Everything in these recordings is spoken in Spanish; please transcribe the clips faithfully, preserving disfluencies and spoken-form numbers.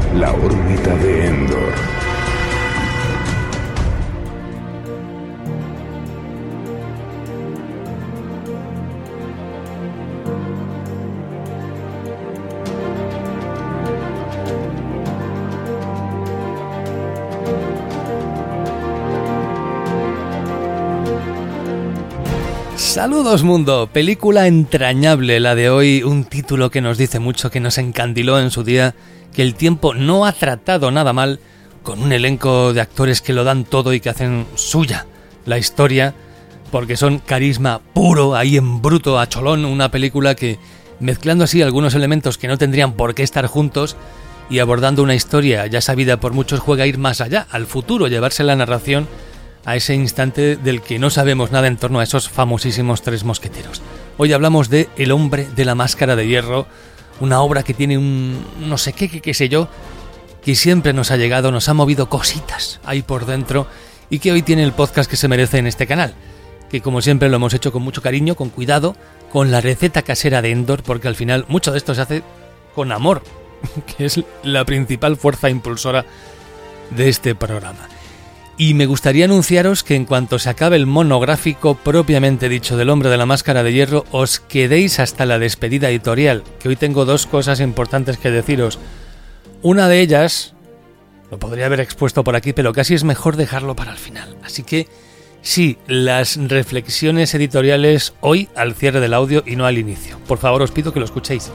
La órbita de Endor. Saludos mundo, película entrañable la de hoy, un título que nos dice mucho, que nos encandiló en su día, que el tiempo no ha tratado nada mal, con un elenco de actores que lo dan todo y que hacen suya la historia, porque son carisma puro, ahí en bruto, a cholón, una película que, mezclando así algunos elementos que no tendrían por qué estar juntos, y abordando una historia ya sabida por muchos, juega a ir más allá, al futuro, llevarse la narración a ese instante del que no sabemos nada en torno a esos famosísimos tres mosqueteros. Hoy hablamos de El hombre de la máscara de hierro, una obra que tiene un no sé qué, qué, qué sé yo, que siempre nos ha llegado, nos ha movido cositas ahí por dentro y que hoy tiene el podcast que se merece en este canal, que como siempre lo hemos hecho con mucho cariño, con cuidado, con la receta casera de Endor, porque al final mucho de esto se hace con amor, que es la principal fuerza impulsora de este programa. Y me gustaría anunciaros que en cuanto se acabe el monográfico propiamente dicho del hombre de la máscara de hierro, os quedéis hasta la despedida editorial, que hoy tengo dos cosas importantes que deciros. Una de ellas, lo podría haber expuesto por aquí, pero casi es mejor dejarlo para el final. Así que sí, las reflexiones editoriales hoy al cierre del audio y no al inicio. Por favor, os pido que lo escuchéis.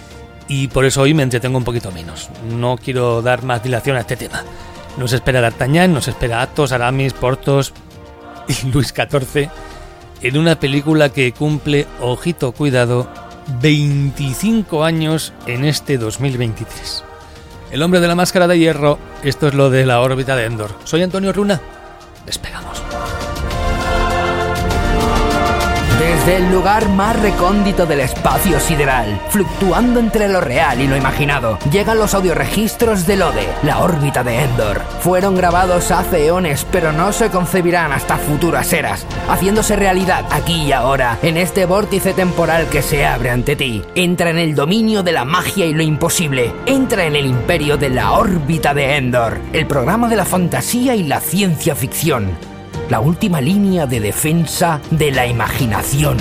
Y por eso hoy me entretengo un poquito menos. No quiero dar más dilación a este tema. Nos espera D'Artagnan, nos espera Athos, Aramis, Porthos y Luis catorce en una película que cumple, ojito, cuidado, veinticinco años en este dos mil veintitrés. El hombre de la máscara de hierro, esto es lo de la órbita de Endor. Soy Antonio Runa, despegamos. Desde el lugar más recóndito del espacio sideral, fluctuando entre lo real y lo imaginado, llegan los audioregistros del Ode, la órbita de Endor. Fueron grabados hace eones, pero no se concebirán hasta futuras eras, haciéndose realidad aquí y ahora, en este vórtice temporal que se abre ante ti. Entra en el dominio de la magia y lo imposible. Entra en el imperio de la órbita de Endor, el programa de la fantasía y la ciencia ficción. La última línea de defensa de la imaginación.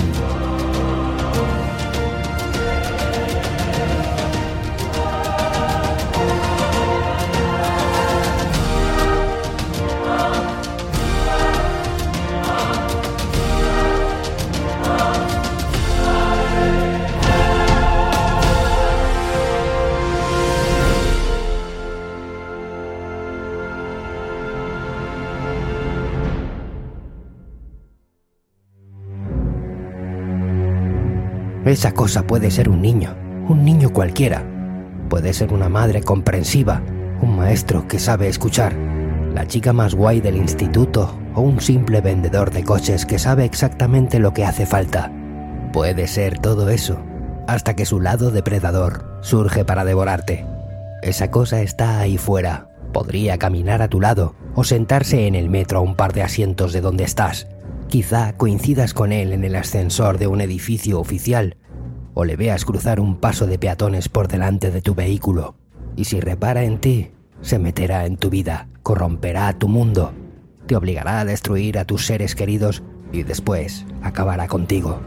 Esa cosa puede ser un niño, un niño cualquiera. Puede ser una madre comprensiva, un maestro que sabe escuchar, la chica más guay del instituto o un simple vendedor de coches que sabe exactamente lo que hace falta. Puede ser todo eso, hasta que su lado depredador surge para devorarte. Esa cosa está ahí fuera, podría caminar a tu lado o sentarse en el metro a un par de asientos de donde estás. Quizá coincidas con él en el ascensor de un edificio oficial o le veas cruzar un paso de peatones por delante de tu vehículo. Y si repara en ti, se meterá en tu vida, corromperá tu mundo, te obligará a destruir a tus seres queridos y después acabará contigo.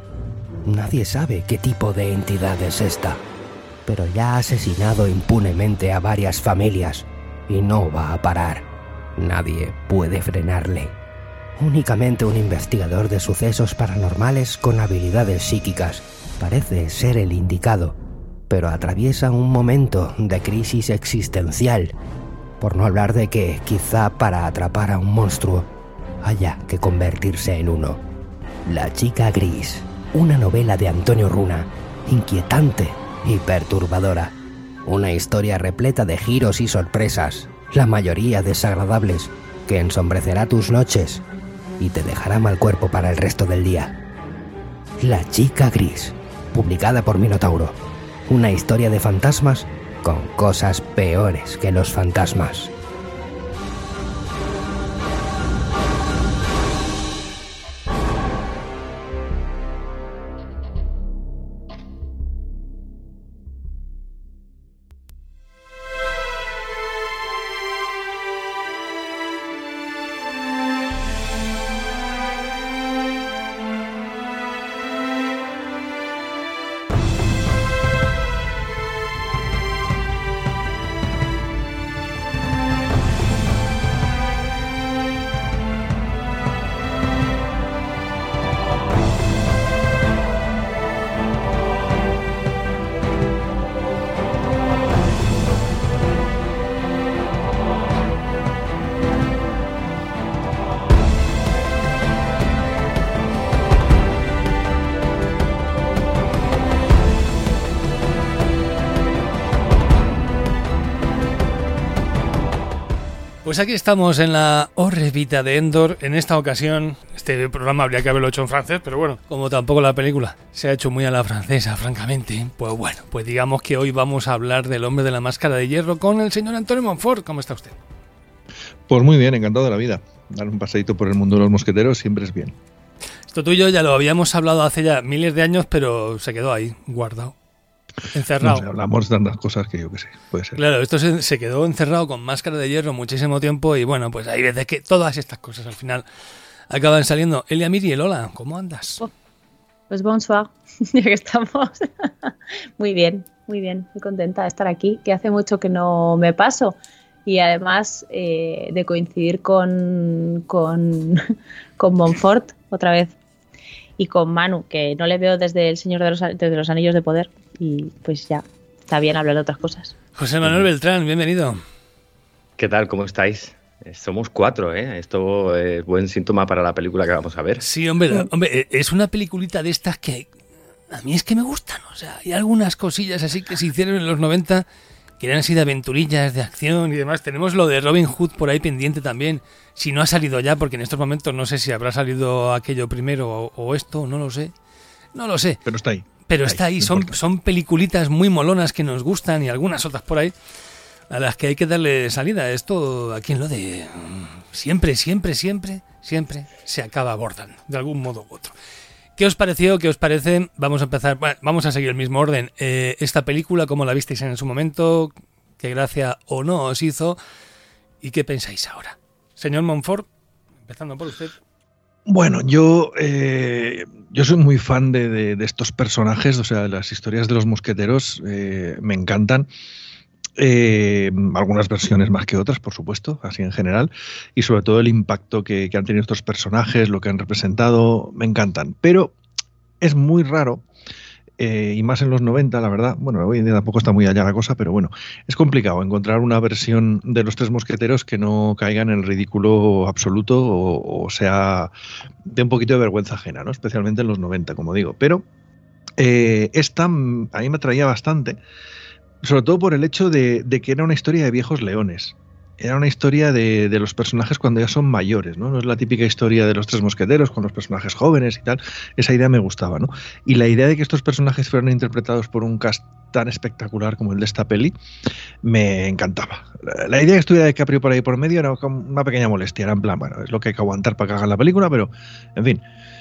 Nadie sabe qué tipo de entidad es esta, pero ya ha asesinado impunemente a varias familias y no va a parar. Nadie puede frenarle. Únicamente un investigador de sucesos paranormales con habilidades psíquicas parece ser el indicado, pero atraviesa un momento de crisis existencial, por no hablar de que, quizá para atrapar a un monstruo, haya que convertirse en uno. La chica gris, una novela de Antonio Runa, inquietante y perturbadora. Una historia repleta de giros y sorpresas, la mayoría desagradables, que ensombrecerá tus noches y te dejará mal cuerpo para el resto del día. La chica gris, publicada por Minotauro. Una historia de fantasmas con cosas peores que los fantasmas. Pues aquí estamos en la órbita de Endor. En esta ocasión, este programa habría que haberlo hecho en francés, pero bueno, como tampoco la película se ha hecho muy a la francesa, francamente, pues bueno, pues digamos que hoy vamos a hablar del hombre de la máscara de hierro con el señor Antonio Monfort. ¿Cómo está usted? Pues muy bien, encantado de la vida. Dar un paseíto por el mundo de los mosqueteros siempre es bien. Esto tú y yo ya lo habíamos hablado hace ya miles de años, pero se quedó ahí, guardado. Encerrado. No sé, hablamos de tantas cosas que yo que sé, puede ser. Claro, esto se, se quedó encerrado con máscara de hierro muchísimo tiempo y bueno, pues hay veces que todas estas cosas al final acaban saliendo. Elia Miriel, hola, ¿cómo andas? Oh, pues bonsoir, ya que estamos. Muy bien, muy bien, muy contenta de estar aquí, que hace mucho que no me paso y además eh, de coincidir con, con, con Monfort otra vez y con Manu, que no le veo desde El Señor de los, desde los Anillos de Poder. Y pues ya, está bien hablar de otras cosas. José Manuel Beltrán, bienvenido. ¿Qué tal? ¿Cómo estáis? Somos cuatro, ¿eh? Esto es buen síntoma para la película que vamos a ver. Sí, hombre, hombre, es una peliculita de estas que a mí es que me gustan. O sea, hay algunas cosillas así que se hicieron en los noventa que eran así de aventurillas, de acción y demás. Tenemos lo de Robin Hood por ahí pendiente también. Si no ha salido ya, porque en estos momentos no sé si habrá salido aquello primero o, o esto, no lo sé. No lo sé. Pero está ahí. Pero está ahí, son, son peliculitas muy molonas que nos gustan y algunas otras por ahí a las que hay que darle salida. Esto, aquí en lo de siempre, siempre, siempre, siempre se acaba abordando, de algún modo u otro. ¿Qué os pareció? ¿Qué os parece? Vamos a empezar, bueno, vamos a seguir el mismo orden. Eh, esta película, ¿cómo la visteis en su momento? ¿Qué gracia o no os hizo? ¿Y qué pensáis ahora? Señor Monfort, empezando por usted. Bueno, yo, eh, yo soy muy fan de, de, de estos personajes, o sea, las historias de los mosqueteros eh, me encantan. Eh, algunas versiones más que otras, por supuesto, así en general, y sobre todo el impacto que, que han tenido estos personajes, lo que han representado, me encantan. Pero es muy raro, eh, y más en los noventa, la verdad, bueno, hoy en día tampoco está muy allá la cosa, pero bueno, es complicado encontrar una versión de los Tres Mosqueteros que no caiga en el ridículo absoluto o, o sea de un poquito de vergüenza ajena, ¿no? Especialmente en los noventa, como digo. Pero eh, esta a mí me atraía bastante, sobre todo por el hecho de, de que era una historia de viejos leones. Era una historia de, de los personajes cuando ya son mayores, ¿no? No es la típica historia de los Tres Mosqueteros con los personajes jóvenes y tal. Esa idea me gustaba, ¿no? Y la idea de que estos personajes fueran interpretados por un cast tan espectacular como el de esta peli me encantaba. La, la idea de que estuviera DiCaprio por ahí por medio era una pequeña molestia. Era en plan, bueno, es lo que hay que aguantar para que hagan la película, pero en fin.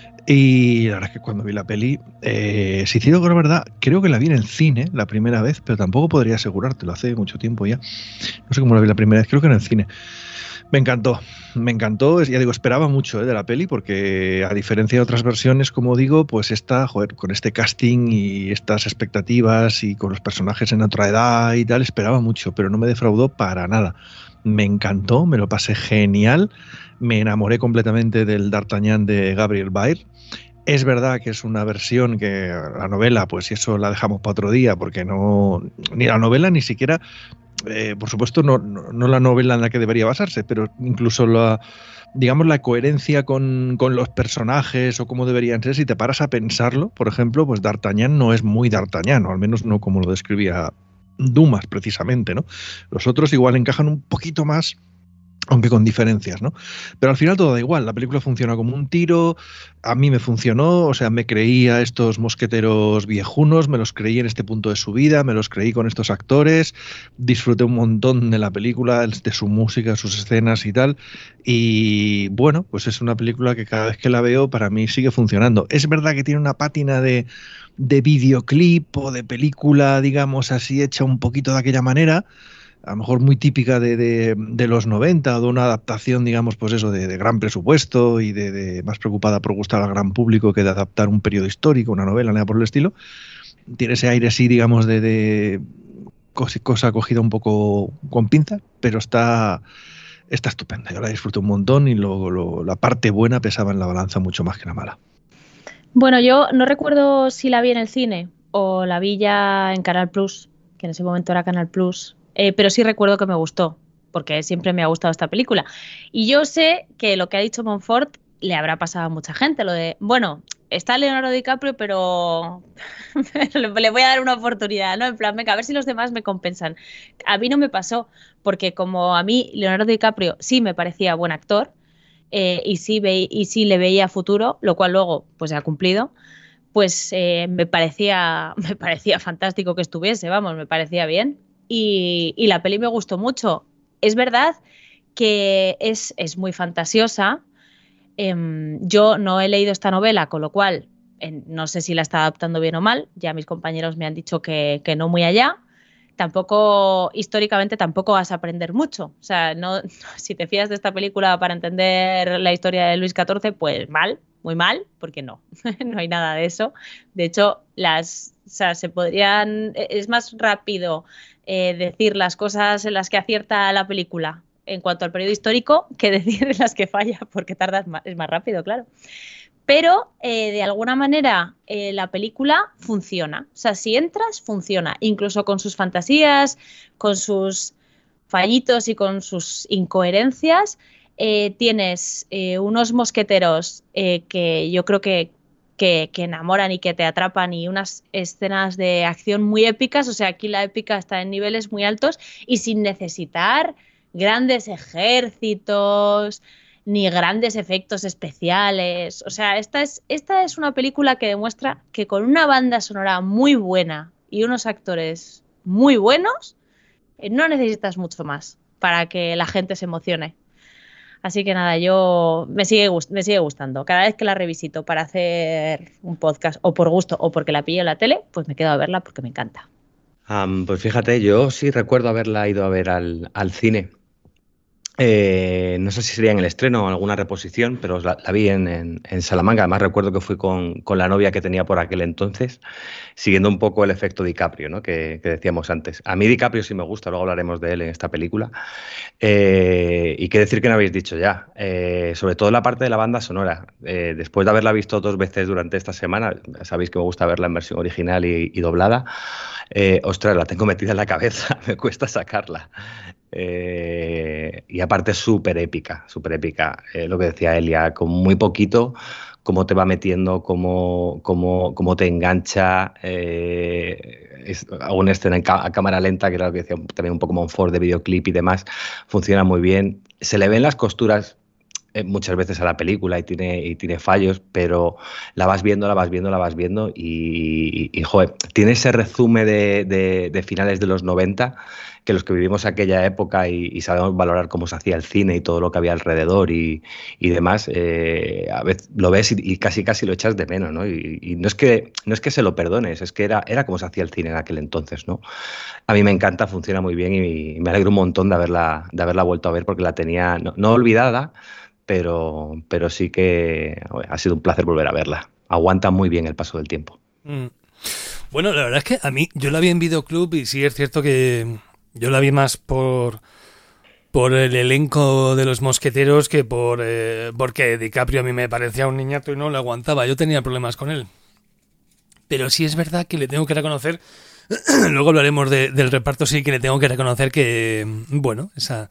Y la verdad es que cuando vi la peli, eh, si te digo que la verdad, creo que la vi en el cine la primera vez, pero tampoco podría asegurártelo, hace mucho tiempo ya. No sé cómo la vi la primera vez, creo que en el cine. Me encantó, me encantó, ya digo, esperaba mucho eh, de la peli, porque a diferencia de otras versiones, como digo, pues esta, joder, con este casting y estas expectativas y con los personajes en otra edad y tal, esperaba mucho, pero no me defraudó para nada. Me encantó, me lo pasé genial, me enamoré completamente del D'Artagnan de Gabriel Byrne. Es verdad que es una versión que la novela, pues eso la dejamos para otro día, porque no, ni la novela ni siquiera, eh, por supuesto, no, no, no la novela en la que debería basarse, pero incluso la, digamos, la coherencia con, con los personajes o cómo deberían ser, si te paras a pensarlo, por ejemplo, pues D'Artagnan no es muy D'Artagnan, o al menos no como lo describía Dumas, precisamente, ¿no? Los otros igual encajan un poquito más, aunque con diferencias, ¿no? Pero al final todo da igual, la película funciona como un tiro, a mí me funcionó, o sea, me creí a estos mosqueteros viejunos, me los creí en este punto de su vida, me los creí con estos actores, disfruté un montón de la película, de su música, sus escenas y tal, y bueno, pues es una película que cada vez que la veo para mí sigue funcionando. Es verdad que tiene una pátina de, de videoclip o de película, digamos así, hecha un poquito de aquella manera, a lo mejor muy típica de, de, de los noventa, o de una adaptación, digamos, pues eso, de, de gran presupuesto y de, de más preocupada por gustar al gran público que de adaptar un periodo histórico, una novela, nada por el estilo. Tiene ese aire así, digamos, de, de cosa, cosa cogida un poco con pinza, pero está, está estupenda. Yo la disfruto un montón y lo, lo, la parte buena pesaba en la balanza mucho más que la mala. Bueno, yo no recuerdo si la vi en el cine o la vi ya en Canal Plus, que en ese momento era Canal Plus. Eh, pero sí recuerdo que me gustó, porque siempre me ha gustado esta película. Y yo sé que lo que ha dicho Monfort le habrá pasado a mucha gente, lo de, bueno, está Leonardo DiCaprio, pero le voy a dar una oportunidad, ¿no? En plan, venga, a ver si los demás me compensan. A mí no me pasó, porque como a mí Leonardo DiCaprio sí me parecía buen actor, eh, y, sí ve, y sí le veía futuro, lo cual luego pues se ha cumplido, pues eh, me parecía me parecía fantástico que estuviese, vamos, me parecía bien. Y, y la peli me gustó mucho. Es verdad que es, es muy fantasiosa. Eh, yo no he leído esta novela, con lo cual eh, no sé si la está adaptando bien o mal. Ya mis compañeros me han dicho que, que no muy allá. Tampoco, históricamente, tampoco vas a aprender mucho. O sea, no, si te fías de esta película para entender la historia de Luis catorce, pues mal, muy mal, porque no, no hay nada de eso. De hecho, las, o sea, se podrían, es más rápido eh, decir las cosas en las que acierta la película en cuanto al periodo histórico que decir en las que falla, porque tardas más, es más rápido, claro. Pero eh, de alguna manera eh, la película funciona. O sea, si entras, funciona. Incluso con sus fantasías, con sus fallitos y con sus incoherencias, eh, tienes eh, unos mosqueteros eh, que yo creo que, que, que enamoran y que te atrapan, y unas escenas de acción muy épicas. O sea, aquí la épica está en niveles muy altos y sin necesitar grandes ejércitos ni grandes efectos especiales. O sea, esta es, esta es una película que demuestra que con una banda sonora muy buena y unos actores muy buenos, eh, no necesitas mucho más para que la gente se emocione. Así que nada, yo me sigue, me sigue gustando. Cada vez que la revisito para hacer un podcast, o por gusto o porque la pillo en la tele, pues me quedo a verla porque me encanta. Um, pues fíjate, yo sí recuerdo haberla ido a ver al, al cine. Eh, no sé si sería en el estreno o alguna reposición, pero la, la vi en, en, en Salamanca. Además recuerdo que fui con, con la novia que tenía por aquel entonces, siguiendo un poco el efecto DiCaprio, ¿no? que, que decíamos antes. A mí DiCaprio sí me gusta, luego hablaremos de él en esta película. Eh, y qué decir que no habéis dicho ya, eh, sobre todo la parte de la banda sonora. Eh, después de haberla visto dos veces durante esta semana, sabéis que me gusta verla en versión original y, y doblada. Eh, ostras, la tengo metida en la cabeza, me cuesta sacarla. Eh, y aparte súper épica, súper épica, eh, lo que decía Elia, con muy poquito, cómo te va metiendo, cómo, cómo, cómo te engancha, eh, es una escena en a cámara lenta, que era lo que decía también un poco Monfort de videoclip y demás, funciona muy bien, se le ven las costuras muchas veces a la película y tiene, y tiene fallos, pero la vas viendo, la vas viendo, la vas viendo y, y, y joder, tiene ese resumen de, de, de finales de los noventa, que los que vivimos aquella época y, y sabemos valorar cómo se hacía el cine y todo lo que había alrededor y, y demás, eh, a veces lo ves y, y casi casi lo echas de menos, ¿no? Y, y no es que no es que se lo perdones, es que era, era como se hacía el cine en aquel entonces, ¿no? A mí me encanta, funciona muy bien y, y me alegro un montón de haberla, de haberla vuelto a ver porque la tenía no, no olvidada, Pero, pero sí que ha sido un placer volver a verla. Aguanta muy bien el paso del tiempo. Mm. Bueno, la verdad es que a mí, yo la vi en videoclub y sí es cierto que yo la vi más por por el elenco de los mosqueteros que por eh, porque DiCaprio a mí me parecía un niñato y no lo aguantaba. Yo tenía problemas con él. Pero sí es verdad que le tengo que reconocer, luego hablaremos de, del reparto, sí que le tengo que reconocer que, bueno, esa...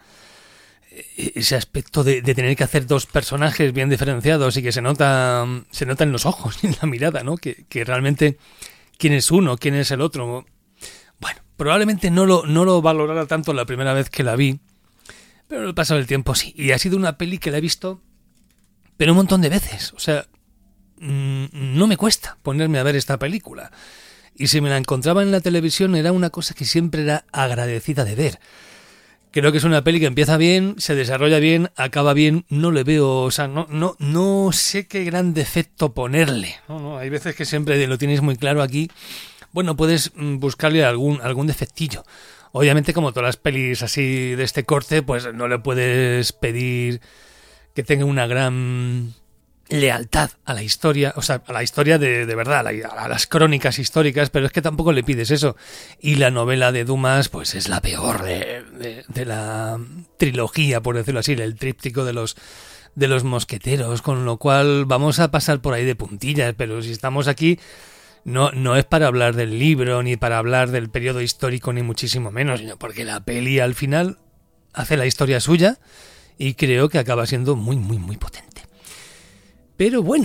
ese aspecto de, de tener que hacer dos personajes bien diferenciados y que se nota se nota en los ojos y en la mirada, ¿no? Que, que realmente quién es uno, quién es el otro. Bueno, probablemente no lo, no lo valorara tanto la primera vez que la vi, pero el paso del tiempo sí. Y ha sido una peli que la he visto, pero un montón de veces. O sea, mmm, no me cuesta ponerme a ver esta película. Y si me la encontraba en la televisión era una cosa que siempre era agradecida de ver. Creo que es una peli que empieza bien, se desarrolla bien, acaba bien, no le veo, o sea, no, no, no sé qué gran defecto ponerle. No, no, hay veces que siempre lo tienes muy claro aquí. Bueno, puedes buscarle algún, algún defectillo. Obviamente, como todas las pelis así de este corte, pues no le puedes pedir que tenga una gran lealtad a la historia, o sea, a la historia de, de verdad, a, la, a las crónicas históricas, pero es que tampoco le pides eso. Y la novela de Dumas, pues es la peor de, de, de la trilogía, por decirlo así, el tríptico de los de los mosqueteros, con lo cual vamos a pasar por ahí de puntillas, pero si estamos aquí no, no es para hablar del libro, ni para hablar del periodo histórico, ni muchísimo menos, sino porque la peli al final hace la historia suya y creo que acaba siendo muy, muy, muy potente. Pero bueno,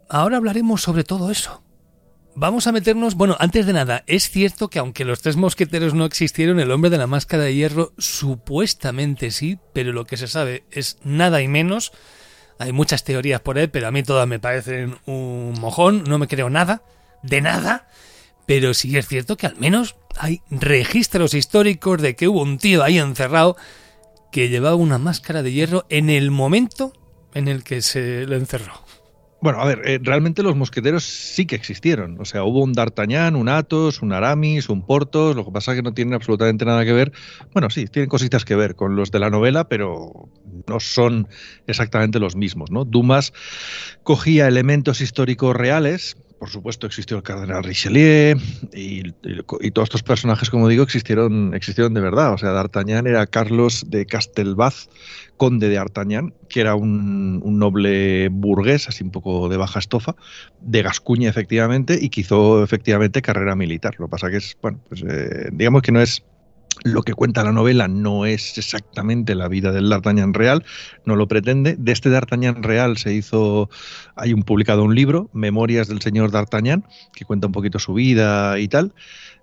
ahora hablaremos sobre todo eso. Vamos a meternos... Bueno, antes de nada, es cierto que aunque los tres mosqueteros no existieron, el hombre de la máscara de hierro supuestamente sí, pero lo que se sabe es nada y menos. Hay muchas teorías por él, pero a mí todas me parecen un mojón, no me creo nada, de nada, pero sí es cierto que al menos hay registros históricos de que hubo un tío ahí encerrado que llevaba una máscara de hierro en el momento en el que se le encerró. Bueno, a ver, eh, realmente los mosqueteros sí que existieron. O sea, hubo un D'Artagnan, un Athos, un Aramis, un Porthos. Lo que pasa es que no tienen absolutamente nada que ver. Bueno, sí, tienen cositas que ver con los de la novela, pero no son exactamente los mismos, ¿no? Dumas cogía elementos históricos reales. Por supuesto, existió el cardenal Richelieu y, y, y todos estos personajes, como digo, existieron, existieron de verdad. O sea, D'Artagnan era Carlos de Castelbaz, conde de Artagnan, que era un, un noble burgués, así un poco de baja estofa, de Gascuña, efectivamente, y que hizo efectivamente carrera militar. Lo que pasa que es, bueno, pues eh, digamos que no es... Lo que cuenta la novela no es exactamente la vida del D'Artagnan real, no lo pretende. De este D'Artagnan real se hizo, hay un publicado un libro, Memorias del señor D'Artagnan, que cuenta un poquito su vida y tal.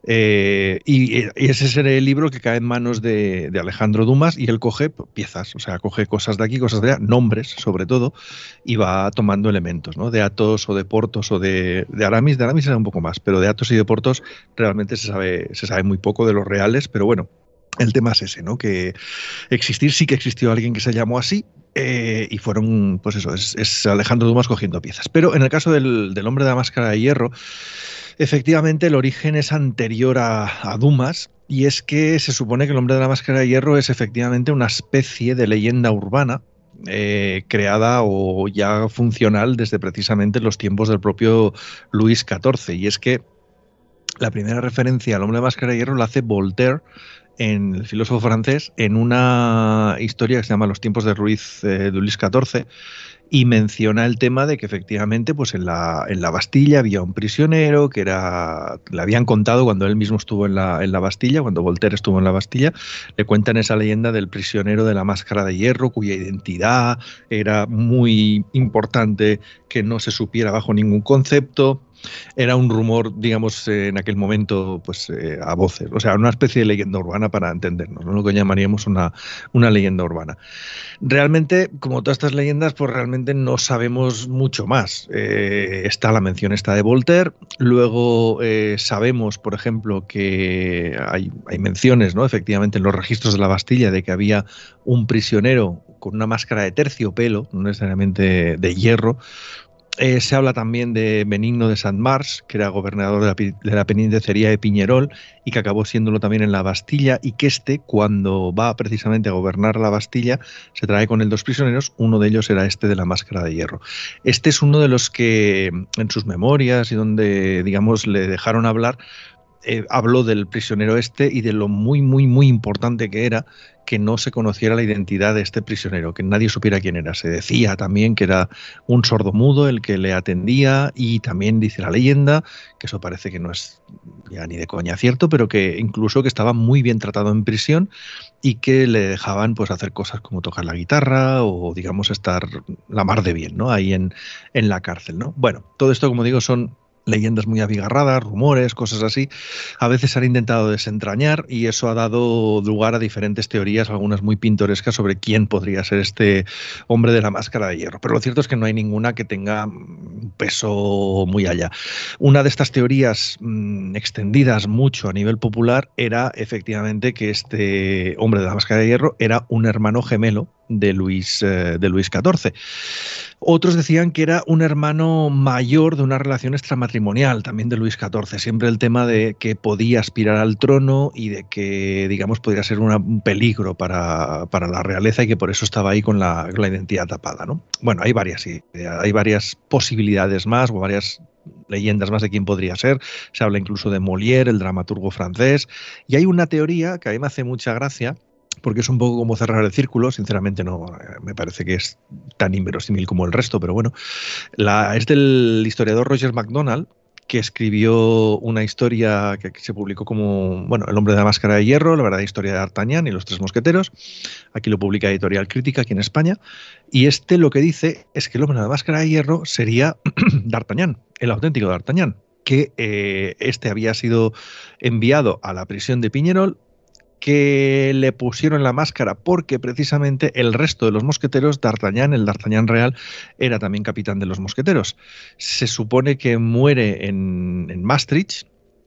Eh, y, y ese será el libro que cae en manos de, de Alejandro Dumas, y él coge piezas, o sea, coge cosas de aquí, cosas de allá, nombres sobre todo, y va tomando elementos, ¿no? De Athos o de Porthos o de, de Aramis. De Aramis era un poco más, pero de Athos y de Porthos realmente se sabe, se sabe muy poco de los reales, pero bueno, el tema es ese, ¿no? Que existir, sí que existió alguien que se llamó así, eh, y fueron, pues eso, es, es Alejandro Dumas cogiendo piezas. Pero en el caso del, del hombre de la máscara de hierro, efectivamente el origen es anterior a, a Dumas, y es que se supone que el hombre de la máscara de hierro es efectivamente una especie de leyenda urbana, eh, creada o ya funcional desde precisamente los tiempos del propio Luis catorce, y es que la primera referencia al hombre de la máscara de hierro la hace Voltaire, en el filósofo francés, en una historia que se llama Los tiempos de, Ruiz, eh, de Luis catorce, y menciona el tema de que efectivamente pues en la, en la Bastilla había un prisionero que era, le habían contado cuando él mismo estuvo en la, en la Bastilla, cuando Voltaire estuvo en la Bastilla, le cuentan esa leyenda del prisionero de la máscara de hierro, cuya identidad era muy importante que no se supiera bajo ningún concepto. Era un rumor, digamos, en aquel momento, pues eh, a voces, o sea, una especie de leyenda urbana para entendernos, ¿no? Lo que llamaríamos una, una leyenda urbana. Realmente, como todas estas leyendas, pues realmente no sabemos mucho más. Eh, está la mención esta de Voltaire, luego eh, sabemos, por ejemplo, que hay, hay menciones, ¿no? Efectivamente, en los registros de la Bastilla, de que había un prisionero con una máscara de terciopelo, no necesariamente de hierro. Eh, se habla también de Benigno de Saint-Mars, que era gobernador de la, de la penitenciaría de Piñerol y que acabó siéndolo también en la Bastilla, y que este, cuando va precisamente a gobernar la Bastilla, se trae con él dos prisioneros. Uno de ellos era este de la máscara de hierro. Este es uno de los que en sus memorias y donde, digamos, le dejaron hablar, eh, habló del prisionero este y de lo muy, muy, muy importante que era que no se conociera la identidad de este prisionero, que nadie supiera quién era. Se decía también que era un sordomudo el que le atendía, y también dice la leyenda, que eso parece que no es ya ni de coña cierto, pero que incluso que estaba muy bien tratado en prisión y que le dejaban pues hacer cosas como tocar la guitarra o, digamos, estar la mar de bien, ¿no? Ahí en, en la cárcel, ¿no? Bueno, todo esto, como digo, son leyendas muy abigarradas, rumores, cosas así. A veces se han intentado desentrañar y eso ha dado lugar a diferentes teorías, algunas muy pintorescas, sobre quién podría ser este hombre de la máscara de hierro. Pero lo cierto es que no hay ninguna que tenga un peso muy allá. Una de estas teorías mmm, extendidas mucho a nivel popular era efectivamente que este hombre de la máscara de hierro era un hermano gemelo de Luis, eh, de Luis catorce. Otros decían que era un hermano mayor de una relación extramatrimonial, también de Luis catorce. Siempre el tema de que podía aspirar al trono y de que, digamos, podría ser una, un peligro para, para la realeza, y que por eso estaba ahí con la, con la identidad tapada, ¿no? Bueno, hay varias, hay varias posibilidades más, o varias leyendas más de quién podría ser. Se habla incluso de Molière, el dramaturgo francés, y hay una teoría que a mí me hace mucha gracia, porque es un poco como cerrar el círculo. Sinceramente no me parece que es tan inverosímil como el resto, pero bueno, la, es del historiador Roger MacDonald, que escribió una historia que se publicó como, bueno, El hombre de la máscara de hierro, la verdadera historia de D'Artagnan y los tres mosqueteros. Aquí lo publica Editorial Crítica, aquí en España. Y este lo que dice es que el hombre de la máscara de hierro sería D'Artagnan, el auténtico D'Artagnan, que eh, este había sido enviado a la prisión de Piñerol, que le pusieron la máscara porque precisamente el resto de los mosqueteros, D'Artagnan, el D'Artagnan real, era también capitán de los mosqueteros. Se supone que muere en, en Maastricht,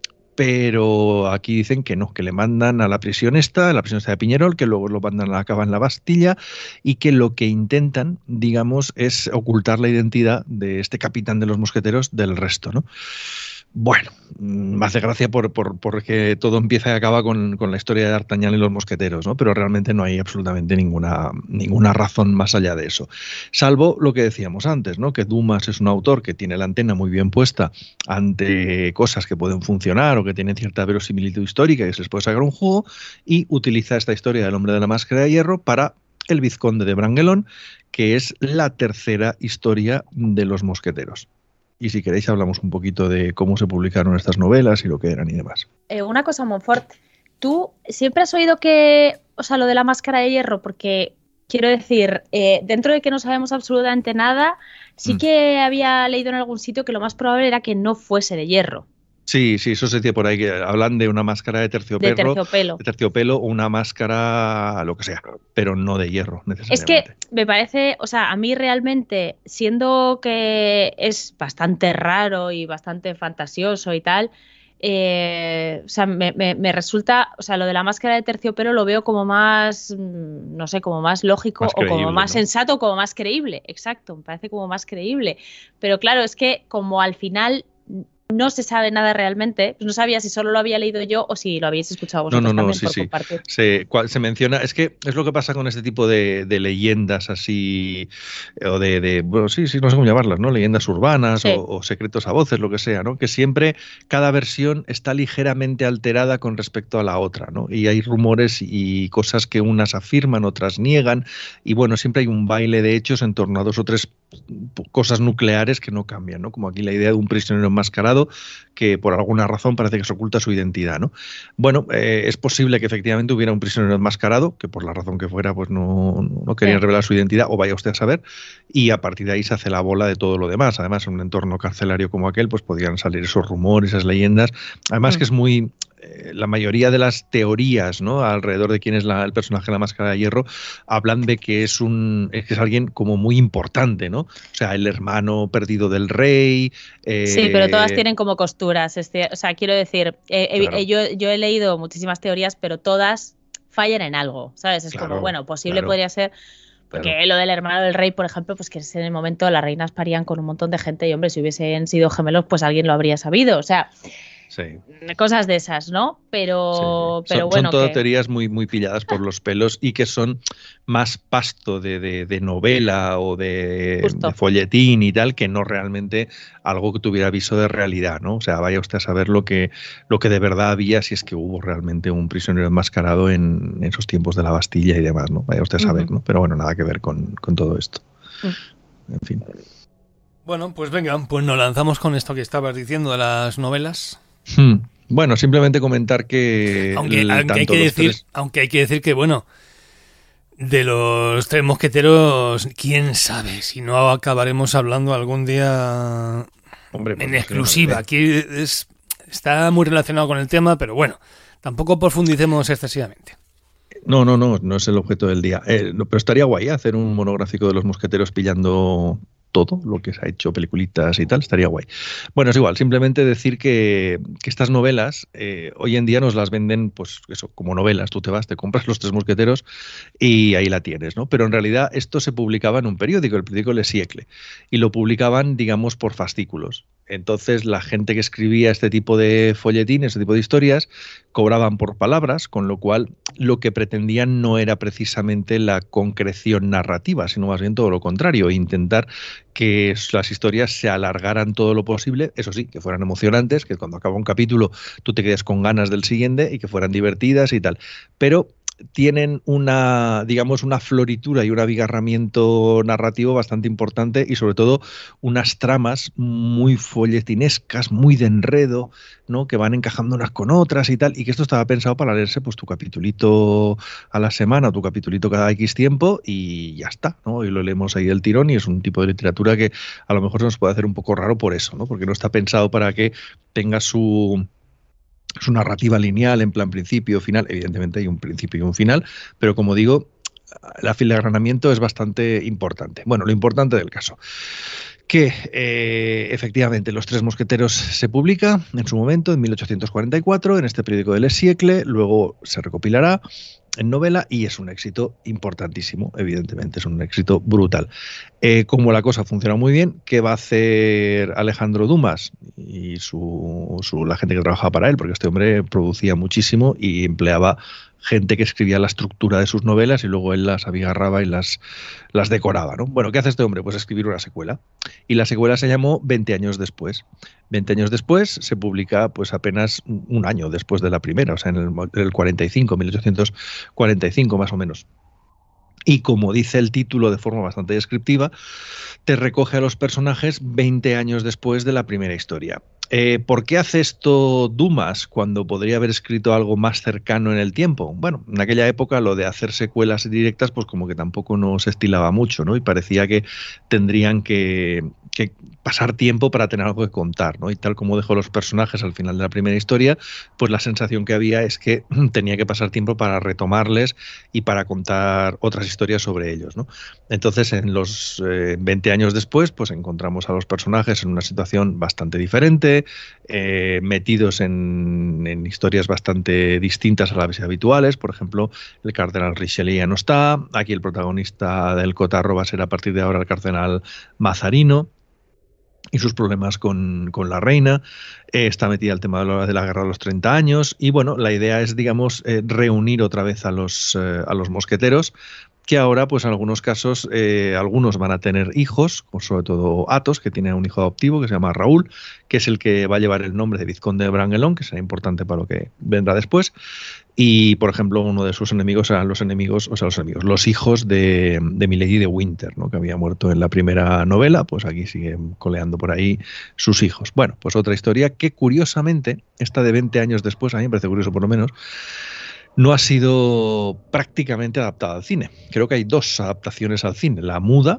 pero aquí dicen que no, que le mandan a la prisión esta, a la prisión esta de Piñerol, que luego lo mandan a la cava en la Bastilla, y que lo que intentan, digamos, es ocultar la identidad de este capitán de los mosqueteros del resto, ¿no? Bueno, me hace gracia por, por, porque todo empieza y acaba con, con la historia de D'Artagnan y los mosqueteros, ¿no? Pero realmente no hay absolutamente ninguna, ninguna razón más allá de eso. Salvo lo que decíamos antes, ¿no? Que Dumas es un autor que tiene la antena muy bien puesta ante cosas que pueden funcionar o que tienen cierta verosimilitud histórica y se les puede sacar un jugo, y utiliza esta historia del hombre de la máscara de hierro para El vizconde de Bragelonne, que es la tercera historia de los mosqueteros. Y si queréis hablamos un poquito de cómo se publicaron estas novelas y lo que eran y demás. Eh, una cosa, Montfort, tú siempre has oído que, o sea, lo de la máscara de hierro, porque quiero decir, eh, dentro de que no sabemos absolutamente nada, sí mm. que había leído en algún sitio que lo más probable era que no fuese de hierro. Sí, sí, eso se dice por ahí, que hablan de una máscara de terciopelo, de terciopelo, de terciopelo o una máscara, lo que sea, pero no de hierro necesariamente. Es que me parece, o sea, a mí realmente, siendo que es bastante raro y bastante fantasioso y tal, eh, o sea, me, me, me resulta, o sea, lo de la máscara de terciopelo lo veo como más, no sé, como más lógico más o creíble, como más ¿no? sensato, como más creíble, exacto, me parece como más creíble. Pero claro, es que como al final no se sabe nada realmente, pues no sabía si solo lo había leído yo o si lo habéis escuchado vosotros no, no, no, también sí, por sí. compartir. Se, se menciona, es que es lo que pasa con este tipo de, de leyendas así, o de, de, bueno, sí, sí, no sé cómo llamarlas, ¿no? Leyendas urbanas sí. o, o secretos a voces, lo que sea, ¿no? Que siempre cada versión está ligeramente alterada con respecto a la otra, ¿no? Y hay rumores y cosas que unas afirman, otras niegan, y bueno, siempre hay un baile de hechos en torno a dos o tres cosas nucleares que no cambian, ¿no? Como aquí la idea de un prisionero enmascarado que por alguna razón parece que se oculta su identidad, ¿no? Bueno, eh, es posible que efectivamente hubiera un prisionero enmascarado, que por la razón que fuera, pues no, no querían sí. revelar su identidad, o vaya usted a saber, y a partir de ahí se hace la bola de todo lo demás. Además, en un entorno carcelario como aquel, pues podían salir esos rumores, esas leyendas. Además mm. que es muy... la mayoría de las teorías, ¿no? alrededor de quién es la, el personaje de la máscara de hierro hablan de que es un que es alguien como muy importante, ¿no? O sea, el hermano perdido del rey. Eh... Sí, pero todas tienen como costuras. Este, o sea, quiero decir, eh, claro. eh, yo, yo he leído muchísimas teorías, pero todas fallan en algo, ¿sabes? Es claro, como, bueno, posible claro. podría ser. Porque claro. lo del hermano del rey, por ejemplo, pues que en el momento las reinas parían con un montón de gente y, hombre, si hubiesen sido gemelos, pues alguien lo habría sabido. O sea, sí. cosas de esas, ¿no? Pero, sí. pero son, bueno. Son todas que... teorías muy, muy pilladas por los pelos y que son más pasto de, de, de novela o de, de folletín y tal, que no realmente algo que tuviera aviso de realidad, ¿no? O sea, vaya usted a saber lo que, lo que de verdad había, si es que hubo realmente un prisionero enmascarado en, en esos tiempos de la Bastilla y demás, ¿no? Vaya usted a saber, uh-huh. ¿no? Pero bueno, nada que ver con, con todo esto. Uh-huh. En fin. Bueno, pues venga, pues nos lanzamos con esto que estabas diciendo de las novelas. Hmm. Bueno, simplemente comentar que... Aunque, el, aunque, hay que decir, tres... aunque hay que decir que, bueno, de los tres mosqueteros, quién sabe si no acabaremos hablando algún día Hombre, en exclusiva. Aquí es, está muy relacionado con el tema, pero bueno, tampoco profundicemos excesivamente. No, no, no, no es el objeto del día. Eh, no, pero estaría guay hacer un monográfico de los mosqueteros pillando todo lo que se ha hecho, peliculitas y tal, estaría guay. Bueno, es igual, simplemente decir que, que estas novelas eh, hoy en día nos las venden, pues eso, como novelas. Tú te vas, te compras Los Tres Mosqueteros y ahí la tienes, ¿no? Pero en realidad esto se publicaba en un periódico, el periódico Le Siècle, y lo publicaban, digamos, por fascículos. Entonces la gente que escribía este tipo de folletín, este tipo de historias, cobraban por palabras, con lo cual lo que pretendían no era precisamente la concreción narrativa, sino más bien todo lo contrario, intentar que las historias se alargaran todo lo posible, eso sí, que fueran emocionantes, que cuando acaba un capítulo tú te quedes con ganas del siguiente y que fueran divertidas y tal. Pero tienen una, digamos, una floritura y un abigarramiento narrativo bastante importante y sobre todo unas tramas muy folletinescas, muy de enredo, ¿no? Que van encajando unas con otras y tal, y que esto estaba pensado para leerse pues tu capitulito a la semana o tu capitulito cada X tiempo y ya está, ¿no? Y lo leemos ahí del tirón y es un tipo de literatura que a lo mejor se nos puede hacer un poco raro por eso, ¿no? Porque no está pensado para que tenga su su narrativa lineal en plan principio, final. Evidentemente hay un principio y un final, pero como digo, el afilagranamiento es bastante importante. Bueno, lo importante del caso, que eh, efectivamente Los Tres Mosqueteros se publica en su momento, en mil ochocientos cuarenta y cuatro, en este periódico de Le Siècle, luego se recopilará en novela y es un éxito importantísimo, evidentemente, es un éxito brutal. Eh, como la cosa funciona muy bien, ¿qué va a hacer Alejandro Dumas y su, su, la gente que trabajaba para él? Porque este hombre producía muchísimo y empleaba gente que escribía la estructura de sus novelas y luego él las abigarraba y las, las decoraba, ¿no? Bueno, ¿qué hace este hombre? Pues escribir una secuela. Y la secuela se llamó veinte años después. veinte años después se publica pues apenas un año después de la primera, o sea, en el, en el cuarenta y cinco, mil ochocientos cuarenta y cinco más o menos. Y como dice el título de forma bastante descriptiva, te recoge a los personajes veinte años después de la primera historia. Eh, ¿Por qué hace esto Dumas cuando podría haber escrito algo más cercano en el tiempo? Bueno, en aquella época lo de hacer secuelas directas pues como que tampoco nos estilaba mucho, ¿no? Y parecía que tendrían que, que pasar tiempo para tener algo que contar, ¿no? Y tal como dejó los personajes al final de la primera historia, pues la sensación que había es que tenía que pasar tiempo para retomarles y para contar otras historias sobre ellos, ¿no? Entonces, en los eh, veinte años después, pues encontramos a los personajes en una situación bastante diferente, eh, metidos en, en historias bastante distintas a las habituales. Por ejemplo, el cardenal Richelieu ya no está, aquí el protagonista del Cotarro va a ser a partir de ahora el cardenal Mazarino y sus problemas con, con la reina, eh, está metida el tema de la, de la guerra de los treinta años y bueno, la idea es, digamos, eh, reunir otra vez a los, eh, a los mosqueteros, que ahora, pues en algunos casos, eh, algunos van a tener hijos, sobre todo Athos, que tiene un hijo adoptivo que se llama Raúl, que es el que va a llevar el nombre de vizconde de Bragelonne, que será importante para lo que vendrá después. Y, por ejemplo, uno de sus enemigos eran los enemigos, o sea, los enemigos, los hijos de, de Milady de Winter, ¿no? Que había muerto en la primera novela, pues aquí siguen coleando por ahí sus hijos. Bueno, pues otra historia que, curiosamente, esta de veinte años después, a mí me parece curioso por lo menos, no ha sido prácticamente adaptada al cine. Creo que hay dos adaptaciones al cine. La muda,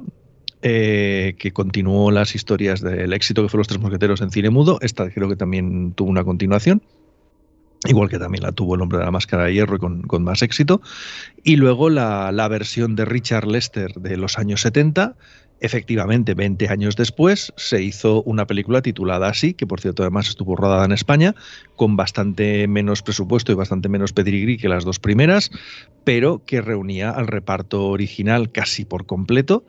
eh, que continuó las historias del éxito que fue Los Tres Mosqueteros en cine mudo. Esta creo que también tuvo una continuación, igual que también la tuvo El Hombre de la Máscara de Hierro y con, con más éxito. Y luego la, la versión de Richard Lester de los años setenta. Efectivamente, veinte años después se hizo una película titulada así, que por cierto además estuvo rodada en España, con bastante menos presupuesto y bastante menos pedigrí que las dos primeras, pero que reunía al reparto original casi por completo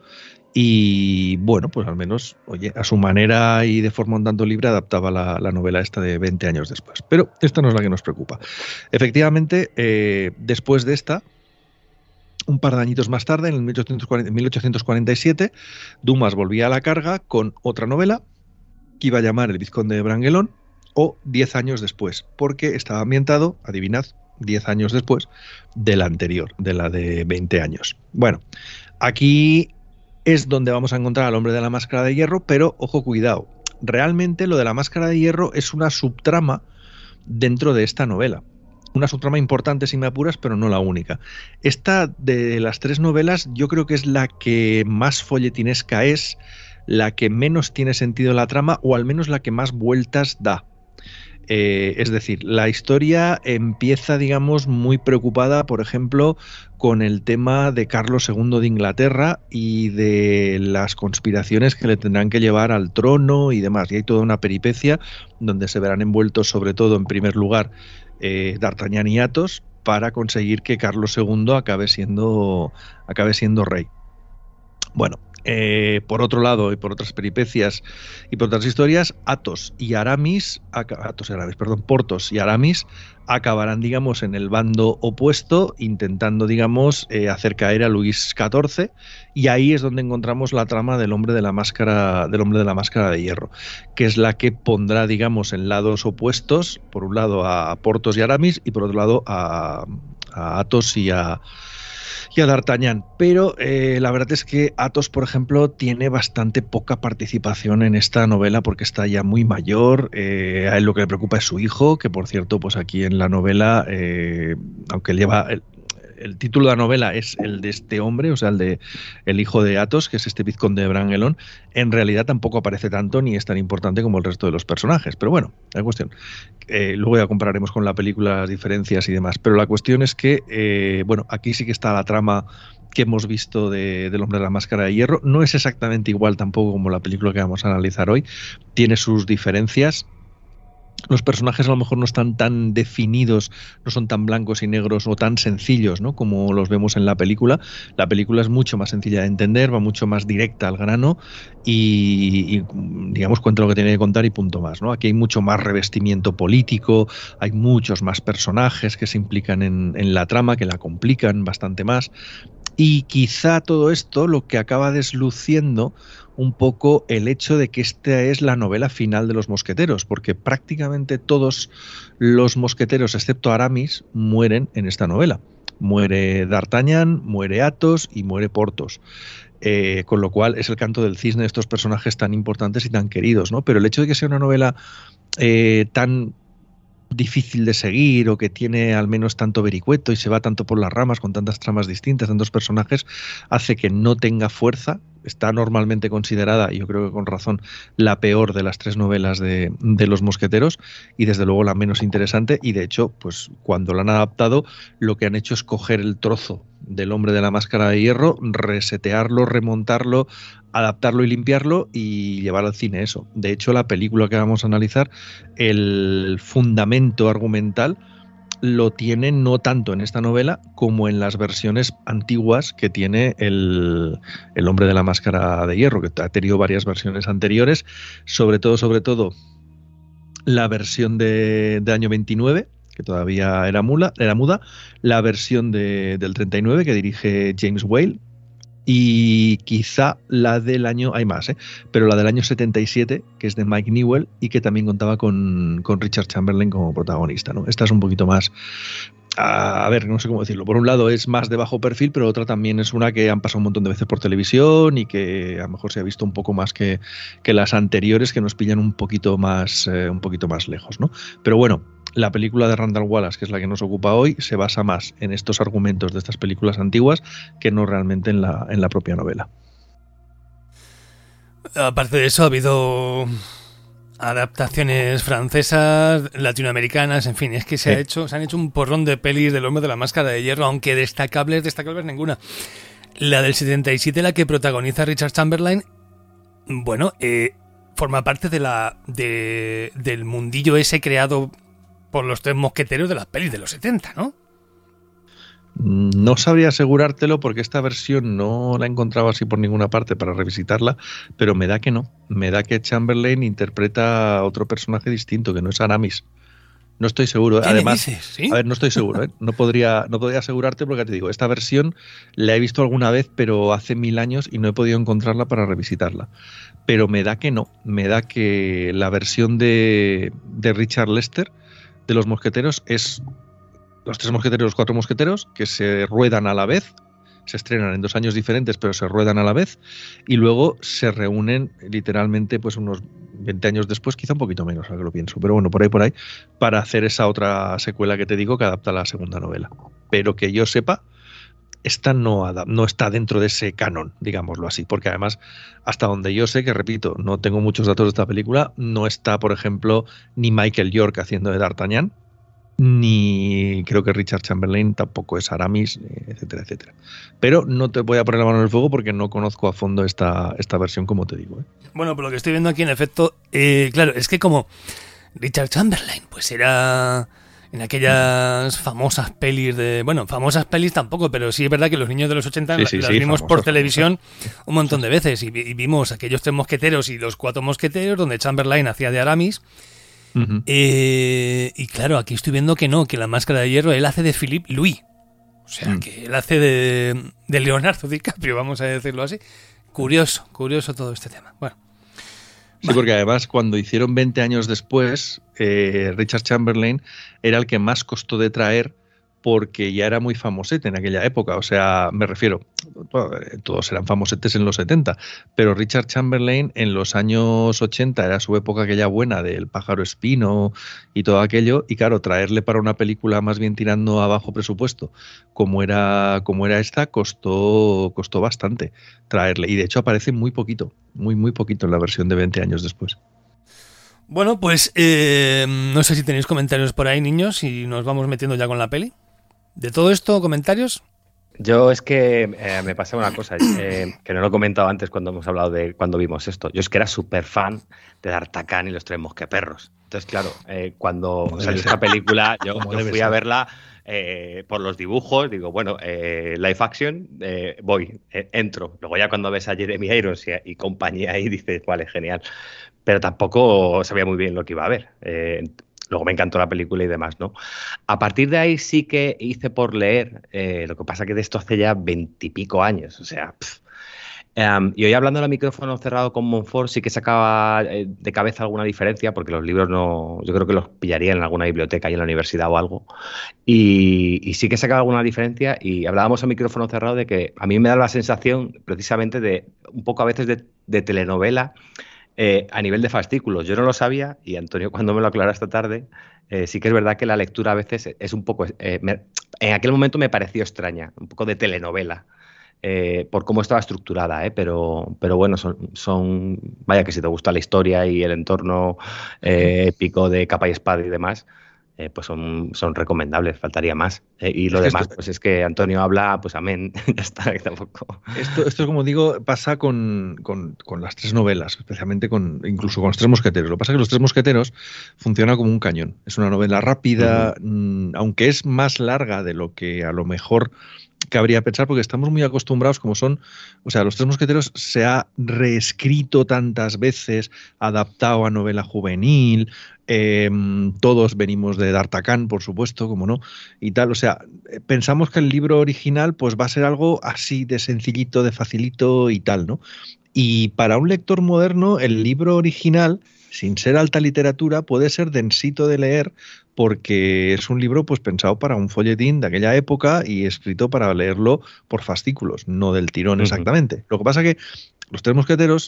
y bueno, pues al menos, oye, a su manera y de forma un tanto libre adaptaba la, la novela esta de veinte años después. Pero esta no es la que nos preocupa. Efectivamente, eh, después de esta, un par de añitos más tarde, en el mil ochocientos cuarenta y siete, Dumas volvía a la carga con otra novela que iba a llamar El Vizconde de Bragelonne o diez años después, porque estaba ambientado, adivinad, diez años después de la anterior, de la de veinte años. Bueno, aquí es donde vamos a encontrar al Hombre de la Máscara de Hierro, pero ojo, cuidado, realmente lo de la Máscara de Hierro es una subtrama dentro de esta novela. Una subtrama importante, si me apuras, pero no la única. Esta, de las tres novelas, yo creo que es la que más folletinesca es, la que menos tiene sentido la trama, o al menos la que más vueltas da. Eh, es decir, la historia empieza, digamos, muy preocupada, por ejemplo, con el tema de Carlos segundo de Inglaterra y de las conspiraciones que le tendrán que llevar al trono y demás. Y hay toda una peripecia donde se verán envueltos, sobre todo, en primer lugar, Eh, D'Artagnan y Athos, para conseguir que Carlos segundo acabe siendo, acabe siendo rey. Bueno, Eh, por otro lado, y por otras peripecias y por otras historias, Athos y Aramis, Athos y Aramis, perdón, Porthos y Aramis acabarán, digamos, en el bando opuesto, intentando, digamos, eh, hacer caer a Luis catorce, y ahí es donde encontramos la trama del hombre de la máscara, del hombre de la máscara de hierro, que es la que pondrá, digamos, en lados opuestos, por un lado a Porthos y Aramis, y por otro lado a, a Athos y a y a D'Artagnan, pero eh, la verdad es que Athos, por ejemplo, tiene bastante poca participación en esta novela porque está ya muy mayor. Eh, a él lo que le preocupa es su hijo, que por cierto, pues aquí en la novela, eh, aunque lleva el, el título de la novela es el de este hombre, o sea, el de el hijo de Athos, que es este vizconde de Bragelonne, en realidad tampoco aparece tanto ni es tan importante como el resto de los personajes. Pero bueno, la cuestión, eh, luego ya compararemos con la película las diferencias y demás. Pero la cuestión es que, eh, bueno, aquí sí que está la trama que hemos visto de, del hombre de la máscara de hierro. No es exactamente igual tampoco como la película que vamos a analizar hoy. Tiene sus diferencias. Los personajes a lo mejor no están tan definidos, no son tan blancos y negros o tan sencillos, ¿no?, como los vemos en la película. La película es mucho más sencilla de entender, va mucho más directa al grano y, y digamos, cuenta lo que tiene que contar y punto más, ¿no? Aquí hay mucho más revestimiento político, hay muchos más personajes que se implican en, en la trama, que la complican bastante más. Y quizá todo esto lo que acaba desluciendo un poco el hecho de que esta es la novela final de los mosqueteros, porque prácticamente todos los mosqueteros, excepto Aramis, mueren en esta novela. Muere D'Artagnan, muere Athos y muere Porthos. Eh, con lo cual es el canto del cisne de estos personajes tan importantes y tan queridos, ¿no? Pero el hecho de que sea una novela eh, tan difícil de seguir o que tiene al menos tanto vericueto y se va tanto por las ramas con tantas tramas distintas, tantos personajes, hace que no tenga fuerza. Está normalmente considerada, y yo creo que con razón, la peor de las tres novelas de, de los mosqueteros y desde luego la menos interesante, y de hecho, pues cuando la han adaptado, lo que han hecho es coger el trozo del hombre de la máscara de hierro, resetearlo, remontarlo, adaptarlo y limpiarlo y llevar al cine eso. De hecho, la película que vamos a analizar, el fundamento argumental lo tiene no tanto en esta novela como en las versiones antiguas que tiene el, el hombre de la máscara de hierro, que ha tenido varias versiones anteriores, sobre todo, sobre todo la versión de, de año veintinueve, que todavía era, mula, era muda, la versión de, del treinta y nueve que dirige James Whale, y quizá la del año, hay más, ¿eh? pero la del año setenta y siete, que es de Mike Newell y que también contaba con, con Richard Chamberlain como protagonista, ¿no? Esta es un poquito más, a, a ver, no sé cómo decirlo, por un lado es más de bajo perfil, pero otra también es una que han pasado un montón de veces por televisión y que a lo mejor se ha visto un poco más que, que las anteriores, que nos pillan un poquito más, eh, un poquito más lejos, ¿no? Pero bueno, la película de Randall Wallace, que es la que nos ocupa hoy, se basa más en estos argumentos de estas películas antiguas que no realmente en la, en la propia novela. Aparte de eso, ha habido adaptaciones francesas, latinoamericanas, en fin, es que se, sí. ha hecho, se han hecho un porrón de pelis del hombre de la máscara de hierro, aunque destacables, destacables ninguna. La del setenta y siete, la que protagoniza Richard Chamberlain, bueno, eh, forma parte de la de, del mundillo ese creado por los tres mosqueteros de las pelis de los setenta, ¿no? No sabría asegurártelo porque esta versión no la he encontrado así por ninguna parte para revisitarla, pero me da que no. Me da que Chamberlain interpreta a otro personaje distinto, que no es Aramis. No estoy seguro. ¿Qué Además, dices? ¿Sí? A ver, no estoy seguro, ¿eh? No podría, no podría asegurarte porque te digo, esta versión la he visto alguna vez, pero hace mil años y no he podido encontrarla para revisitarla. Pero me da que no. Me da que la versión de, de Richard Lester de los mosqueteros es los tres mosqueteros y los cuatro mosqueteros, que se ruedan a la vez, se estrenan en dos años diferentes, pero se ruedan a la vez, y luego se reúnen literalmente pues unos veinte años después, quizá un poquito menos, ahora que lo pienso, pero bueno, por ahí, por ahí, para hacer esa otra secuela que te digo que adapta la segunda novela. Pero que yo sepa, esta no, no está dentro de ese canon, digámoslo así, porque además, hasta donde yo sé, que repito, no tengo muchos datos de esta película, no está, por ejemplo, ni Michael York haciendo de D'Artagnan, ni creo que Richard Chamberlain tampoco es Aramis, etcétera, etcétera. Pero no te voy a poner la mano en el fuego porque no conozco a fondo esta, esta versión, como te digo, ¿eh? Bueno, por lo que estoy viendo aquí, en efecto, eh, claro, es que como Richard Chamberlain, pues era... en aquellas famosas pelis de... Bueno, famosas pelis tampoco, pero sí es verdad que los niños de los ochenta sí, sí, las sí, vimos famosas, por televisión famosas. un montón de veces y, y vimos aquellos tres mosqueteros y los cuatro mosqueteros donde Chamberlain hacía de Aramis. Uh-huh. eh, y claro, aquí estoy viendo que no, que la Máscara de Hierro él hace de Philippe Louis. O sea, mm. que él hace de, de Leonardo DiCaprio, vamos a decirlo así. Curioso, curioso todo este tema. Bueno. Sí, porque además cuando hicieron veinte años después, eh, Richard Chamberlain era el que más costó de traer porque ya era muy famosete en aquella época. O sea, me refiero, todos eran famosetes en los setenta, pero Richard Chamberlain en los años ochenta era su época aquella buena del Pájaro Espino y todo aquello, y claro, traerle para una película más bien tirando a bajo presupuesto, como era, como era esta, costó, costó bastante traerle. Y de hecho aparece muy poquito, muy, muy poquito en la versión de veinte años después. Bueno, pues eh, no sé si tenéis comentarios por ahí, niños, y nos vamos metiendo ya con la peli. ¿De todo esto, comentarios? Yo es que eh, me pasa una cosa, eh, que no lo he comentado antes cuando hemos hablado de cuando vimos esto. Yo es que era súper fan de D'Artagnan y los tres mosqueperros. Entonces, claro, eh, cuando salió esta película, yo, yo fui ser. a verla eh, por los dibujos. Digo, bueno, eh, live action, eh, voy, eh, entro. Luego ya cuando ves a Jeremy Irons y, y compañía ahí dices, vale, genial. Pero tampoco sabía muy bien lo que iba a ver. Eh, Luego me encantó la película y demás, ¿no? A partir de ahí sí que hice por leer, eh, lo que pasa que de esto hace ya veintipico años, o sea... Um, y hoy hablando al micrófono cerrado con Montfort sí que sacaba eh, de cabeza alguna diferencia, porque los libros no... Yo creo que los pillaría en alguna biblioteca y en la universidad o algo. Y, y sí que sacaba alguna diferencia y hablábamos al micrófono cerrado de que a mí me da la sensación precisamente de un poco a veces de, de telenovela, Eh, a nivel de fascículos. Yo no lo sabía y Antonio cuando me lo aclaró esta tarde, eh, sí que es verdad que la lectura a veces es un poco... Eh, me, en aquel momento me pareció extraña, un poco de telenovela, eh, por cómo estaba estructurada, eh, pero, pero bueno, son, son... Vaya que si te gusta la historia y el entorno eh, épico de capa y espada y demás, eh, pues son, son recomendables, faltaría más. Eh, y lo es demás, esto, pues es que Antonio habla, pues amén, ya está, tampoco. Esto, esto, como digo, pasa con, con, con las tres novelas, especialmente con incluso con los tres mosqueteros. Lo que pasa es que los tres mosqueteros funciona como un cañón. Es una novela rápida, uh-huh. mmm, aunque es más larga de lo que a lo mejor cabría pensar, porque estamos muy acostumbrados, como son, o sea, los tres mosqueteros se ha reescrito tantas veces, adaptado a novela juvenil, eh, todos venimos de D'Artagnan, por supuesto, como no, y tal, o sea, pensamos que el libro original pues va a ser algo así de sencillito, de facilito y tal, ¿no? Y para un lector moderno, el libro original, sin ser alta literatura, puede ser densito de leer, porque es un libro pues pensado para un folletín de aquella época y escrito para leerlo por fascículos, no del tirón uh-huh. exactamente. Lo que pasa que Los Tres Mosqueteros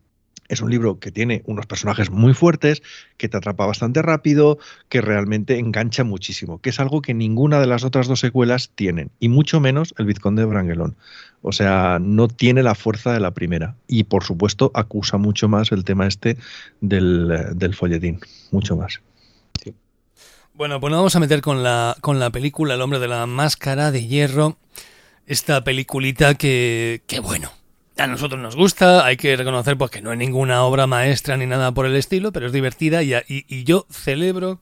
es un libro que tiene unos personajes muy fuertes, que te atrapa bastante rápido, que realmente engancha muchísimo, que es algo que ninguna de las otras dos secuelas tienen, y mucho menos El Vizconde de Bragelonne. O sea, no tiene la fuerza de la primera. Y, por supuesto, acusa mucho más el tema este del, del folletín. Mucho más. Sí. Bueno, pues nos vamos a meter con la, con la película El hombre de la máscara de hierro. Esta peliculita que, que bueno, a nosotros nos gusta. Hay que reconocer pues, que no es ninguna obra maestra ni nada por el estilo, pero es divertida y, y, y yo celebro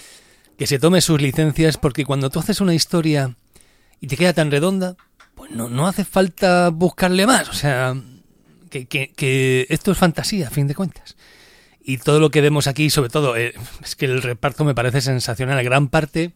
que se tome sus licencias, porque cuando tú haces una historia y te queda tan redonda, pues no, no hace falta buscarle más. O sea, que, que, que esto es fantasía, a fin de cuentas. Y todo lo que vemos aquí, sobre todo, eh, es que el reparto me parece sensacional. Gran parte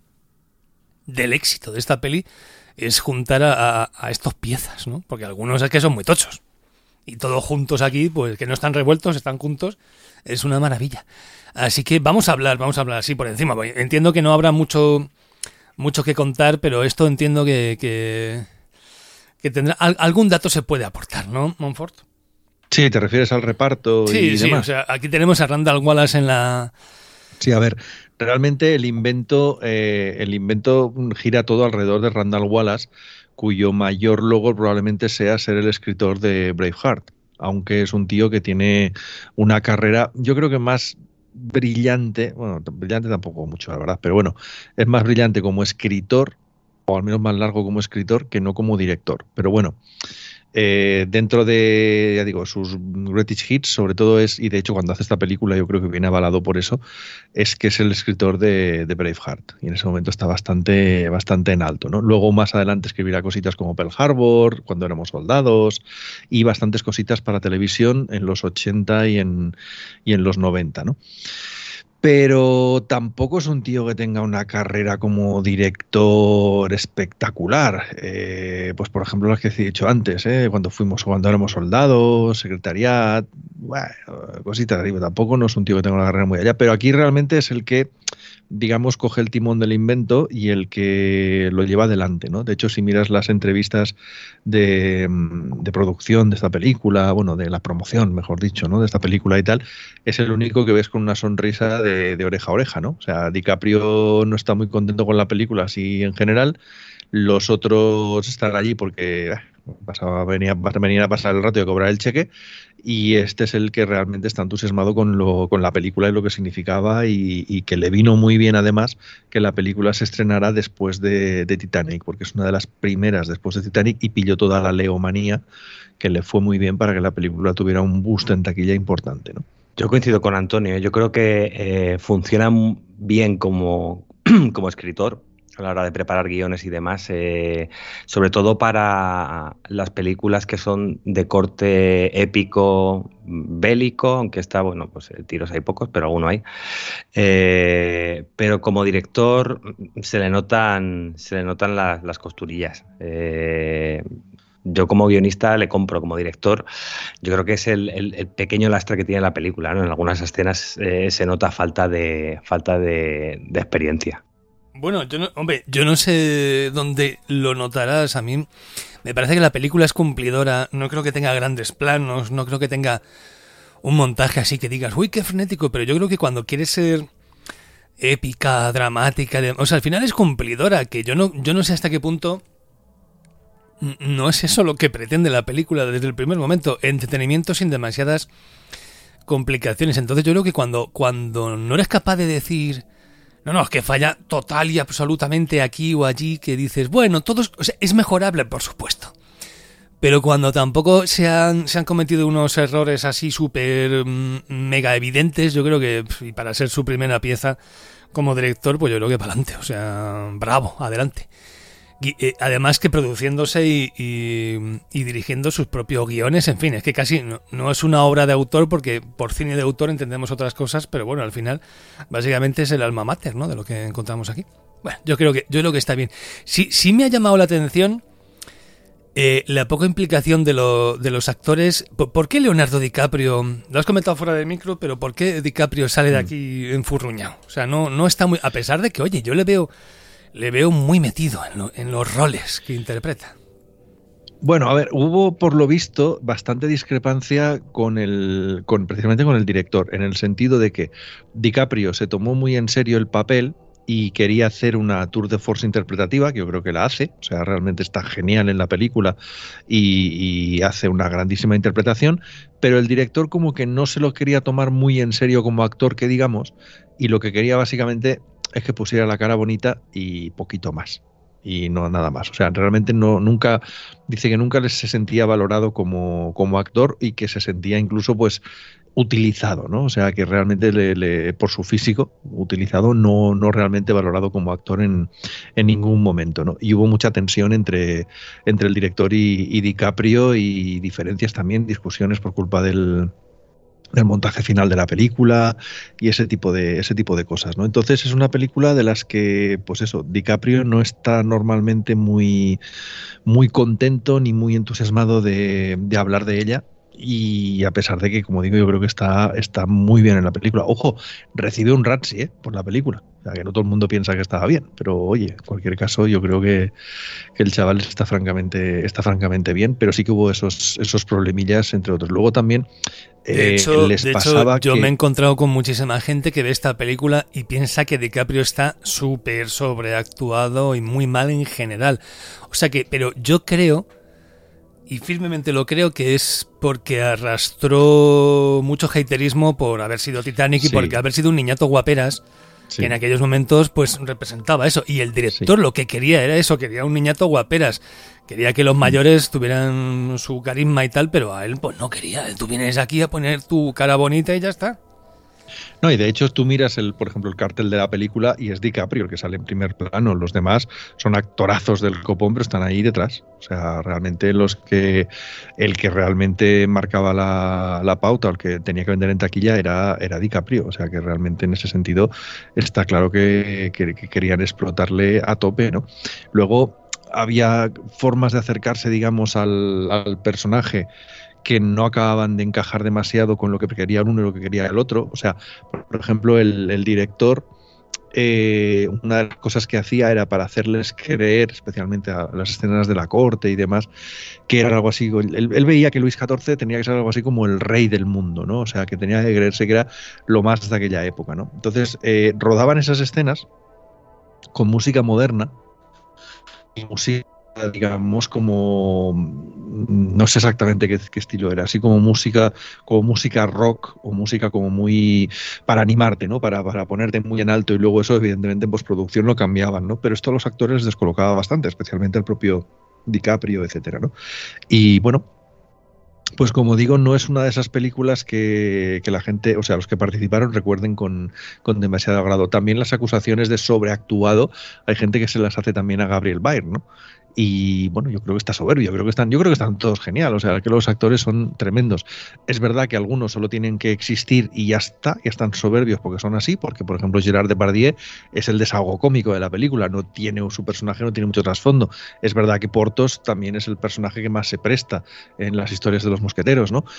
del éxito de esta peli es juntar a, a, a estos piezas, ¿no? Porque algunos es que son muy tochos. Y todos juntos aquí, pues que no están revueltos, están juntos. Es una maravilla. Así que vamos a hablar, vamos a hablar así por encima. Entiendo que no habrá mucho, mucho que contar, pero esto entiendo que... que que tendrá algún dato se puede aportar, ¿no, Montfort? Sí, te refieres al reparto sí, y sí, demás. O sea, aquí tenemos a Randall Wallace en la... Sí, a ver, realmente el invento, eh, el invento gira todo alrededor de Randall Wallace, cuyo mayor logro probablemente sea ser el escritor de Braveheart, aunque es un tío que tiene una carrera, yo creo que más brillante, bueno, brillante tampoco mucho, la verdad, pero bueno, es más brillante como escritor o al menos más largo como escritor que no como director. Pero bueno, eh, dentro de, ya digo, sus greatest hits, sobre todo es, y de hecho cuando hace esta película yo creo que viene avalado por eso, es que es el escritor de, de Braveheart, y en ese momento está bastante, bastante en alto, ¿no? Luego más adelante escribirá cositas como Pearl Harbor, Cuando éramos soldados, y bastantes cositas para televisión en los ochenta y en, y en los noventa, ¿no? Pero tampoco es un tío que tenga una carrera como director espectacular. Eh, pues por ejemplo las que he dicho antes, ¿eh? cuando fuimos, cuando éramos soldados, Secretariat, bueno, cositas así. Tampoco no es un tío que tenga una carrera muy allá, pero aquí realmente es el que, digamos, coge el timón del invento y el que lo lleva adelante, ¿no? De hecho, si miras las entrevistas de, de producción de esta película, bueno, de la promoción, mejor dicho, ¿no? De esta película y tal, es el único que ves con una sonrisa de, de oreja a oreja, ¿no? O sea, DiCaprio no está muy contento con la película así en general. Los otros están allí porque eh, pasaba, venía, venía a pasar el rato y a cobrar el cheque, y este es el que realmente está entusiasmado con, lo, con la película y lo que significaba, y, y que le vino muy bien además que la película se estrenara después de, de Titanic, porque es una de las primeras después de Titanic y pilló toda la leomanía, que le fue muy bien para que la película tuviera un boost en taquilla importante, ¿no? Yo coincido con Antonio, yo creo que eh, funciona bien como, como escritor a la hora de preparar guiones y demás, eh, sobre todo para las películas que son de corte épico, bélico, aunque está, bueno, pues tiros hay pocos, pero alguno hay. Eh, pero como director se le notan, se le notan las, las costurillas. Eh, Yo como guionista le compro, como director yo creo que es el, el, el pequeño lastre que tiene la película, ¿no? En algunas escenas eh, se nota falta de falta de, de experiencia. Bueno, yo no, hombre, yo no sé dónde lo notarás. A mí me parece que la película es cumplidora. No creo que tenga grandes planos, no creo que tenga un montaje así que digas, uy, qué frenético, pero yo creo que cuando quieres ser épica, dramática, de, o sea, al final es cumplidora, que yo no, yo no sé hasta qué punto no es eso lo que pretende la película desde el primer momento, entretenimiento sin demasiadas complicaciones. Entonces yo creo que cuando, cuando no eres capaz de decir, no, no, es que falla total y absolutamente aquí o allí, que dices, bueno, todo es, o sea, es mejorable, por supuesto, pero cuando tampoco se han, se han cometido unos errores así súper mm, mega evidentes, yo creo que, y para ser su primera pieza como director, pues yo creo que para adelante, o sea, bravo, adelante. Además que produciéndose y, y, y dirigiendo sus propios guiones, en fin, es que casi no, no es una obra de autor, porque por cine de autor entendemos otras cosas, pero bueno, al final básicamente es el alma mater, ¿no?, de lo que encontramos aquí. Bueno, yo creo que yo creo que está bien. Sí, sí me ha llamado la atención eh, la poca implicación de, lo, de los actores. ¿Por, ¿Por qué Leonardo DiCaprio? Lo has comentado fuera del micro, pero ¿por qué DiCaprio sale de aquí enfurruñado? O sea, no, no está muy... A pesar de que, oye, yo le veo... Le veo muy metido en, lo, en los roles que interpreta. Bueno, a ver, hubo por lo visto bastante discrepancia con el, con precisamente con el director, en el sentido de que DiCaprio se tomó muy en serio el papel y quería hacer una tour de force interpretativa, que yo creo que la hace, o sea, realmente está genial en la película y, y hace una grandísima interpretación, pero el director como que no se lo quería tomar muy en serio como actor, que digamos, y lo que quería básicamente es que pusiera la cara bonita y poquito más, y no nada más. O sea, realmente no, nunca, dice que nunca se sentía valorado como, como actor, y que se sentía incluso pues utilizado, ¿no? O sea, que realmente le, le, por su físico utilizado, no, no realmente valorado como actor en, en ningún momento, ¿no? Y hubo mucha tensión entre, entre el director y, y DiCaprio, y diferencias también, discusiones por culpa del del montaje final de la película y ese tipo de ese tipo de cosas, ¿no? Entonces es una película de las que, pues eso, DiCaprio no está normalmente muy, muy contento ni muy entusiasmado de, de hablar de ella, y a pesar de que, como digo, yo creo que está, está muy bien en la película. Ojo, recibe un Razzie, ¿eh?, por la película. O sea, que no todo el mundo piensa que estaba bien, pero oye, en cualquier caso yo creo que, que el chaval está francamente, está francamente bien, pero sí que hubo esos, esos problemillas, entre otros. Luego también de hecho, eh, les de pasaba hecho yo que... me he encontrado con muchísima gente que ve esta película y piensa que DiCaprio está súper sobreactuado y muy mal en general. O sea que, pero yo creo, y firmemente lo creo, que es porque arrastró mucho haterismo por haber sido Titanic, sí, y porque haber sido un niñato guaperas sí. que en aquellos momentos pues representaba eso. Y el director sí. lo que quería era eso, quería un niñato guaperas. Quería que los mayores tuvieran su carisma y tal, pero a él pues no quería. Tú vienes aquí a poner tu cara bonita y ya está. No, y de hecho tú miras, el, por ejemplo, el cartel de la película y es DiCaprio el que sale en primer plano. Los demás son actorazos del copón, pero están ahí detrás. O sea, realmente los que el que realmente marcaba la, la pauta, el que tenía que vender en taquilla era, era DiCaprio. O sea, que realmente en ese sentido está claro que, que, que querían explotarle a tope, ¿no? Luego había formas de acercarse, digamos, al, al personaje que no acababan de encajar demasiado con lo que quería el uno y lo que quería el otro. O sea, por ejemplo, el, el director, eh, una de las cosas que hacía era para hacerles creer, especialmente a las escenas de la corte y demás, que era algo así. Él, él veía que Luis catorce tenía que ser algo así como el rey del mundo, ¿no? O sea, que tenía que creerse que era lo más de aquella época, ¿no? Entonces, eh, rodaban esas escenas con música moderna y música, digamos, como no sé exactamente qué, qué estilo era, así como música, como música rock o música como muy para animarte, ¿no? Para, para ponerte muy en alto, y luego eso evidentemente en postproducción lo cambiaban, ¿no? Pero esto a los actores les descolocaba bastante, especialmente el propio DiCaprio, etcétera, ¿no? Y bueno, pues como digo, no es una de esas películas que, que la gente, o sea, los que participaron recuerden con, con demasiado agrado. También las acusaciones de sobreactuado, hay gente que se las hace también a Gabriel Byrne, ¿no? Y bueno, yo creo que está soberbio, yo creo que están, yo creo que están todos genial, o sea, que los actores son tremendos. Es verdad que algunos solo tienen que existir y ya está, ya están soberbios porque son así, porque por ejemplo Gerard Depardieu es el desahogo cómico de la película, no tiene su personaje, no tiene mucho trasfondo. Es verdad que Porthos también es el personaje que más se presta en las historias de los mosqueteros, ¿no?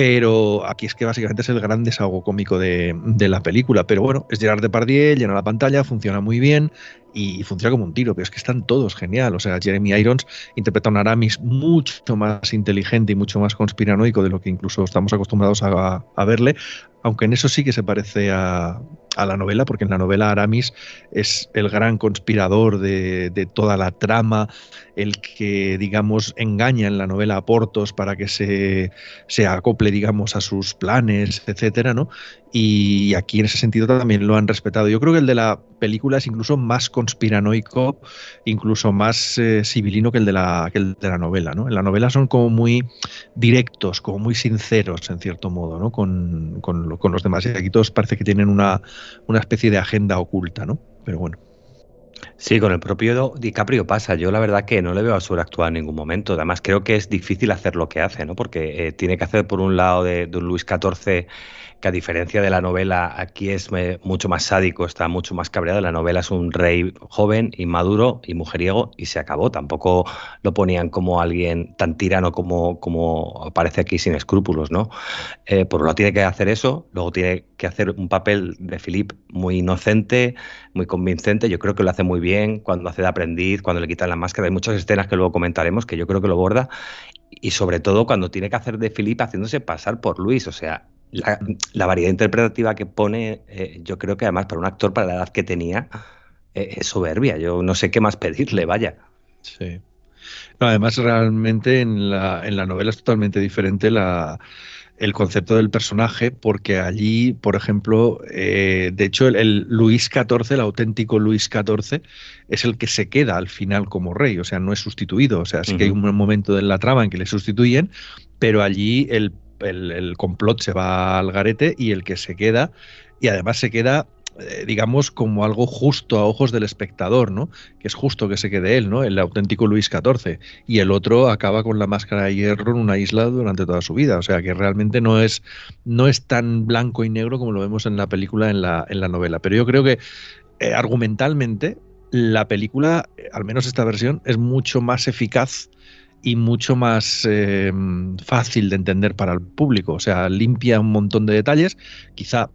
Pero aquí es que básicamente es el gran desahogo cómico de, de la película. Pero bueno, es Gerard Depardieu, llena la pantalla, funciona muy bien y funciona como un tiro, pero es que están todos genial. O sea, Jeremy Irons interpreta a un Aramis mucho más inteligente y mucho más conspiranoico de lo que incluso estamos acostumbrados a, a verle, aunque en eso sí que se parece a, a la novela, porque en la novela Aramis es el gran conspirador de, de toda la trama, el que, digamos, engaña en la novela a Porthos para que se, se acople, digamos, a sus planes, etcétera, ¿no? Y aquí en ese sentido también lo han respetado. Yo creo que el de la película es incluso más conspiranoico, incluso más eh, sibilino que el de la que el de la novela, ¿no? En la novela son como muy directos, como muy sinceros en cierto modo, ¿no? Con, con, con los demás. Y aquí todos parece que tienen una, una especie de agenda oculta, ¿no? Pero bueno. Sí, con el propio DiCaprio pasa. Yo la verdad que no le veo a sobreactuar en ningún momento. Además creo que es difícil hacer lo que hace, ¿no? Porque eh, tiene que hacer por un lado de, de un Luis catorce que a diferencia de la novela aquí es eh, mucho más sádico, está mucho más cabreado. La novela es un rey joven, inmaduro y mujeriego y se acabó. Tampoco lo ponían como alguien tan tirano como, como aparece aquí, sin escrúpulos, ¿no? Eh, por un lado tiene que hacer eso, luego tiene que hacer un papel de Philippe muy inocente, muy convincente. Yo creo que lo hace muy bien cuando hace de aprendiz, cuando le quitan la máscara. Hay muchas escenas que luego comentaremos que yo creo que lo borda. Y sobre todo cuando tiene que hacer de Philippe haciéndose pasar por Luis. O sea, la, la variedad interpretativa que pone, eh, yo creo que además para un actor, para la edad que tenía, eh, es soberbia. Yo no sé qué más pedirle, vaya. Sí. No, además, realmente en la, en la novela es totalmente diferente la... el concepto del personaje, porque allí, por ejemplo, eh, de hecho, el, el Luis catorce, el auténtico Luis catorce, es el que se queda al final como rey, o sea, no es sustituido. O sea, sí uh-huh. que hay un momento en la trama en que le sustituyen, pero allí el, el, el complot se va al garete y el que se queda, y además se queda, eh, digamos, como algo justo a ojos del espectador, ¿no? Que es justo que se quede él, ¿no? El auténtico Luis catorce. Y el otro acaba con la máscara de hierro en una isla durante toda su vida. O sea, que realmente no es, no es tan blanco y negro como lo vemos en la película, en la, en la novela. Pero yo creo que eh, argumentalmente la película, al menos esta versión, es mucho más eficaz y mucho más eh, fácil de entender para el público. O sea, limpia un montón de detalles. Quizá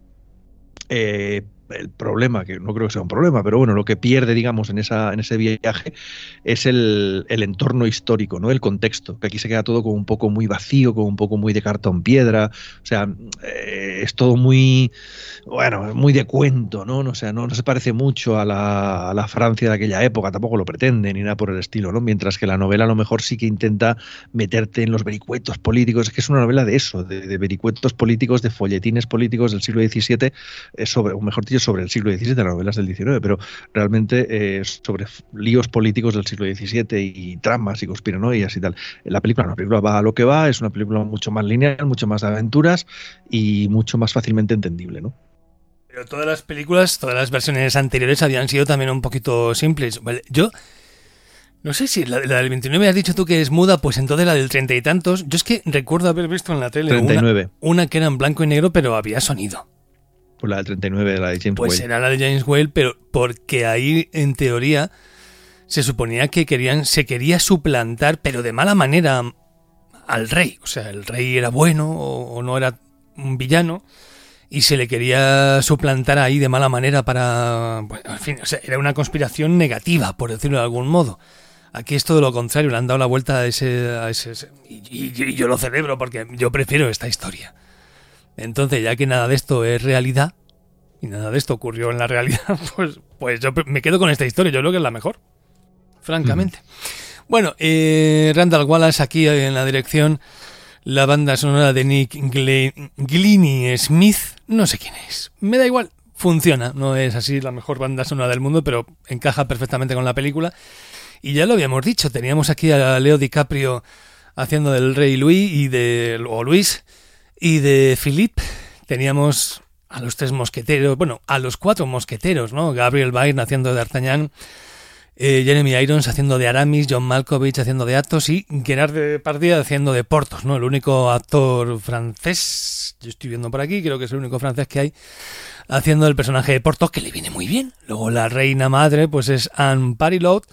Eh, el problema, que no creo que sea un problema, pero bueno, lo que pierde, digamos, en esa en ese viaje es el, el entorno histórico, ¿no? El contexto, que aquí se queda todo como un poco muy vacío, como un poco muy de cartón piedra, o sea, eh, es todo muy, bueno, muy de cuento, ¿no? O sea, no, no se parece mucho a la, a la Francia de aquella época, tampoco lo pretende, ni nada por el estilo, ¿no? Mientras que la novela a lo mejor sí que intenta meterte en los vericuetos políticos, es que es una novela de eso, de, de vericuetos políticos, de folletines políticos del siglo diecisiete, eh, sobre, o mejor dicho, sobre el siglo diecisiete, las novelas del diecinueve, pero realmente eh, sobre líos políticos del siglo diecisiete y tramas y conspiranoias y tal. La película, no, la película va a lo que va, es una película mucho más lineal, mucho más de aventuras y mucho más fácilmente entendible, ¿no? Pero todas las películas, todas las versiones anteriores habían sido también un poquito simples. Vale, yo no sé si la, la del veintinueve has dicho tú que es muda, pues entonces la del treinta y tantos. Yo es que recuerdo haber visto en la tele treinta y nueve. Una, una que era en blanco y negro, pero había sonido. Pues la del treinta y nueve, la de James Pues Whale. Pues era la de James Whale, pero porque ahí, en teoría, se suponía que querían, se quería suplantar, pero de mala manera, al rey. O sea, el rey era bueno o, o no era un villano. Y se le quería suplantar ahí de mala manera para... Bueno, en fin, o sea, era una conspiración negativa, por decirlo de algún modo. Aquí es todo lo contrario, le han dado la vuelta a ese... A ese, ese y, y, y yo lo celebro porque yo prefiero esta historia. Entonces, ya que nada de esto es realidad, y nada de esto ocurrió en la realidad, pues, pues yo me quedo con esta historia, yo creo que es la mejor, francamente. Mm. Bueno, eh, Randall Wallace aquí en la dirección... La banda sonora de Nick Glennie Smith, no sé quién es. Me da igual, funciona. No es así la mejor banda sonora del mundo, pero encaja perfectamente con la película. Y ya lo habíamos dicho, teníamos aquí a Leo DiCaprio haciendo del Rey Luis y de o Luis y de Philippe. Teníamos a los tres mosqueteros, bueno, a los cuatro mosqueteros, ¿no? Gabriel Byrne haciendo de D'Artagnan. Eh, Jeremy Irons haciendo de Aramis, John Malkovich haciendo de Athos y Gerard Depardieu haciendo de Porthos, ¿no? El único actor francés, yo estoy viendo por aquí, creo que es el único francés que hay, haciendo el personaje de Porthos, que le viene muy bien. Luego la reina madre, pues es Anne Parilot,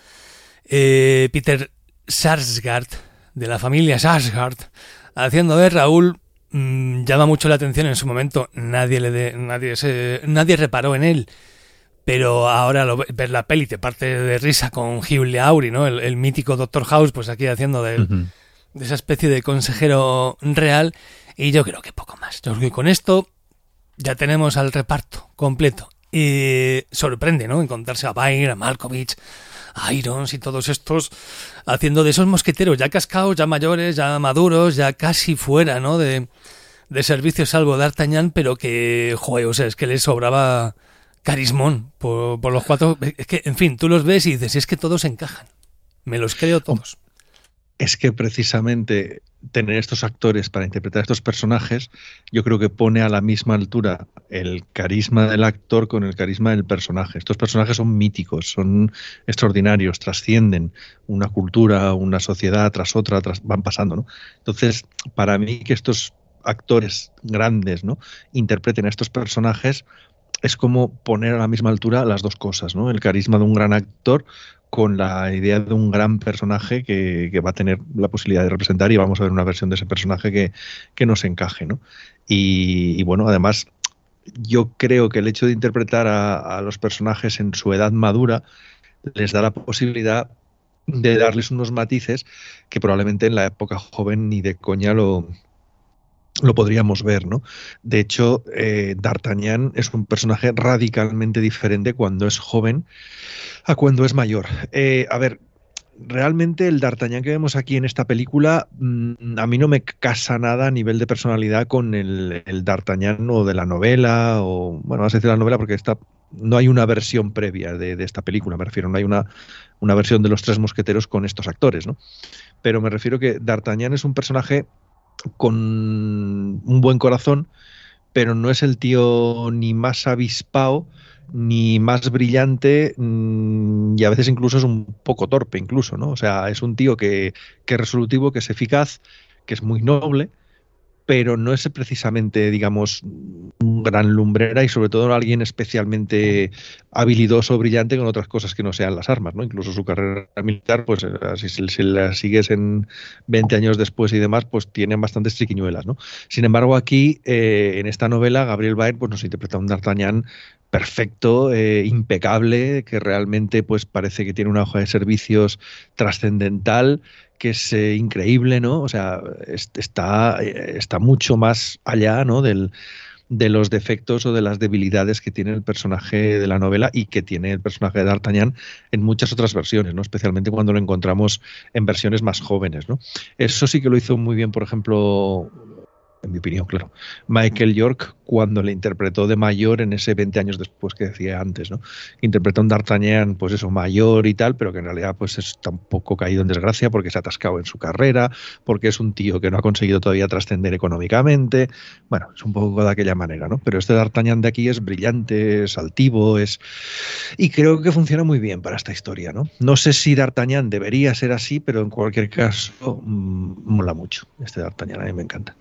eh, Peter Sarsgaard, de la familia Sarsgaard, haciendo de Raúl. Mmm, llama mucho la atención en su momento, nadie le de, nadie se, nadie reparó en él. Pero ahora lo, ves la peli, te parte de risa con Hugh Laurie, ¿no? El, el mítico Doctor House, pues aquí haciendo de, uh-huh. de esa especie de consejero real. Y yo creo que poco más. Yo creo que con esto ya tenemos al reparto completo. Y sorprende, ¿no? Encontrarse a Byrne, a Malkovich, a Irons y todos estos haciendo de esos mosqueteros ya cascados, ya mayores, ya maduros, ya casi fuera, ¿no? De, de servicio salvo D'Artagnan, pero que, joder, o sea, es que les sobraba... carismón por, por los cuatro. Es que, en fin, tú los ves y dices, es que todos encajan. Me los creo todos. Es que precisamente tener estos actores para interpretar estos personajes, yo creo que pone a la misma altura el carisma del actor con el carisma del personaje. Estos personajes son míticos, son extraordinarios, trascienden una cultura, una sociedad tras otra, tras, van pasando, ¿no? Entonces, para mí que estos actores grandes, ¿no?, interpreten a estos personajes, es como poner a la misma altura las dos cosas, ¿no? El carisma de un gran actor con la idea de un gran personaje que, que va a tener la posibilidad de representar, y vamos a ver una versión de ese personaje que, que nos encaje, ¿no? Y, y bueno, además, yo creo que el hecho de interpretar a, a los personajes en su edad madura les da la posibilidad de darles unos matices que probablemente en la época joven ni de coña lo... lo podríamos ver, ¿no? De hecho, eh, D'Artagnan es un personaje radicalmente diferente cuando es joven a cuando es mayor. Eh, a ver, realmente el D'Artagnan que vemos aquí en esta película mmm, a mí no me casa nada a nivel de personalidad con el, el D'Artagnan o de la novela, o bueno, vas a decir la novela porque esta, no hay una versión previa de, de esta película, me refiero, no hay una, una versión de los tres mosqueteros con estos actores, ¿no? Pero me refiero que D'Artagnan es un personaje con un buen corazón, pero no es el tío ni más avispado ni más brillante, y a veces incluso es un poco torpe incluso, ¿no? O sea, es un tío que, que es resolutivo, que es eficaz, que es muy noble, pero no es precisamente, digamos, un gran lumbrera y sobre todo alguien especialmente habilidoso o brillante con otras cosas que no sean las armas, ¿no? Incluso su carrera militar, pues si, si, si la sigues en veinte años después y demás, pues tienen bastantes triquiñuelas, ¿no? Sin embargo, aquí, eh, en esta novela, Gabriel Byrne pues, nos interpreta un D'Artagnan perfecto, eh, impecable, que realmente pues parece que tiene una hoja de servicios trascendental, que es eh, increíble, ¿no? O sea, es, está, está mucho más allá, ¿no?, del, de los defectos o de las debilidades que tiene el personaje de la novela y que tiene el personaje de D'Artagnan en muchas otras versiones, ¿no? Especialmente cuando lo encontramos en versiones más jóvenes, ¿no? Eso sí que lo hizo muy bien, por ejemplo, en mi opinión, claro, Michael York cuando le interpretó de mayor en ese veinte años después que decía antes, ¿no? Interpretó un D'Artagnan, pues eso, mayor y tal, pero que en realidad pues es tampoco caído en desgracia porque se ha atascado en su carrera, porque es un tío que no ha conseguido todavía trascender económicamente. Bueno, es un poco de aquella manera, ¿no? Pero este D'Artagnan de aquí es brillante, es altivo, es... y creo que funciona muy bien para esta historia, ¿no? No sé si D'Artagnan debería ser así, pero en cualquier caso mmm, mola mucho este D'Artagnan, a mí me encanta.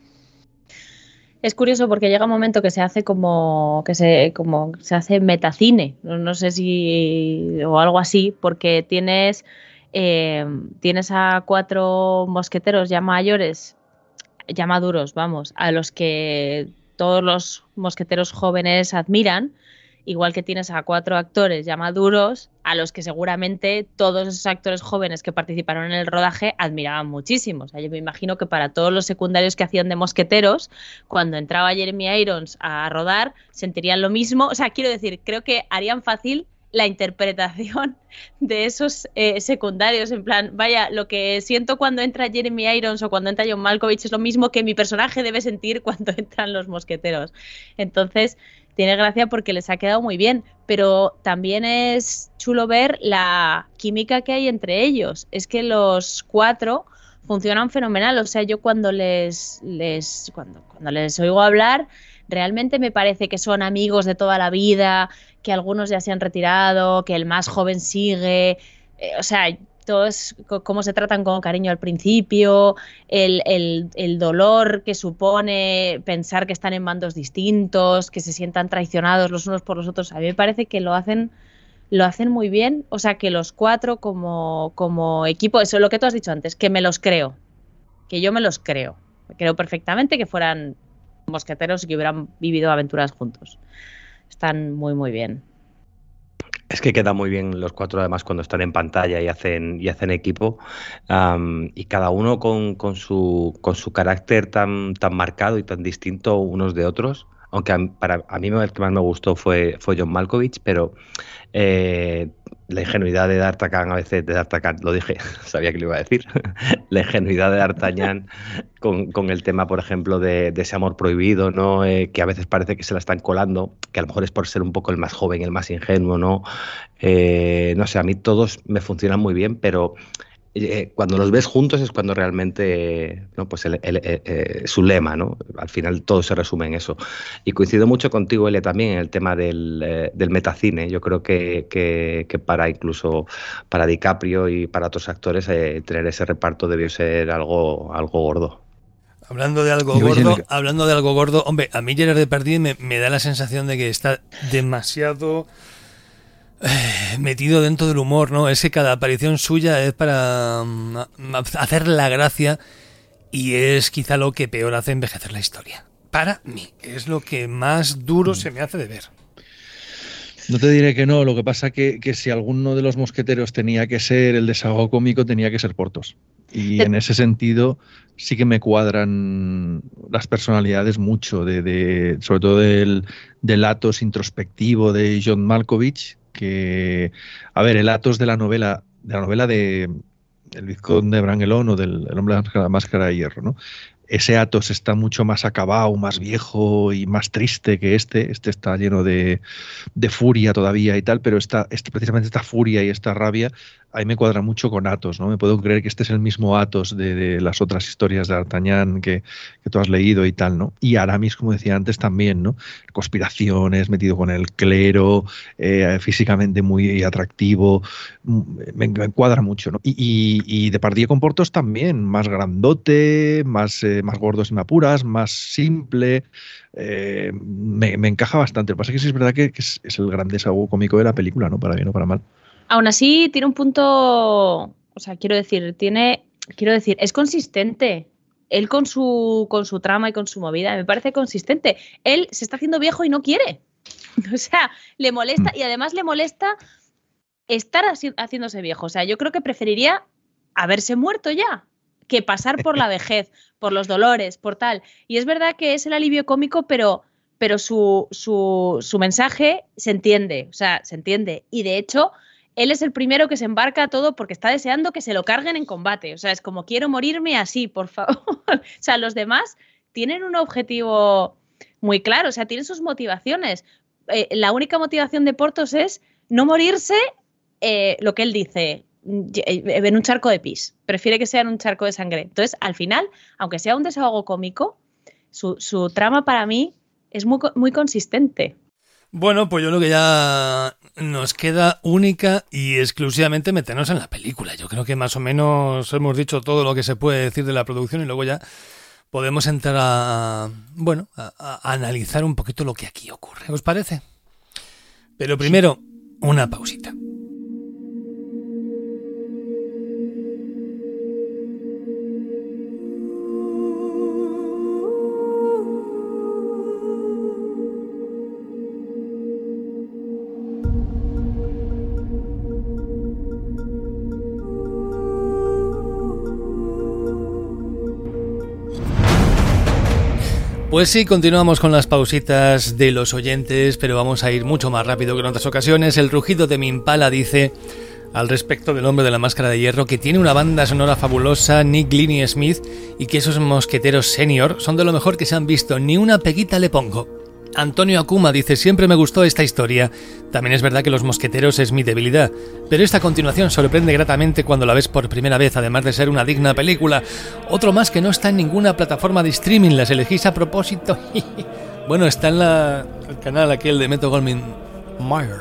Es curioso porque llega un momento que se hace como que se como se hace metacine, no, no sé si o algo así, porque tienes eh, tienes a cuatro mosqueteros ya mayores, ya maduros, vamos, a los que todos los mosqueteros jóvenes admiran, igual que tienes a cuatro actores ya maduros a los que seguramente todos esos actores jóvenes que participaron en el rodaje admiraban muchísimo. O sea, yo me imagino que para todos los secundarios que hacían de mosqueteros, cuando entraba Jeremy Irons a rodar, sentirían lo mismo. O sea, quiero decir, creo que harían fácil la interpretación de esos eh, secundarios, en plan, vaya, lo que siento cuando entra Jeremy Irons o cuando entra John Malkovich es lo mismo que mi personaje debe sentir cuando entran los mosqueteros. Entonces, tiene gracia porque les ha quedado muy bien, pero también es chulo ver la química que hay entre ellos. Es que los cuatro funcionan fenomenal. O sea, yo cuando les, les, cuando, cuando les oigo hablar, realmente me parece que son amigos de toda la vida, que algunos ya se han retirado, que el más joven sigue. Eh, o sea, todos cómo se tratan con cariño al principio, el, el, el dolor que supone pensar que están en bandos distintos, que se sientan traicionados los unos por los otros. A mí me parece que lo hacen, lo hacen muy bien. O sea, que los cuatro como, como equipo, eso es lo que tú has dicho antes, que me los creo, que yo me los creo. Me creo perfectamente que fueran mosqueteros y que hubieran vivido aventuras juntos. Están muy, muy bien. Es que quedan muy bien los cuatro, además, cuando están en pantalla y hacen, y hacen equipo, um, y cada uno con, con, su, con su carácter tan, tan marcado y tan distinto unos de otros. Aunque a, para, a mí el que más me gustó fue, fue John Malkovich, pero eh, la ingenuidad de D'Artagnan, a veces de D'Artagnan, lo dije, sabía que lo iba a decir, la ingenuidad de D'Artagnan con, con el tema, por ejemplo, de, de ese amor prohibido, ¿no? Eh, que a veces parece que se la están colando, que a lo mejor es por ser un poco el más joven, el más ingenuo, ¿no? Eh, no sé, a mí todos me funcionan muy bien, pero eh, cuando los ves juntos es cuando realmente, ¿no? Pues el, el, el, el, su lema, ¿no? Al final todo se resume en eso. Y coincido mucho contigo, Ele, también en el tema del, eh, del metacine. Yo creo que, que, que para incluso para DiCaprio y para otros actores eh, tener ese reparto debió ser algo, algo gordo. Hablando de algo gordo, hablando de algo gordo, hombre, a mí Gerard Depardieu me, me da la sensación de que está demasiado eh, metido dentro del humor, ¿no? Es que cada aparición suya es para um, hacer la gracia y es quizá lo que peor hace envejecer la historia. Para mí, es lo que más duro se me hace de ver. No te diré que no, lo que pasa que, que si alguno de los mosqueteros tenía que ser el desahogo cómico, tenía que ser Porthos. Y en ese sentido sí que me cuadran las personalidades mucho, de, de, sobre todo del, del Athos introspectivo de John Malkovich, que, a ver, el Athos de la novela, de la novela de El Vizconde de Bragelonne o del El hombre de la máscara de hierro, ¿no? Ese Athos está mucho más acabado, más viejo y más triste que este. Este está lleno de, de furia todavía y tal, pero esta, este, precisamente esta furia y esta rabia a mí me cuadra mucho con Athos, ¿no? Me puedo creer que este es el mismo Athos de, de las otras historias de D'Artagnan que, que tú has leído y tal, ¿no? Y Aramis, como decía antes, también, ¿no? Conspiraciones, metido con el clero, eh, físicamente muy atractivo, me, me cuadra mucho, ¿no? Y, y, y Depardieu con Porthos también, más grandote, más, eh, más gordo si me apuras, más simple, eh, me, me encaja bastante. Lo que pasa es que sí es verdad que, que es, es el gran desahogo cómico de la película, ¿no? Para bien o para mal. Aún así, tiene un punto, o sea, quiero decir, tiene, quiero decir, es consistente. Él con su, con su trama y con su movida, me parece consistente. Él se está haciendo viejo y no quiere. O sea, le molesta y además le molesta estar así, haciéndose viejo. O sea, yo creo que preferiría haberse muerto ya que pasar por la vejez, por los dolores, por tal. Y es verdad que es el alivio cómico, pero, pero su, su, su mensaje se entiende. O sea, se entiende. Y de hecho, él es el primero que se embarca a todo porque está deseando que se lo carguen en combate. O sea, es como quiero morirme así, por favor. O sea, los demás tienen un objetivo muy claro, o sea, tienen sus motivaciones. Eh, la única motivación de Porthos es no morirse, eh, lo que él dice, en un charco de pis. Prefiere que sea en un charco de sangre. Entonces, al final, aunque sea un desahogo cómico, su, su trama para mí es muy, muy consistente. Bueno, pues yo creo que ya nos queda única y exclusivamente meternos en la película. Yo creo que más o menos hemos dicho todo lo que se puede decir de la producción y luego ya podemos entrar a, bueno, a, a analizar un poquito lo que aquí ocurre. ¿Os parece? Pero primero, una pausita. Pues sí, continuamos con las pausitas de los oyentes, pero vamos a ir mucho más rápido que en otras ocasiones. El rugido de mi Impala dice al respecto del hombre de la máscara de hierro que tiene una banda sonora fabulosa, Nick Linney Smith, y que esos mosqueteros senior son de lo mejor que se han visto, ni una peguita le pongo. Antonio Akuma dice, siempre me gustó esta historia. También es verdad que Los Mosqueteros es mi debilidad, pero esta continuación sorprende gratamente cuando la ves por primera vez, además de ser una digna película. Otro más que no está en ninguna plataforma de streaming, las elegís a propósito. Bueno, está en la, el canal aquel de Metro Goldwyn Mayer,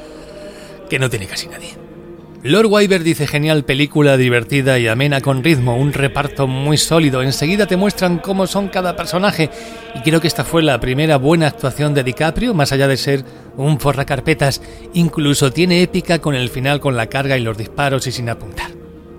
que no tiene casi nadie. Lord Wyver dice, genial película, divertida y amena con ritmo, un reparto muy sólido, enseguida te muestran cómo son cada personaje, y creo que esta fue la primera buena actuación de DiCaprio, más allá de ser un forracarpetas, incluso tiene épica con el final con la carga y los disparos y sin apuntar.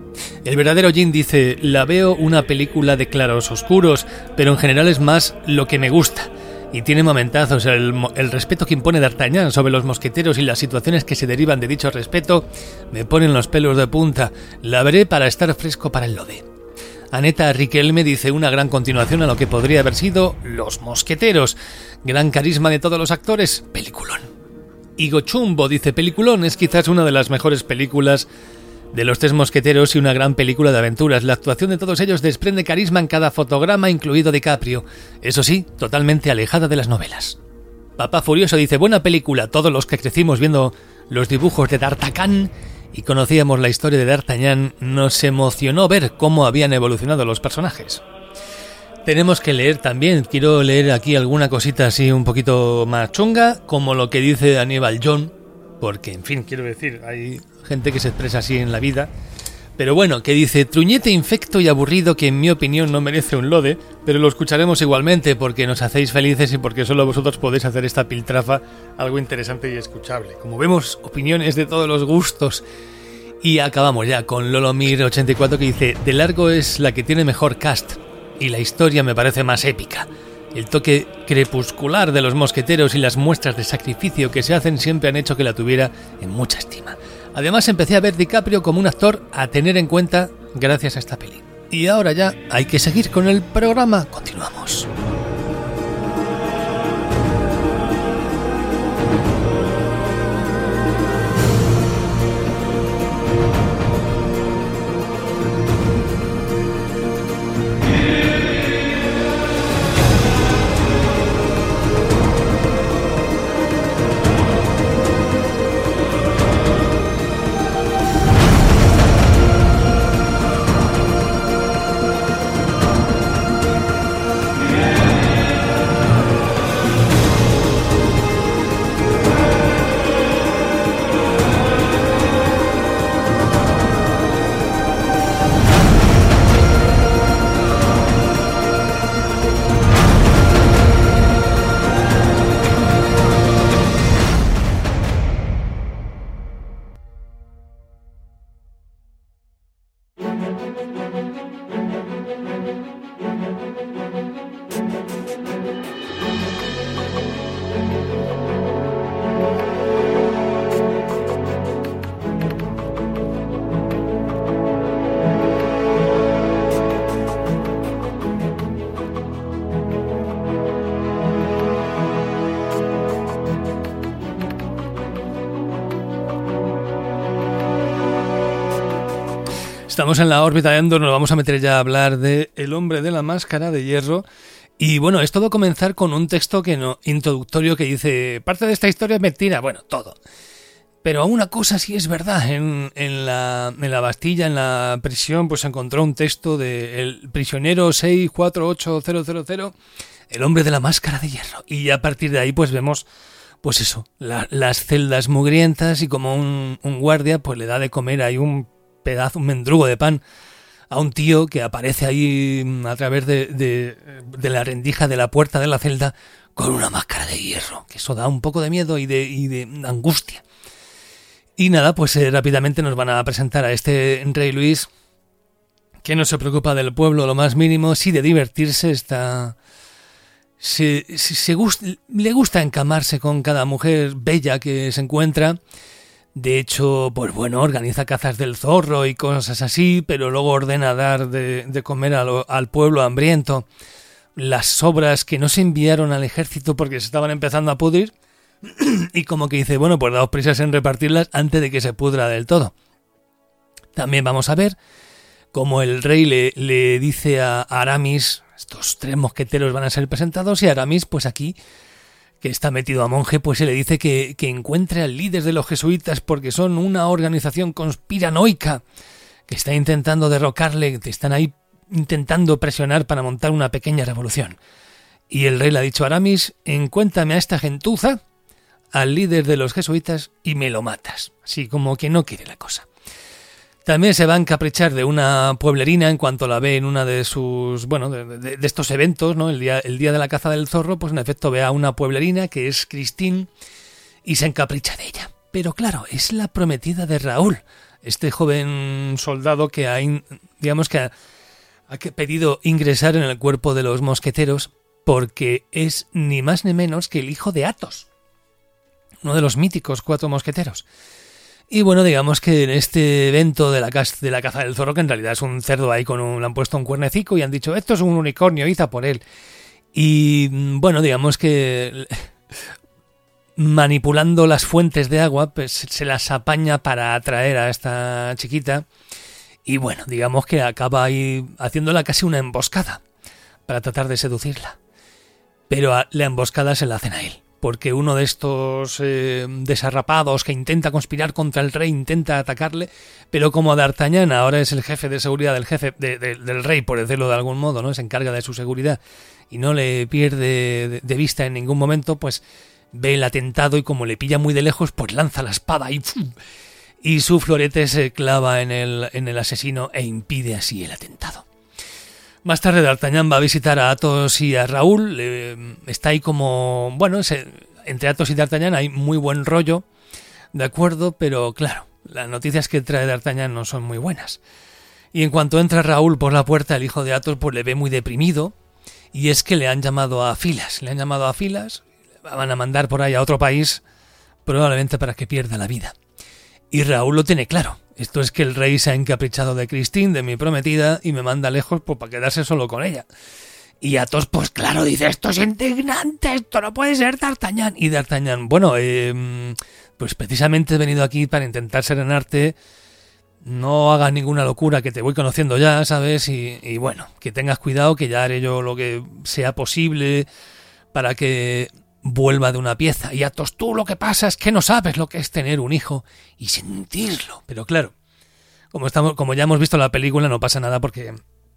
El verdadero Jim dice, la veo una película de claros oscuros, pero en general es más lo que me gusta. Y tiene momentazos, el, el respeto que impone D'Artagnan sobre los mosqueteros y las situaciones que se derivan de dicho respeto me ponen los pelos de punta. La veré para estar fresco para el lode. Aneta Riquelme dice una gran continuación a lo que podría haber sido Los Mosqueteros. Gran carisma de todos los actores, peliculón. Igo Chumbo dice, peliculón, es quizás una de las mejores películas de los Tres Mosqueteros y una gran película de aventuras. La actuación de todos ellos desprende carisma en cada fotograma, incluido DiCaprio. Eso sí, totalmente alejada de las novelas. Papá Furioso dice, buena película. Todos los que crecimos viendo los dibujos de D'Artagnan y conocíamos la historia de D'Artagnan, nos emocionó ver cómo habían evolucionado los personajes. Tenemos que leer también, quiero leer aquí alguna cosita así un poquito más chunga, como lo que dice Aníbal John, porque, en fin, quiero decir, hay gente que se expresa así en la vida, pero bueno, que dice, truñete infecto y aburrido que en mi opinión no merece un lode, pero lo escucharemos igualmente porque nos hacéis felices y porque solo vosotros podéis hacer esta piltrafa algo interesante y escuchable. Como vemos, opiniones de todos los gustos. Y acabamos ya con Lolomir ochenta y cuatro que dice, de largo es la que tiene mejor cast y la historia me parece más épica. El toque crepuscular de los mosqueteros y las muestras de sacrificio que se hacen siempre han hecho que la tuviera en mucha estima. Además empecé a ver DiCaprio como un actor a tener en cuenta gracias a esta peli. Y ahora ya hay que seguir con el programa. Continuamos. Estamos en la órbita de Endor, nos vamos a meter ya a hablar de El hombre de la máscara de hierro Y bueno, esto va a comenzar con un texto que no, introductorio que dice, parte de esta historia es mentira, bueno, todo. Pero una cosa sí es verdad, en, en, la, en la Bastilla, en la prisión, pues se encontró un texto de el prisionero seis cuatro ocho cero cero cero, el hombre de la máscara de hierro. Y a partir de ahí pues vemos, pues eso, la, las celdas mugrientas y como un, un guardia pues le da de comer ahí un pedazo, un mendrugo de pan a un tío que aparece ahí a través de, de, de la rendija de la puerta de la celda con una máscara de hierro, que eso da un poco de miedo y de, y de angustia. Y nada, pues eh, rápidamente nos van a presentar a este Rey Luis, que no se preocupa del pueblo lo más mínimo, sí de divertirse, está... Se, se, se gust, le gusta encamarse con cada mujer bella que se encuentra. De hecho, pues bueno, organiza cazas del zorro y cosas así, pero luego ordena dar de, de comer a lo, al pueblo hambriento las sobras que no se enviaron al ejército porque se estaban empezando a pudrir, y como que dice, bueno, pues daos prisas en repartirlas antes de que se pudra del todo. También vamos a ver cómo el rey le, le dice a Aramis, estos tres mosqueteros van a ser presentados, y Aramis, pues aquí, que está metido a monje, pues se le dice que, que encuentre al líder de los jesuitas porque son una organización conspiranoica que está intentando derrocarle, que están ahí intentando presionar para montar una pequeña revolución. Y el rey le ha dicho a Aramis, encuéntrame a esta gentuza, al líder de los jesuitas, y me lo matas. Así como que no quiere la cosa. También se va a encaprichar de una pueblerina en cuanto la ve en una de sus, bueno, de, de, de estos eventos, ¿no? El día, el día de la caza del zorro, pues en efecto ve a una pueblerina que es Christine y se encapricha de ella. Pero claro, es la prometida de Raúl, este joven soldado que ha, digamos que ha, ha pedido ingresar en el cuerpo de los mosqueteros porque es ni más ni menos que el hijo de Athos, uno de los míticos cuatro mosqueteros. Y bueno, digamos que en este evento de la, de la caza del zorro, que en realidad es un cerdo ahí con un, le han puesto un cuernecico y han dicho, esto es un unicornio, id a por él. Y bueno, digamos que manipulando las fuentes de agua, pues se las apaña para atraer a esta chiquita. Y bueno, digamos que acaba ahí haciéndola casi una emboscada para tratar de seducirla. Pero a, la emboscada se la hacen a él, porque uno de estos eh, desarrapados que intenta conspirar contra el rey intenta atacarle, pero como D'Artagnan ahora es el jefe de seguridad del jefe de, de, del rey, por decirlo de algún modo, ¿no? Se encarga de su seguridad y no le pierde de, de vista en ningún momento, pues ve el atentado y como le pilla muy de lejos, pues lanza la espada y ¡pum! Y su florete se clava en el, en el asesino e impide así el atentado. Más tarde D'Artagnan va a visitar a Athos y a Raúl, eh, está ahí como, bueno, se, entre Athos y D'Artagnan hay muy buen rollo, de acuerdo, pero claro, las noticias que trae D'Artagnan no son muy buenas. Y en cuanto entra Raúl por la puerta, el hijo de Athos pues le ve muy deprimido, y es que le han llamado a filas, le han llamado a filas, van a mandar por ahí a otro país, probablemente para que pierda la vida. Y Raúl lo tiene claro. Esto es que el rey se ha encaprichado de Christine, de mi prometida, y me manda lejos pues, para quedarse solo con ella. Y Athos, pues claro, dice, esto es indignante, esto no puede ser D'Artagnan. Y D'Artagnan, bueno, eh, pues precisamente he venido aquí para intentar serenarte, no hagas ninguna locura, que te voy conociendo ya, ¿sabes? Y, y bueno, que tengas cuidado, que ya haré yo lo que sea posible para que vuelva de una pieza. Y Athos, tú lo que pasa es que no sabes lo que es tener un hijo y sentirlo. Pero claro, como estamos, como ya hemos visto la película, no pasa nada porque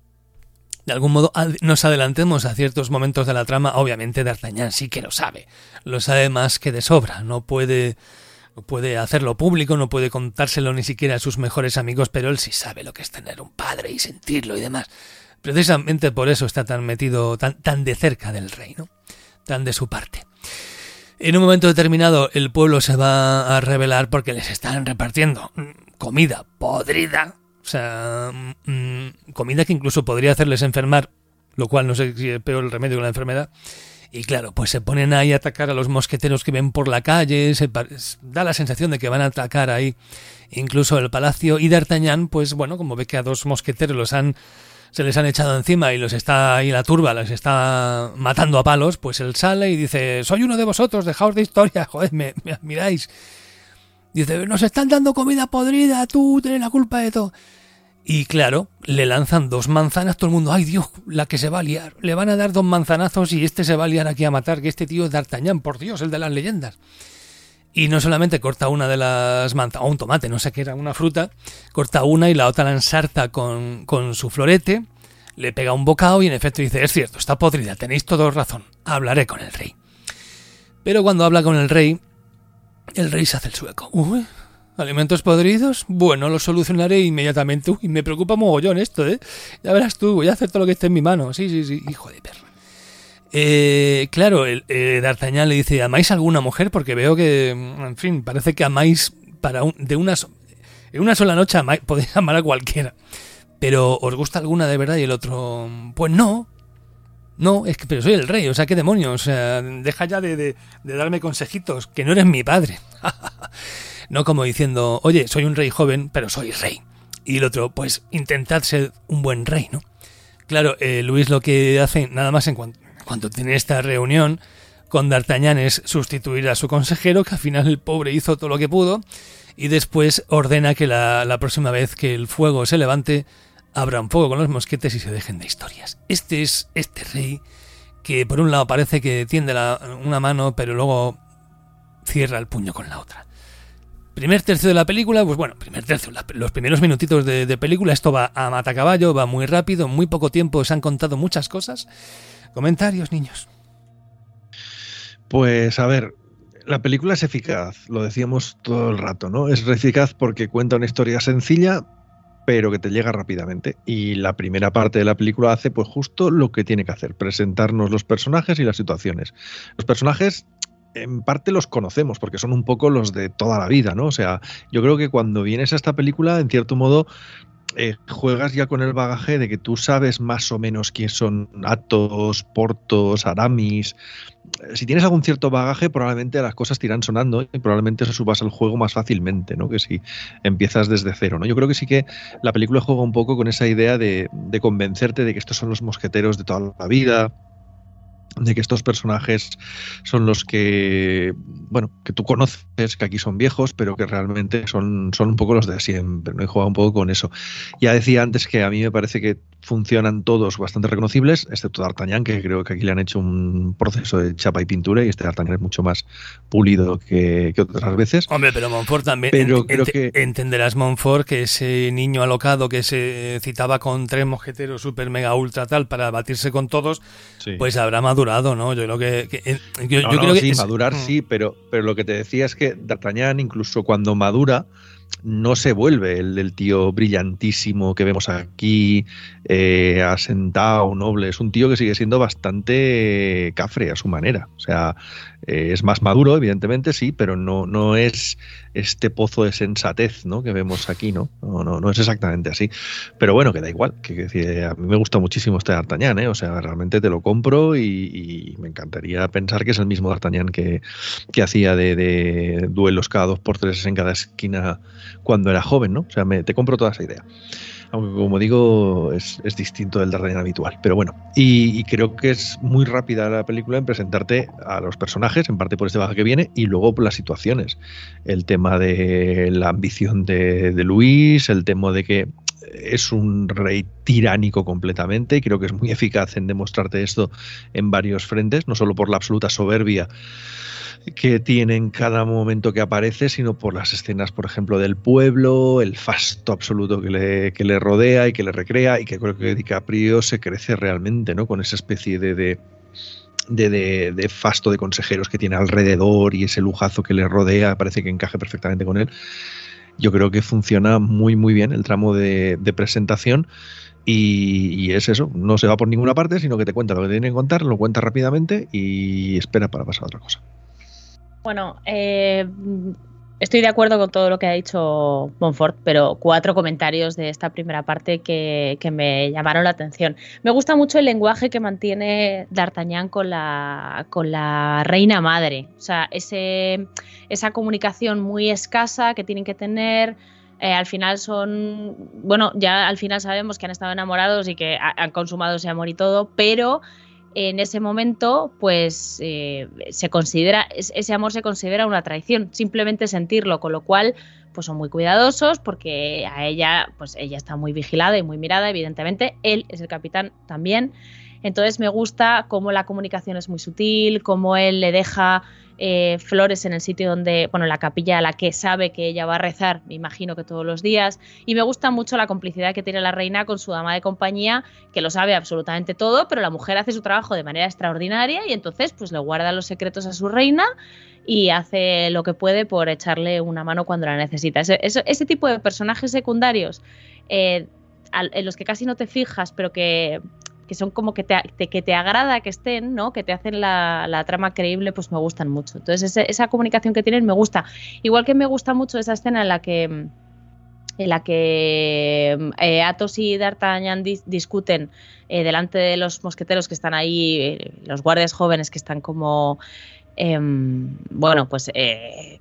de algún modo nos adelantemos a ciertos momentos de la trama. Obviamente D'Artagnan sí que lo sabe, lo sabe más que de sobra, no puede, no puede hacerlo público, no puede contárselo ni siquiera a sus mejores amigos, pero él sí sabe lo que es tener un padre y sentirlo y demás. Precisamente por eso está tan metido, tan, tan de cerca del rey, ¿no? Tan de su parte. En un momento determinado el pueblo se va a rebelar porque les están repartiendo comida podrida, o sea, mmm, comida que incluso podría hacerles enfermar, lo cual no sé si es peor el remedio que la enfermedad. Y claro, pues se ponen ahí a atacar a los mosqueteros que ven por la calle, se da la sensación de que van a atacar ahí incluso el palacio, y D'Artagnan, pues bueno, como ve que a dos mosqueteros los han se les han echado encima y los está ahí la turba, les está matando a palos, pues él sale y dice, soy uno de vosotros, dejaos de historia, joder, me, me admiráis. Dice, nos están dando comida podrida, tú tienes la culpa de todo. Y claro, le lanzan dos manzanas, todo el mundo, ¡ay Dios, la que se va a liar! Le van a dar dos manzanazos y este se va a liar aquí a matar, que este tío es D'Artagnan, por Dios, el de las leyendas. Y no solamente corta una de las manzanas, o un tomate, no sé qué era, una fruta, corta una y la otra la ensarta con, con su florete, le pega un bocado y en efecto dice, es cierto, está podrida, tenéis todos razón, hablaré con el rey. Pero cuando habla con el rey, el rey se hace el sueco. Uy, ¿alimentos podridos? Bueno, lo solucionaré inmediatamente. Uy, me preocupa mogollón esto, ¿eh? Ya verás tú, voy a hacer todo lo que esté en mi mano. Sí, sí, sí, hijo de perra. Eh, claro, el, eh, D'Artagnan le dice, ¿amáis a alguna mujer? Porque veo que, en fin, parece que amáis para un, de una, en una sola noche amáis, podéis amar a cualquiera. Pero, ¿os gusta alguna de verdad? Y el otro, pues no. No, es que pero soy el rey, o sea, qué demonios, o sea, deja ya de, de, de darme consejitos, que no eres mi padre. No como diciendo, oye, soy un rey joven, pero soy rey. Y el otro, pues intentad ser un buen rey, ¿no? Claro, eh, Luis lo que hace, nada más en cuanto, cuando tiene esta reunión con D'Artagnan, es sustituir a su consejero, que al final el pobre hizo todo lo que pudo, y después ordena que la, la próxima vez que el fuego se levante, abran fuego con los mosquetes y se dejen de historias. Este es este rey que por un lado parece que tiende la, una mano, pero luego cierra el puño con la otra. Primer tercio de la película, pues bueno, primer tercio, la, los primeros minutitos de, de película, esto va a matacaballo, va muy rápido, en muy poco tiempo se han contado muchas cosas. Comentarios, niños. Pues a ver, la película es eficaz, lo decíamos todo el rato, ¿no? Es eficaz porque cuenta una historia sencilla, pero que te llega rápidamente. Y la primera parte de la película hace pues justo lo que tiene que hacer, presentarnos los personajes y las situaciones. Los personajes en parte los conocemos porque son un poco los de toda la vida, ¿no? O sea, yo creo que cuando vienes a esta película, en cierto modo, eh, juegas ya con el bagaje de que tú sabes más o menos quién son Athos, Porthos, Aramis. Si tienes algún cierto bagaje, probablemente las cosas te irán sonando y probablemente se subas al juego más fácilmente, ¿no? Que si empiezas desde cero, ¿no? Yo creo que sí que la película juega un poco con esa idea de, de convencerte de que estos son los mosqueteros de toda la vida, de que estos personajes son los que, bueno, que tú conoces, que aquí son viejos, pero que realmente son, son un poco los de siempre, ¿no? Y juega un poco con eso. Ya decía antes que a mí me parece que funcionan todos bastante reconocibles, excepto D'Artagnan, que creo que aquí le han hecho un proceso de chapa y pintura, y este D'Artagnan es mucho más pulido que, que otras veces. Hombre, pero Montfort también, pero ent, creo ent, que... entenderás, Montfort, que ese niño alocado que se citaba con tres mosqueteros super mega ultra tal para batirse con todos, sí, pues habrá madurado, ¿no? Yo creo que... que yo, no, yo no, creo que sí, es... madurar sí, pero, pero lo que te decía es que D'Artagnan, incluso cuando madura, no se vuelve el, el tío brillantísimo que vemos aquí, eh, asentado, noble. Es un tío que sigue siendo bastante cafre a su manera. O sea, eh, es más maduro, evidentemente, sí, pero no, no es este pozo de sensatez, ¿no? Que vemos aquí, ¿no? No, no, no es exactamente así. Pero bueno, que da igual. Que, que, que a mí me gusta muchísimo este D'Artagnan, ¿eh? O sea, realmente te lo compro y, y me encantaría pensar que es el mismo D'Artagnan que, que hacía de, de duelos cada dos por tres en cada esquina cuando era joven, ¿no? O sea, me, te compro toda esa idea. Aunque, como digo, es, es distinto del D'Artagnan habitual. Pero bueno, y, y creo que es muy rápida la película en presentarte a los personajes, en parte por este baje que viene, y luego por las situaciones. El tema de la ambición de, de Luis, el tema de que es un rey tiránico completamente, y creo que es muy eficaz en demostrarte esto en varios frentes, no solo por la absoluta soberbia que tiene en cada momento que aparece, sino por las escenas, por ejemplo, del pueblo, el fasto absoluto que le, que le rodea y que le recrea, y que creo que DiCaprio se crece realmente, ¿no? Con esa especie de, de, de, de, de fasto de consejeros que tiene alrededor y ese lujazo que le rodea, parece que encaje perfectamente con él. Yo creo que funciona muy muy bien el tramo de, de presentación. Y, y es eso, no se va por ninguna parte, sino que te cuenta lo que tiene que contar, lo cuenta rápidamente y espera para pasar a otra cosa. Bueno, eh, estoy de acuerdo con todo lo que ha dicho Montfort, pero cuatro comentarios de esta primera parte que, que me llamaron la atención. Me gusta mucho el lenguaje que mantiene D'Artagnan con la, con la reina madre. O sea, ese, esa comunicación muy escasa que tienen que tener. Eh, al final son, bueno, ya al final sabemos que han estado enamorados y que ha, han consumado ese amor y todo, pero en ese momento, pues eh, se considera, ese amor se considera una traición, simplemente sentirlo, con lo cual pues son muy cuidadosos porque a ella, pues ella está muy vigilada y muy mirada, evidentemente, él es el capitán también. Entonces me gusta cómo la comunicación es muy sutil, cómo él le deja eh, flores en el sitio donde, bueno, la capilla a la que sabe que ella va a rezar, me imagino que todos los días, y me gusta mucho la complicidad que tiene la reina con su dama de compañía, que lo sabe absolutamente todo, pero la mujer hace su trabajo de manera extraordinaria y entonces pues le guarda los secretos a su reina y hace lo que puede por echarle una mano cuando la necesita. Ese, ese, ese tipo de personajes secundarios eh, en los que casi no te fijas, pero que... que son como que te, te, que te agrada que estén, ¿no? Que te hacen la, la trama creíble, pues me gustan mucho. Entonces ese, esa comunicación que tienen me gusta. Igual que me gusta mucho esa escena en la que en la que eh, Athos y D'Artagnan dis, discuten eh, delante de los mosqueteros que están ahí, eh, los guardias jóvenes que están como... Eh, bueno, pues eh,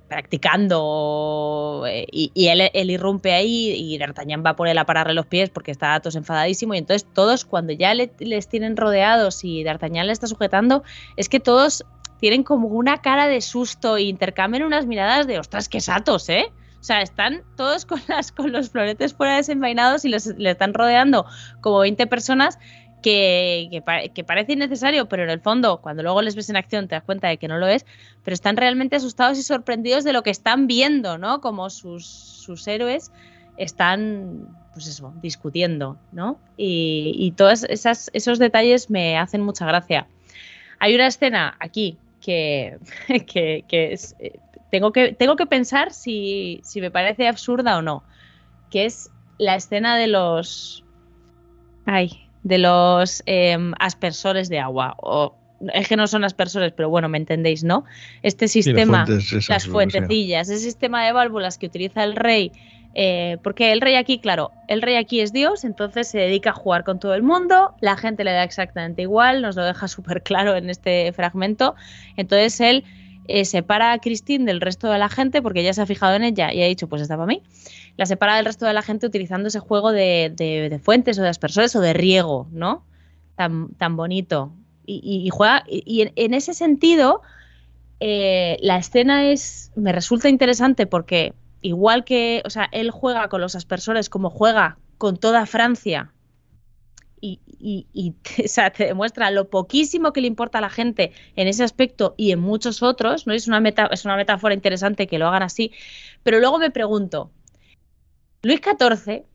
practicando eh, y, y él, él irrumpe ahí y D'Artagnan va por él a pararle los pies porque está Athos enfadadísimo y entonces todos cuando ya le, les tienen rodeados y D'Artagnan le está sujetando, es que todos tienen como una cara de susto e intercambian unas miradas de ostras, que es Athos, ¿eh? O sea, están todos con, las, con los floretes fuera desenvainados y les, les están rodeando como veinte personas. Que, que, que parece innecesario, pero en el fondo, cuando luego les ves en acción, te das cuenta de que no lo es, pero están realmente asustados y sorprendidos de lo que están viendo, ¿no? Como sus, sus héroes están, pues eso, discutiendo, ¿no? Y, y todos esas, esos detalles me hacen mucha gracia. Hay una escena aquí que, que, que es, tengo que tengo que pensar si, si me parece absurda o no, que es la escena de los... Ay... de los eh, aspersores de agua, o es que no son aspersores, pero bueno, me entendéis, ¿no? Este sistema, sí, las, fuentes, las fuentecillas, ese sistema de válvulas que utiliza el rey, eh, porque el rey aquí, claro, el rey aquí es Dios, entonces se dedica a jugar con todo el mundo, la gente le da exactamente igual, nos lo deja súper claro en este fragmento, entonces él eh, separa a Christine del resto de la gente porque ya se ha fijado en ella y ha dicho, pues está para mí. La separa del resto de la gente utilizando ese juego de, de, de fuentes o de aspersores o de riego, ¿no? Tan, tan bonito. Y, y, y juega. Y, y en, en ese sentido, eh, la escena es. Me resulta interesante porque, igual que. O sea, él juega con los aspersores como juega con toda Francia. Y, y, y te, o sea, te demuestra lo poquísimo que le importa a la gente en ese aspecto y en muchos otros, ¿no? Es una meta, es una metáfora interesante que lo hagan así. Pero luego me pregunto. Luis catorce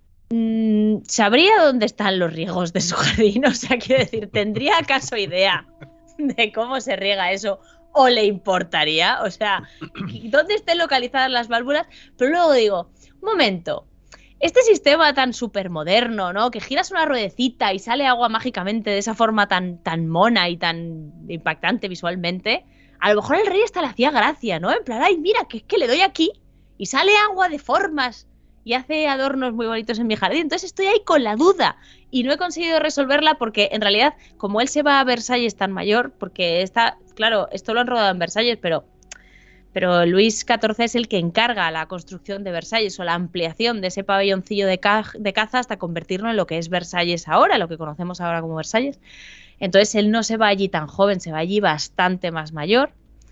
mmm, ¿sabría dónde están los riegos de su jardín? O sea, quiero decir, ¿tendría acaso idea de cómo se riega eso? ¿O le importaría? O sea, ¿dónde estén localizadas las válvulas? Pero luego digo, un momento, este sistema tan súper moderno, ¿no? Que giras una ruedecita y sale agua mágicamente de esa forma tan, tan mona y tan impactante visualmente, a lo mejor el rey hasta le hacía gracia, ¿no? En plan, ay, mira, que es que le doy aquí y sale agua de formas y hace adornos muy bonitos en mi jardín. Entonces estoy ahí con la duda y no he conseguido resolverla porque en realidad, como él se va a Versalles tan mayor, porque está, claro, esto lo han rodado en Versalles, pero, pero Luis catorce es el que encarga la construcción de Versalles o la ampliación de ese pabelloncillo de, ca de caza hasta convertirlo en lo que es Versalles ahora, lo que conocemos ahora como Versalles. Entonces él no se va allí tan joven, se va allí bastante más mayor.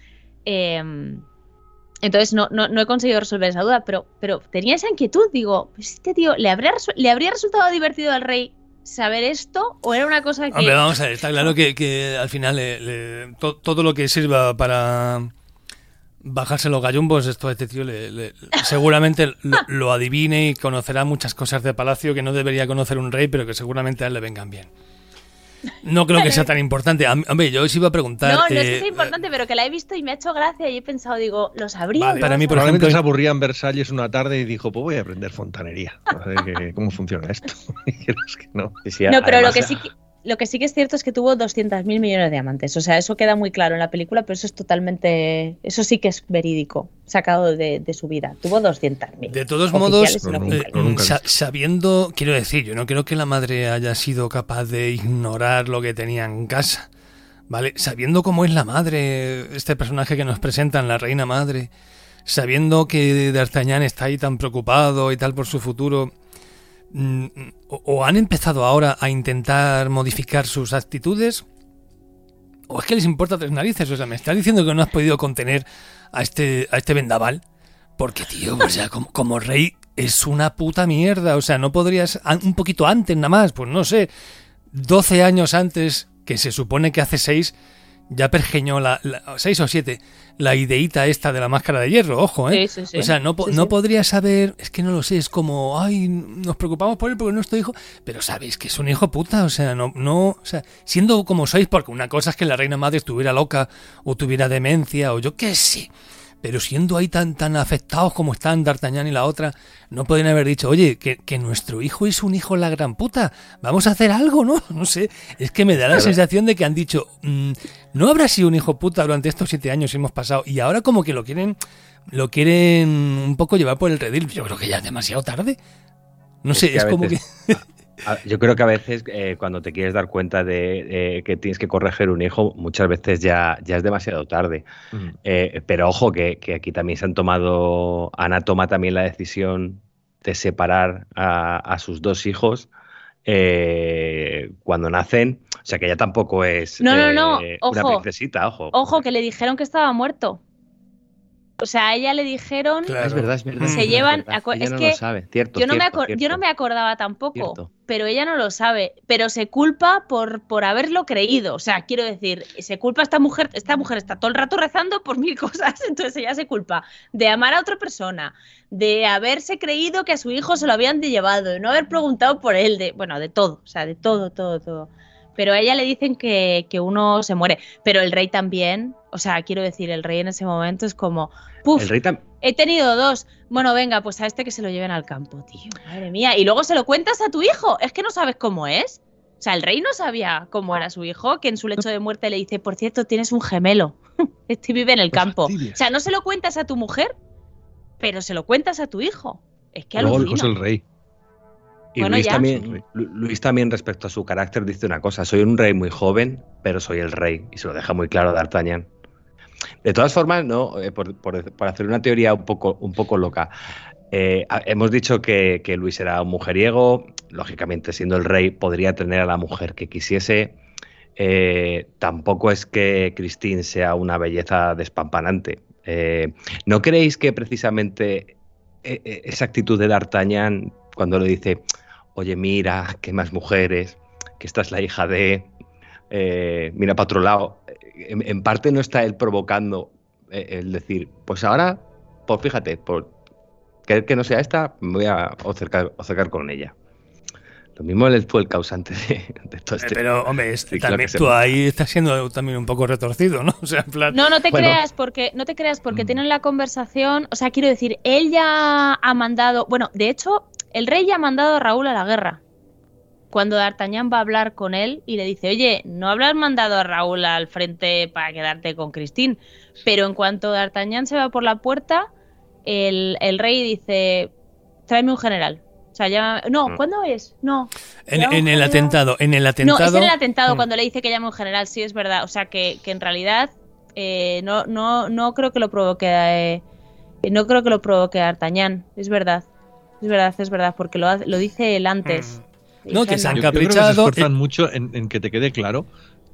Eh, Entonces no, no, no he conseguido resolver esa duda, pero, pero tenía esa inquietud. Digo, pues este tío, ¿le habría, ¿le habría resultado divertido al rey saber esto? ¿O era una cosa que...? Hombre, vamos a ver, está claro que, que al final le, le, to, todo lo que sirva para bajarse los gallumbos, esto a este tío le, le, seguramente lo, lo adivine y conocerá muchas cosas de palacio que no debería conocer un rey, pero que seguramente a él le vengan bien. No creo que sea tan importante. Hombre, yo os iba a preguntar... No, no eh, es que sea importante, pero que la he visto y me ha hecho gracia y he pensado, digo, ¿lo sabría? Vale, para mí, por Probablemente ejemplo, se aburría en Versalles una tarde y dijo, pues voy a aprender fontanería. A ver que, cómo funciona esto. Y es que no. Sí, sí, no, pero además, lo que sí que... Lo que sí que es cierto es que tuvo doscientos mil millones de diamantes. O sea, eso queda muy claro en la película, pero eso es totalmente... Eso sí que es verídico, sacado de, de su vida. Tuvo doscientos mil. De todos modos, no, nunca, eh, nunca sa sabiendo... Quiero decir, yo no creo que la madre haya sido capaz de ignorar lo que tenía en casa. ¿Vale? Sabiendo cómo es la madre, este personaje que nos presentan, la reina madre, sabiendo que D'Artagnan está ahí tan preocupado y tal por su futuro... ¿O han empezado ahora a intentar modificar sus actitudes o es que les importa tres narices. O sea, me estás diciendo que no has podido contener a este, a este vendaval. Porque, tío, o sea, como, como rey es una puta mierda. O sea, no podrías un poquito antes nada más, pues no sé, doce años antes, que se supone que hace seis, ya pergeñó la, la seis o siete, la ideíta esta de la máscara de hierro, ojo, ¿eh? Sí, sí, sí. O sea, no, sí, no sí. podrías saber, es que no lo sé, es como, ay, nos preocupamos por él porque no es tu hijo, pero sabéis que es un hijo puta, o sea, no, no, o sea, siendo como sois, porque una cosa es que la reina madre estuviera loca o tuviera demencia o yo qué sé. Pero siendo ahí tan tan afectados como están D'Artagnan y la otra, no podrían haber dicho, oye, que, que nuestro hijo es un hijo la gran puta, vamos a hacer algo, ¿no? No sé, es que me da la sensación de que han dicho, mmm, no habrá sido un hijo puta durante estos siete años que hemos pasado, y ahora como que lo quieren, lo quieren un poco llevar por el redil. Yo creo que ya es demasiado tarde. No sé, es, que es como veces, que... Yo creo que a veces eh, cuando te quieres dar cuenta de eh, que tienes que corregir un hijo, muchas veces ya, ya es demasiado tarde. Uh-huh. Eh, pero ojo, que, que aquí también se han tomado, Ana toma también la decisión de separar a, a sus dos hijos eh, cuando nacen. O sea que ella tampoco es no, no, no. Eh, ojo, una princesita, ojo. Ojo, que le dijeron que estaba muerto. O sea, a ella le dijeron... Claro. Es verdad, es verdad. Se llevan... Es verdad. Es no que lo sabe. Cierto, yo, no cierto, me cierto. yo no me acordaba tampoco, Cierto. Pero ella no lo sabe. Pero se culpa por, por haberlo creído. O sea, quiero decir, se culpa a esta mujer... Esta mujer está todo el rato rezando por mil cosas. Entonces ella se culpa de amar a otra persona, de haberse creído que a su hijo se lo habían de llevado, de no haber preguntado por él, de bueno, de todo. O sea, de todo, todo, todo. Pero a ella le dicen que, que uno se muere. Pero el rey también... O sea, quiero decir, el rey en ese momento es como... Puf, el rey tam- he tenido dos. Bueno, venga, pues a este que se lo lleven al campo, tío. Madre mía. Y luego se lo cuentas a tu hijo. Es que no sabes cómo es. O sea, el rey no sabía cómo era su hijo, que en su lecho de muerte le dice, por cierto, tienes un gemelo. Este vive en el campo. O sea, no se lo cuentas a tu mujer, pero se lo cuentas a tu hijo. Es que luego alucino. el hijo es el rey. Y bueno, Luis, ya. también, Luis también respecto a su carácter dice una cosa, soy un rey muy joven, pero soy el rey, y se lo deja muy claro D'Artagnan. De todas formas, no, eh, por, por, por hacer una teoría un poco, un poco loca, eh, hemos dicho que, que Luis era un mujeriego, lógicamente siendo el rey podría tener a la mujer que quisiese, eh, tampoco es que Christine sea una belleza despampanante. Eh, ¿No creéis que precisamente eh, esa actitud de D'Artagnan cuando le dice... Oye, mira, que más mujeres, que esta es la hija de... Eh, mira para otro lado. En, en parte no está él provocando eh, el decir, pues ahora, pues fíjate, por querer que no sea esta, me voy a acercar, acercar con ella. Lo mismo él fue el causante de, de todo este... Pero, hombre, es, también tú ahí estás siendo también un poco retorcido, ¿no? O sea, en plan... No, no te bueno. creas, porque no te creas, porque mm. tienen la conversación... O sea, quiero decir, él ya ha mandado... Bueno, de hecho... El rey ya ha mandado a Raúl a la guerra. Cuando D'Artagnan va a hablar con él y le dice, oye, no habrás mandado a Raúl al frente para quedarte con Christine. Pero en cuanto D'Artagnan se va por la puerta, el, el rey dice, tráeme un general. O sea, ya... No, ¿cuándo es? No. En, en el atentado, en el atentado... No, es en el atentado mm. cuando le dice que llame un general, sí, es verdad. O sea, que, que en realidad eh, no, no, no creo que lo provoque... Eh, no creo que lo provoque D'Artagnan, es verdad. Es verdad, es verdad, porque lo, lo dice él antes. Mm. No, que se han yo, caprichado. Yo creo que se esfuerzan eh, mucho en, en que te quede claro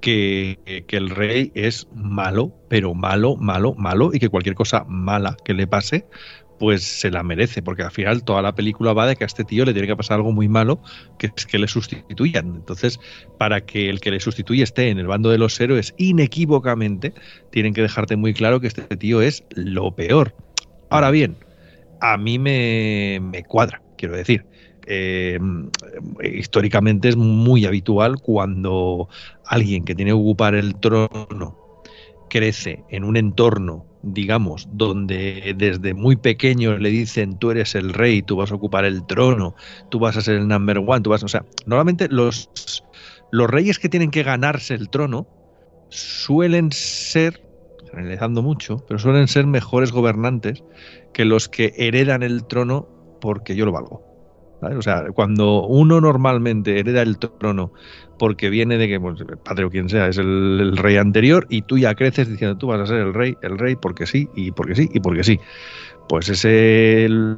que, que el rey es malo, pero malo, malo, malo, y que cualquier cosa mala que le pase, pues se la merece, porque al final toda la película va de que a este tío le tiene que pasar algo muy malo, que es que le sustituyan. Entonces, para que el que le sustituye esté en el bando de los héroes, inequívocamente, tienen que dejarte muy claro que este tío es lo peor. Ahora bien, a mí me, me cuadra, quiero decir. Eh, históricamente es muy habitual cuando alguien que tiene que ocupar el trono crece en un entorno, digamos, donde desde muy pequeño le dicen tú eres el rey, tú vas a ocupar el trono, tú vas a ser el number one, tú vas, o sea, normalmente los, los reyes que tienen que ganarse el trono suelen ser, generalizando mucho, pero suelen ser mejores gobernantes que los que heredan el trono porque yo lo valgo. ¿Vale? O sea, cuando uno normalmente hereda el trono porque viene de que pues, el padre o quien sea es el, el rey anterior y tú ya creces diciendo tú vas a ser el rey, el rey porque sí, y porque sí, y porque sí. Pues ese el,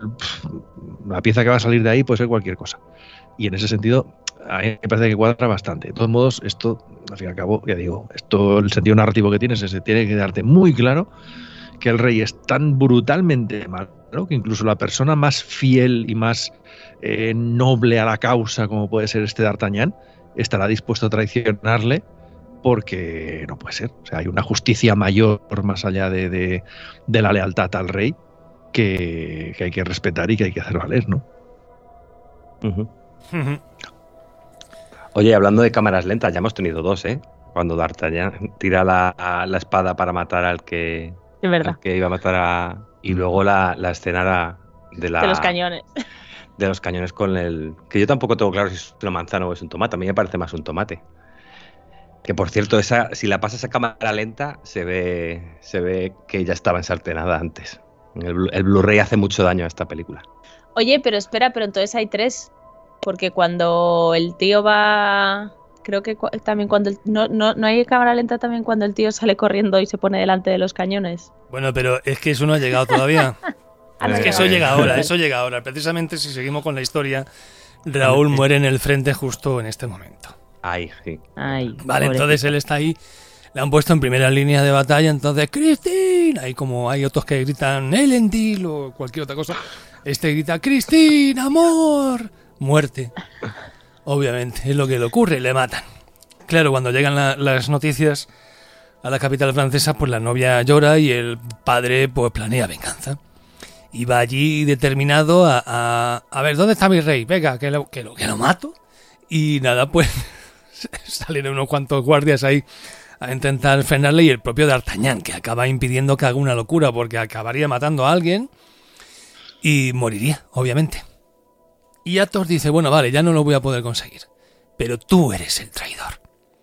la pieza que va a salir de ahí puede ser cualquier cosa. Y en ese sentido, a mí me parece que cuadra bastante. De todos modos, esto al fin y al cabo, ya digo, esto, el sentido narrativo que tiene es ese, tiene que darte muy claro que el rey es tan brutalmente malo que incluso la persona más fiel y más eh, noble a la causa, como puede ser este D'Artagnan, estará dispuesto a traicionarle porque no puede ser. O sea, hay una justicia mayor más allá de, de, de la lealtad al rey que, que hay que respetar y que hay que hacer valer, ¿no? Uh-huh. Uh-huh. Oye, hablando de cámaras lentas, ya hemos tenido dos, ¿eh? Cuando D'Artagnan tira la, la espada para matar al que, es verdad. al que iba a matar a... Y luego la, la escena de, la, de los cañones. De los cañones con el... Que yo tampoco tengo claro si es una manzana o es un tomate. A mí me parece más un tomate. Que por cierto, esa, si la pasas a cámara lenta, se ve, se ve que ya estaba ensartenada antes. El, el Blu-ray hace mucho daño a esta película. Oye, pero espera, pero entonces hay tres. Porque cuando el tío va... Creo que cu- también cuando... El, no, no, ¿No hay cámara lenta también cuando el tío sale corriendo y se pone delante de los cañones? Bueno, pero es que eso no ha llegado todavía. Ah, no es que llegado. eso llega ahora, eso llega ahora. Precisamente si seguimos con la historia, Raúl muere en el frente justo en este momento. Ay, sí. Ay, vale, pobrecito. entonces él está ahí, le han puesto en primera línea de batalla, entonces ¡Christine! Ahí como hay otros que gritan Elendil o cualquier otra cosa, este grita ¡Christine, amor! Muerte. Obviamente, es lo que le ocurre, le matan. Claro, cuando llegan la, las noticias a la capital francesa, pues la novia llora y el padre pues planea venganza. Y va allí determinado a, a, a ver, ¿dónde está mi rey? Venga, que lo, que lo, que lo mato. Y nada, pues salen unos cuantos guardias ahí a intentar frenarle y el propio D'Artagnan, que acaba impidiendo que haga una locura porque acabaría matando a alguien y moriría, obviamente. Y Athos dice, bueno, vale, ya no lo voy a poder conseguir, pero tú eres el traidor.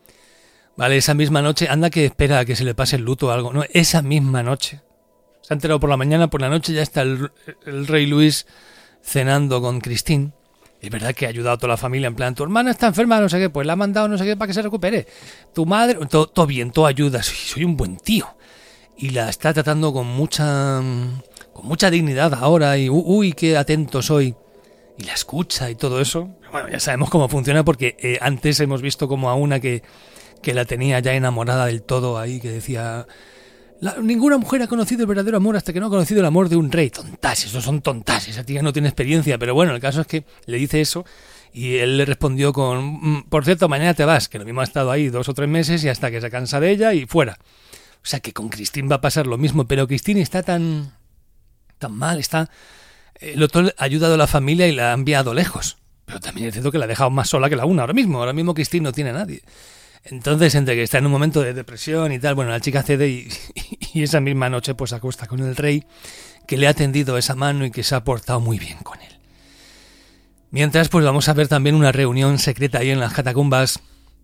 Vale, esa misma noche, anda que espera a que se le pase el luto o algo, no, esa misma noche. Se ha enterado por la mañana, por la noche ya está el, el rey Luis cenando con Christine. Es verdad que ha ayudado a toda la familia, en plan, tu hermana está enferma, no sé qué, pues la ha mandado no sé qué para que se recupere. Tu madre, todo, todo bien, todo ayuda, soy, soy un buen tío. Y la está tratando con mucha con mucha dignidad ahora y uy, qué atento soy. Y la escucha y todo eso. Bueno, ya sabemos cómo funciona porque eh, antes hemos visto como a una que, que la tenía ya enamorada del todo ahí, que decía... La, ninguna mujer ha conocido el verdadero amor hasta que no ha conocido el amor de un rey. Tontas, esos son tontas, esa tía no tiene experiencia. Pero bueno, el caso es que le dice eso y él le respondió con, por cierto, mañana te vas, que lo mismo ha estado ahí dos o tres meses y hasta que se cansa de ella y fuera. O sea que con Christine va a pasar lo mismo, pero Christine está tan, tan mal, está... El otro ha ayudado a la familia y la ha enviado lejos. Pero también es cierto que la ha dejado más sola que la una ahora mismo. Ahora mismo Christine no tiene a nadie. Entonces, entre que está en un momento de depresión y tal, bueno, la chica cede y, y esa misma noche pues se acuesta con el rey, que le ha tendido esa mano y que se ha portado muy bien con él. Mientras, pues vamos a ver también una reunión secreta ahí en las catacumbas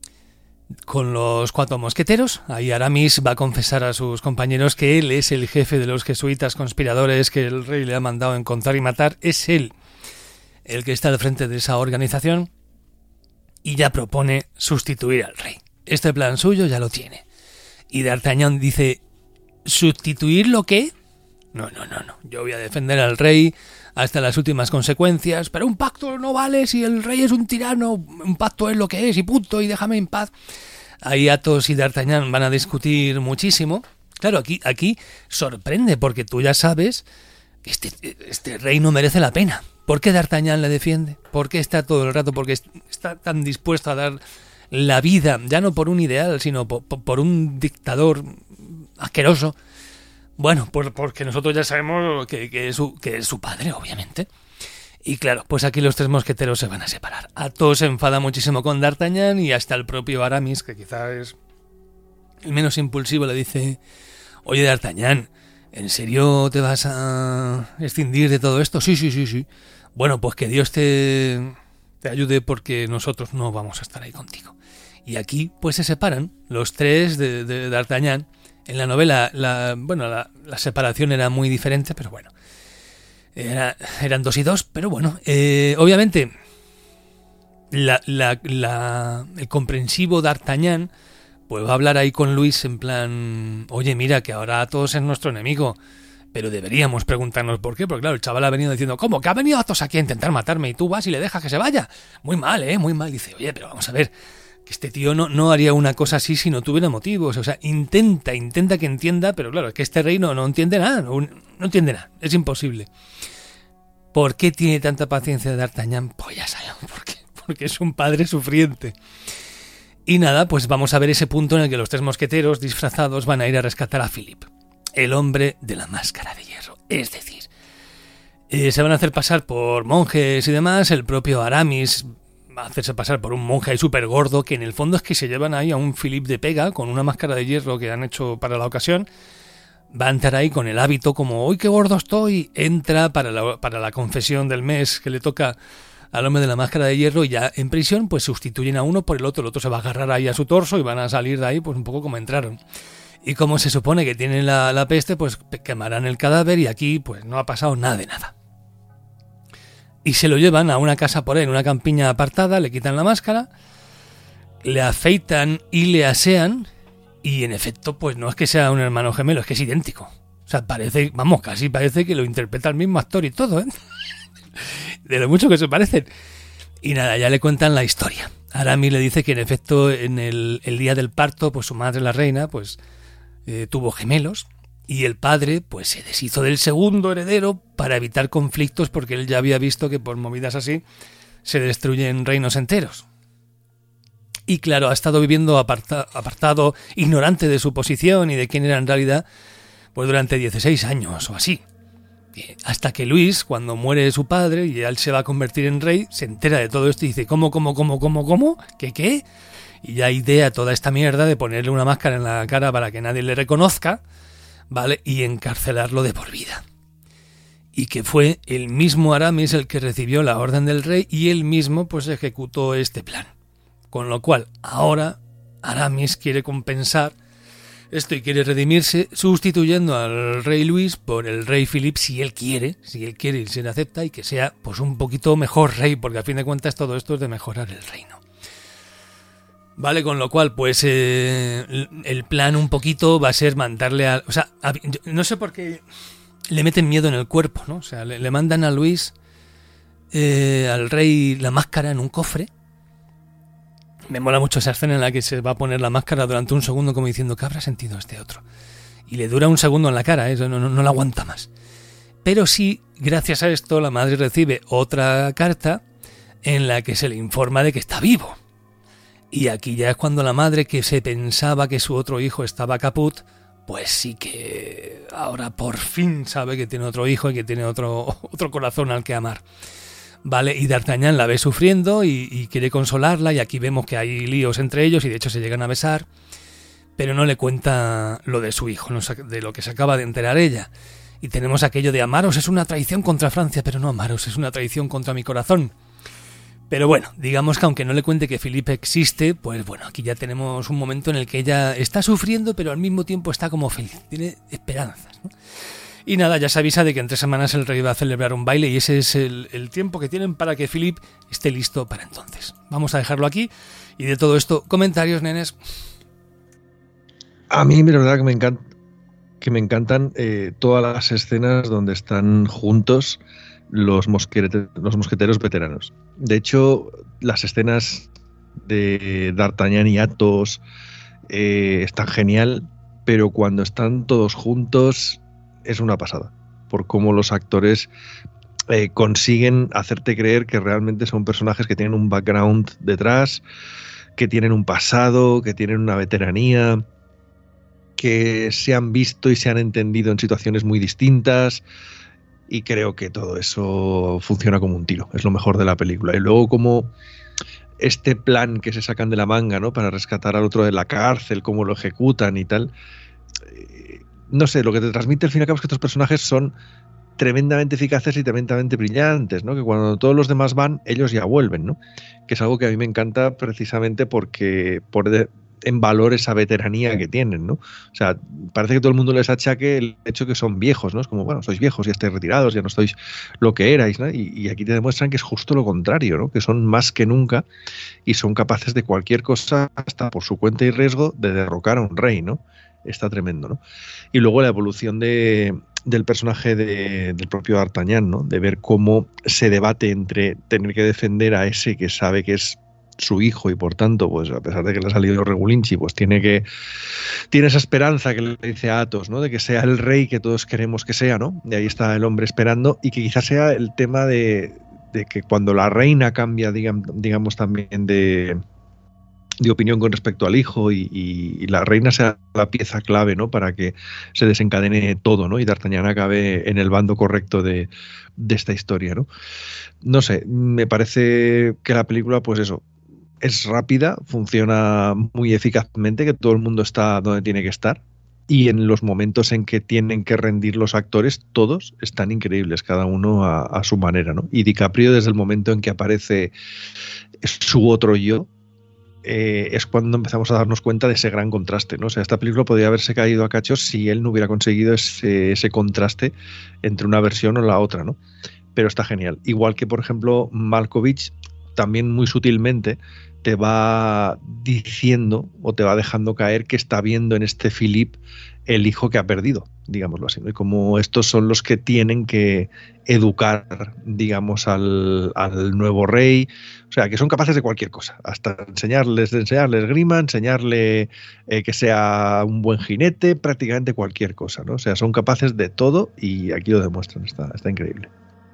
con los cuatro mosqueteros. Ahí Aramis va a confesar a sus compañeros que él es el jefe de los jesuitas conspiradores que el rey le ha mandado a encontrar y matar. Es él el que está al frente de esa organización y ya propone sustituir al rey. Este plan suyo ya lo tiene. Y D'Artagnan dice, ¿sustituir lo qué? No, no, no, no. Yo voy a defender al rey hasta las últimas consecuencias, pero un pacto no vale si el rey es un tirano, un pacto es lo que es y punto, y déjame en paz. Ahí Athos y D'Artagnan van a discutir muchísimo. Claro, aquí, aquí sorprende porque tú ya sabes que este, este rey no merece la pena. ¿Por qué D'Artagnan le defiende? ¿Por qué está todo el rato? Porque está tan dispuesto a dar la vida, ya no por un ideal, sino por, por un dictador asqueroso. Bueno, pues porque nosotros ya sabemos que, que, es su, que es su padre, obviamente. Y claro, pues aquí los tres mosqueteros se van a separar. Athos se enfada muchísimo con D'Artagnan y hasta el propio Aramis, que quizá es el menos impulsivo, le dice, oye D'Artagnan, ¿en serio te vas a escindir de todo esto? Sí, sí, sí, sí. Bueno, pues que Dios te, te ayude porque nosotros no vamos a estar ahí contigo. Y aquí pues se separan los tres de, de D'Artagnan. En la novela, la, bueno, la, la separación era muy diferente, pero bueno, era, eran dos y dos, pero bueno, eh, obviamente la, la, la, el comprensivo D'Artagnan pues va a hablar ahí con Luis en plan, oye, mira, que ahora Athos es nuestro enemigo, pero deberíamos preguntarnos por qué, porque claro, el chaval ha venido diciendo, ¿cómo? ¿Que ha venido Athos aquí a intentar matarme y tú vas y le dejas que se vaya? Muy mal, ¿eh? Muy mal. Dice, oye, pero vamos a ver, que este tío no, no haría una cosa así si no tuviera motivos. O sea, intenta, intenta que entienda, pero claro, es que este rey no, no entiende nada, no, no entiende nada, es imposible. ¿Por qué tiene tanta paciencia D'Artagnan? Pues ya sabemos por qué, porque es un padre sufriente. Y nada, pues vamos a ver ese punto en el que los tres mosqueteros disfrazados van a ir a rescatar a Philippe, el hombre de la máscara de hierro. Es decir, eh, se van a hacer pasar por monjes y demás, el propio Aramis va a hacerse pasar por un monje ahí súper gordo, que en el fondo es que se llevan ahí a un Philippe de pega con una máscara de hierro que han hecho para la ocasión. Va a entrar ahí con el hábito como, ¡uy, qué gordo estoy! Entra para la, para la confesión del mes que le toca al hombre de la máscara de hierro, y ya en prisión pues sustituyen a uno por el otro. El otro se va a agarrar ahí a su torso y van a salir de ahí pues un poco como entraron. Y como se supone que tienen la, la peste, pues quemarán el cadáver, y aquí pues no ha pasado nada de nada. Y se lo llevan a una casa por ahí, en una campiña apartada, le quitan la máscara, le afeitan y le asean, y en efecto pues no es que sea un hermano gemelo, es que es idéntico. O sea, parece, vamos, casi parece que lo interpreta el mismo actor y todo, ¿eh? De lo mucho que se parecen. Y nada, ya le cuentan la historia. Aramis le dice que en efecto en el, el día del parto, pues su madre, la reina, pues eh, tuvo gemelos, y el padre pues se deshizo del segundo heredero para evitar conflictos, porque él ya había visto que por movidas así se destruyen reinos enteros. Y claro, ha estado viviendo aparta, apartado, ignorante de su posición y de quién era en realidad, pues durante dieciséis años o así. Hasta que Luis, cuando muere su padre y él se va a convertir en rey, se entera de todo esto y dice, ¿cómo, cómo, cómo, cómo, cómo? ¿Qué, qué? Y ya idea toda esta mierda de ponerle una máscara en la cara para que nadie le reconozca, ¿vale? Y encarcelarlo de por vida. Y que fue el mismo Aramis el que recibió la orden del rey, y él mismo pues ejecutó este plan. Con lo cual, ahora Aramis quiere compensar esto y quiere redimirse sustituyendo al rey Luis por el rey Philippe, si él quiere, si él quiere y se le acepta, y que sea pues un poquito mejor rey, porque a fin de cuentas todo esto es de mejorar el reino. Vale, con lo cual pues eh, el plan un poquito va a ser mandarle a... O sea, a, no sé por qué le meten miedo en el cuerpo, ¿no? O sea, le, le mandan a Luis, eh, al rey, la máscara en un cofre. Me mola mucho esa escena en la que se va a poner la máscara durante un segundo como diciendo, ¿qué habrá sentido este otro? Y le dura un segundo en la cara, ¿eh? no, no, no la aguanta más. Pero sí, gracias a esto, la madre recibe otra carta en la que se le informa de que está vivo. Y aquí ya es cuando la madre, que se pensaba que su otro hijo estaba caput, pues sí que ahora por fin sabe que tiene otro hijo y que tiene otro, otro corazón al que amar. Vale, y D'Artagnan la ve sufriendo y, y quiere consolarla, y aquí vemos que hay líos entre ellos y de hecho se llegan a besar, pero no le cuenta lo de su hijo, de lo que se acaba de enterar ella. Y tenemos aquello de amaros es una traición contra Francia, pero no, amaros es una traición contra mi corazón. Pero bueno, digamos que aunque no le cuente que Philippe existe, pues bueno, aquí ya tenemos un momento en el que ella está sufriendo, pero al mismo tiempo está como feliz, tiene esperanzas, ¿no? Y nada, ya se avisa de que en tres semanas el rey va a celebrar un baile, y ese es el, el tiempo que tienen para que Philippe esté listo para entonces. Vamos a dejarlo aquí, y de todo esto, comentarios, nenes. A mí, la verdad, que me encanta, que me encantan eh, todas las escenas donde están juntos los, mosquete, los mosqueteros veteranos. De hecho, las escenas de D'Artagnan y Athos eh, están genial, pero cuando están todos juntos es una pasada, por cómo los actores eh, consiguen hacerte creer que realmente son personajes que tienen un background detrás, que tienen un pasado, que tienen una veteranía, que se han visto y se han entendido en situaciones muy distintas, y creo que todo eso funciona como un tiro, es lo mejor de la película. Y luego como este plan que se sacan de la manga, ¿no?, para rescatar al otro de la cárcel, cómo lo ejecutan y tal, eh, no sé, lo que te transmite al fin y al cabo es que estos personajes son tremendamente eficaces y tremendamente brillantes, ¿no? Que cuando todos los demás van, ellos ya vuelven, ¿no? Que es algo que a mí me encanta precisamente porque pone en valor esa veteranía que tienen, ¿no? O sea, parece que todo el mundo les achaque el hecho que son viejos, ¿no? Es como, bueno, sois viejos, ya estáis retirados, ya no sois lo que erais, ¿no? Y, y aquí te demuestran que es justo lo contrario, ¿no? Que son más que nunca y son capaces de cualquier cosa, hasta por su cuenta y riesgo, de derrocar a un rey, ¿no? Está tremendo, ¿no? Y luego la evolución de, del personaje de, del propio D'Artagnan, ¿no? De ver cómo se debate entre tener que defender a ese que sabe que es su hijo y por tanto, pues a pesar de que le ha salido regulinchi, pues tiene que tiene esa esperanza que le dice a Athos, ¿no? De que sea el rey que todos queremos que sea, ¿no? Y ahí está el hombre esperando y que quizás sea el tema de, de que cuando la reina cambia, digamos, digamos también de, de opinión con respecto al hijo y, y, y la reina sea la pieza clave, ¿no? Para que se desencadene todo, ¿no? Y D'Artagnan acabe en el bando correcto de, de esta historia, ¿no? No sé, me parece que la película, pues eso, es rápida, funciona muy eficazmente, que todo el mundo está donde tiene que estar y en los momentos en que tienen que rendir los actores, todos están increíbles, cada uno a, a su manera, ¿no? Y DiCaprio, desde el momento en que aparece su otro yo, eh, es cuando empezamos a darnos cuenta de ese gran contraste, ¿no? O sea, esta película podría haberse caído a cachos si él no hubiera conseguido ese, ese contraste entre una versión o la otra, ¿no? Pero está genial. Igual que, por ejemplo, Malkovich, también muy sutilmente te va diciendo o te va dejando caer que está viendo en este Philippe el hijo que ha perdido, digámoslo así, ¿no? Y como estos son los que tienen que educar, digamos, al, al nuevo rey, o sea, que son capaces de cualquier cosa, hasta enseñarles, de enseñarles grima, enseñarle eh, que sea un buen jinete, prácticamente cualquier cosa, ¿no? O sea, son capaces de todo y aquí lo demuestran, está, está increíble.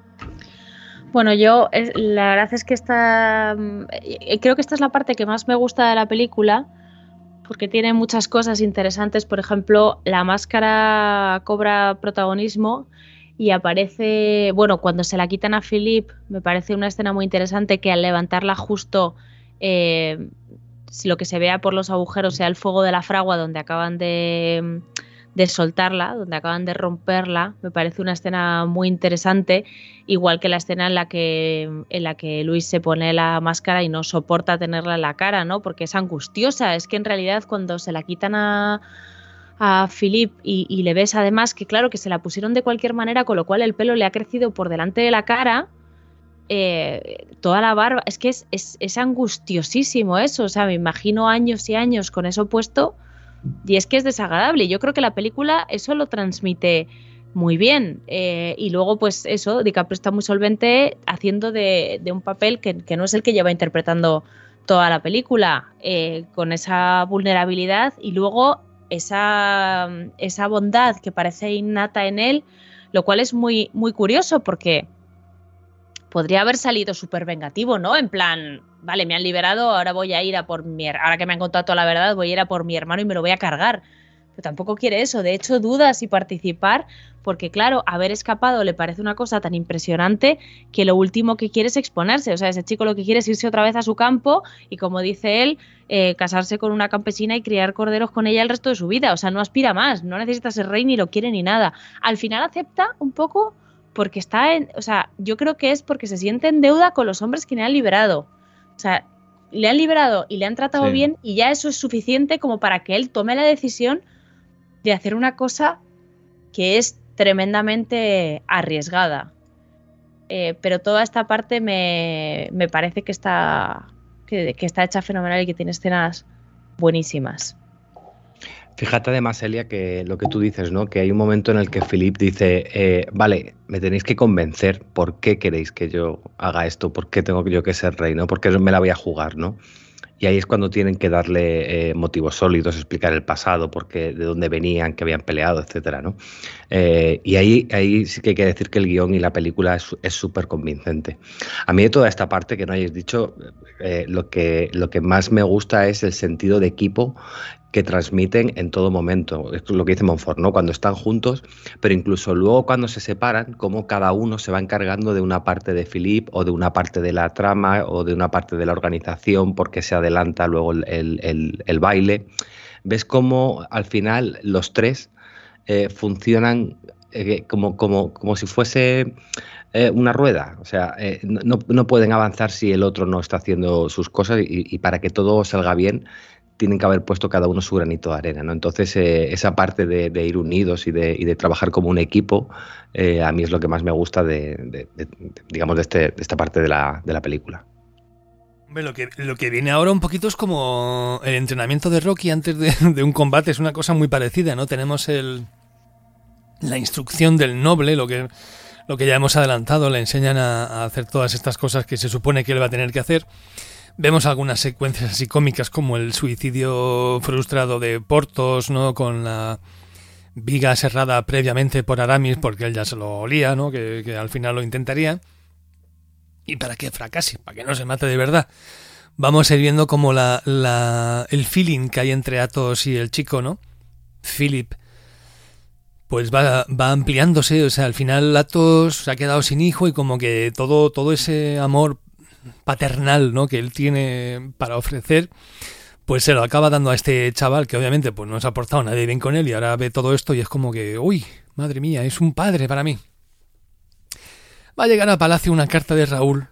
Bueno, yo es, la verdad es que esta, creo que esta es la parte que más me gusta de la película, porque tiene muchas cosas interesantes. Por ejemplo, la máscara cobra protagonismo y aparece, bueno, cuando se la quitan a Philippe, me parece una escena muy interesante que al levantarla justo, eh, si lo que se vea por los agujeros sea el fuego de la fragua donde acaban de... de soltarla, donde acaban de romperla, me parece una escena muy interesante, igual que la escena en la que en la que Luis se pone la máscara y no soporta tenerla en la cara, ¿no? Porque es angustiosa, es que en realidad cuando se la quitan a, a Philippe y, y le ves además que claro que se la pusieron de cualquier manera, con lo cual el pelo le ha crecido por delante de la cara, eh, toda la barba, es que es, es, es angustiosísimo eso, o sea, me imagino años y años con eso puesto. Y es que es desagradable. Yo creo que la película eso lo transmite muy bien. Eh, y luego, pues eso, DiCaprio está muy solvente haciendo de, de un papel que, que no es el que lleva interpretando toda la película, eh, con esa vulnerabilidad y luego esa, esa bondad que parece innata en él, lo cual es muy, muy curioso porque podría haber salido súper vengativo, ¿no? En plan, vale, me han liberado, ahora voy a ir a por mi... Ahora que me han contado toda la verdad, voy a ir a por mi hermano y me lo voy a cargar. Pero tampoco quiere eso. De hecho, duda si participar, porque claro, haber escapado le parece una cosa tan impresionante que lo último que quiere es exponerse. O sea, ese chico lo que quiere es irse otra vez a su campo y, como dice él, eh, casarse con una campesina y criar corderos con ella el resto de su vida. O sea, no aspira más, no necesita ser rey ni lo quiere ni nada. Al final acepta un poco... porque está en, o sea, yo creo que es porque se siente en deuda con los hombres que le han liberado. O sea, le han liberado y le han tratado sí. bien y ya eso es suficiente como para que él tome la decisión de hacer una cosa que es tremendamente arriesgada. Eh, pero toda esta parte me, me parece que está, que, que está hecha fenomenal y que tiene escenas buenísimas. Fíjate además, Elia, que lo que tú dices, ¿no? Que hay un momento en el que Philippe dice, eh, vale, me tenéis que convencer, ¿por qué queréis que yo haga esto? ¿Por qué tengo yo que ser rey? ¿No? ¿Por qué me la voy a jugar? ¿No? Y ahí es cuando tienen que darle eh, motivos sólidos, explicar el pasado, porque, de dónde venían, que habían peleado, etcétera, ¿no? Eh, y ahí, ahí sí que hay que decir que el guión y la película es súper convincente. A mí de toda esta parte que no hayáis dicho, eh, lo, que, lo que más me gusta es el sentido de equipo que transmiten en todo momento. Es lo que dice Montfort, ¿no? Cuando están juntos, pero incluso luego cuando se separan, cómo cada uno se va encargando de una parte de Philippe o de una parte de la trama o de una parte de la organización porque se adelanta luego el, el, el, el baile. Ves cómo al final los tres eh, funcionan eh, como, como, como si fuese eh, una rueda. O sea, eh, no, no pueden avanzar si el otro no está haciendo sus cosas y, y para que todo salga bien tienen que haber puesto cada uno su granito de arena, ¿no? Entonces, eh, esa parte de, de ir unidos y de, y de trabajar como un equipo, eh, a mí es lo que más me gusta de, de, de, de digamos, de, este, de esta parte de la, de la película. Lo que, lo que viene ahora un poquito es como el entrenamiento de Rocky antes de, de un combate, es una cosa muy parecida, ¿no? Tenemos el la instrucción del noble, lo que, lo que ya hemos adelantado, le enseñan a, a hacer todas estas cosas que se supone que él va a tener que hacer. Vemos algunas secuencias así cómicas como el suicidio frustrado de Porthos, ¿no? Con la viga cerrada previamente por Aramis porque él ya se lo olía, ¿no? Que, que al final lo intentaría. Y para que fracase, para que no se mate de verdad. Vamos a ir viendo como la, la, el feeling que hay entre Athos y el chico, ¿no? Philip, pues va, va ampliándose. O sea, al final Athos se ha quedado sin hijo y como que todo, todo ese amor paternal, ¿no? Que él tiene para ofrecer, pues se lo acaba dando a este chaval que obviamente pues no se ha portado nadie bien con él y ahora ve todo esto y es como que, uy, madre mía, es un padre para mí. Va a llegar a Palacio una carta de Raúl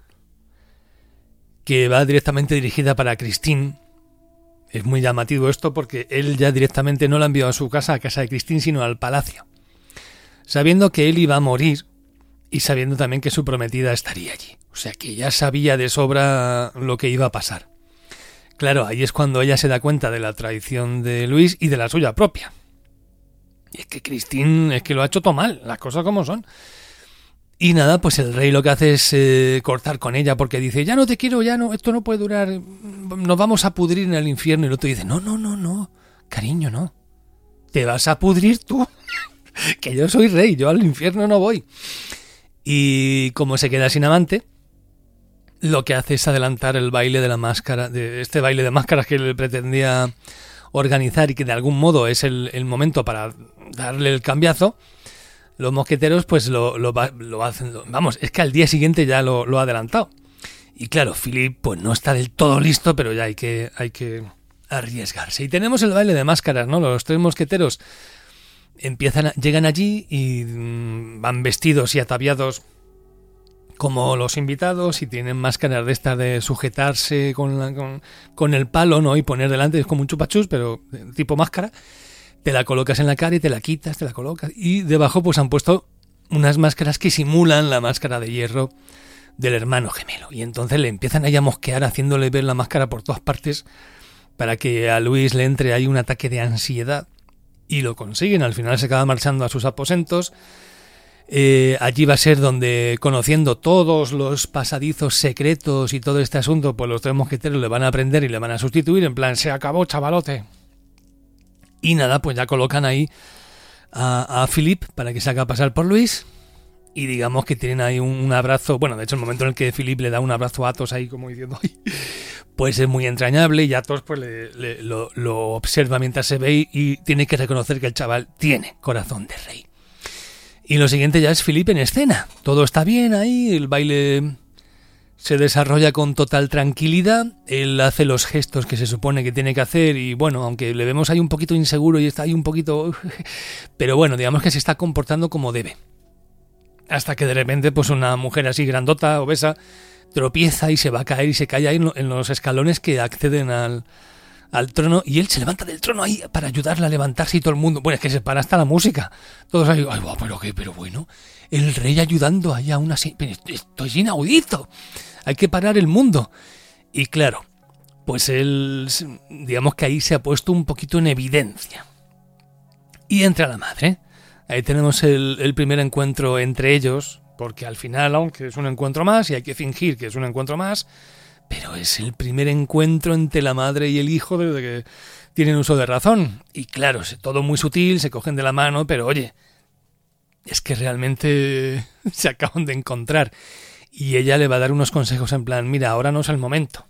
que va directamente dirigida para Christine. Es muy llamativo esto porque él ya directamente no la envió a su casa, a casa de Christine, sino al palacio, sabiendo que él iba a morir y sabiendo también que su prometida estaría allí. O sea que ya sabía de sobra lo que iba a pasar. Claro, ahí es cuando ella se da cuenta de la traición de Luis y de la suya propia. Y es que Christine es que lo ha hecho todo mal, las cosas como son. Y nada, pues el rey lo que hace es eh, cortar con ella porque dice, ya no te quiero, ya no, esto no puede durar, nos vamos a pudrir en el infierno. Y el otro dice, no, no, no, no, cariño, no, te vas a pudrir tú, que yo soy rey, yo al infierno no voy. Y como se queda sin amante, lo que hace es adelantar el baile de la máscara, de este baile de máscaras que él pretendía organizar y que de algún modo es el, el momento para darle el cambiazo. Los mosqueteros pues lo, lo, lo hacen, lo, vamos, es que al día siguiente ya lo, lo ha adelantado. Y claro, Philip pues no está del todo listo, pero ya hay que, hay que arriesgarse. Y tenemos el baile de máscaras, ¿no? Los tres mosqueteros empiezan a, llegan allí y mmm, van vestidos y ataviados como los invitados y tienen máscaras de estas de sujetarse con, la, con, con el palo, ¿no? Y poner delante, es como un chupachus, pero tipo máscara. Te la colocas en la cara y te la quitas, te la colocas. Y debajo pues han puesto unas máscaras que simulan la máscara de hierro del hermano gemelo. Y entonces le empiezan ahí a mosquear haciéndole ver la máscara por todas partes para que a Luis le entre ahí un ataque de ansiedad. Y lo consiguen, al final se acaba marchando a sus aposentos. Eh, allí va a ser donde, conociendo todos los pasadizos secretos y todo este asunto, pues los tres mosqueteros le van a aprender y le van a sustituir, en plan, se acabó, chavalote. Y nada, pues ya colocan ahí a, a Philip para que se haga pasar por Luis. Y digamos que tienen ahí un, un abrazo. Bueno, de hecho, el momento en el que Philip le da un abrazo a Athos ahí, como diciendo, pues es muy entrañable. Y Athos pues le, le, lo, lo observa mientras se ve y, y tiene que reconocer que el chaval tiene corazón de rey. Y lo siguiente ya es Philip en escena. Todo está bien ahí, el baile se desarrolla con total tranquilidad, él hace los gestos que se supone que tiene que hacer y bueno, aunque le vemos ahí un poquito inseguro y está ahí un poquito... pero bueno, digamos que se está comportando como debe. Hasta que de repente pues una mujer así grandota, obesa, tropieza y se va a caer y se cae ahí en los escalones que acceden al, al trono y él se levanta del trono ahí para ayudarla a levantarse y todo el mundo... Bueno, es que se para hasta la música. Todos ahí, ay, pero qué, pero bueno, el rey ayudando ahí a una... Esto es inaudito. Hay que parar el mundo. Y claro, pues él, digamos que ahí se ha puesto un poquito en evidencia. Y entra la madre. Ahí tenemos el, el primer encuentro entre ellos, porque al final, aunque es un encuentro más, y hay que fingir que es un encuentro más, pero es el primer encuentro entre la madre y el hijo desde que tienen uso de razón. Y claro, es todo muy sutil, se cogen de la mano, pero oye, es que realmente se acaban de encontrar. Y ella le va a dar unos consejos en plan, mira, ahora no es el momento.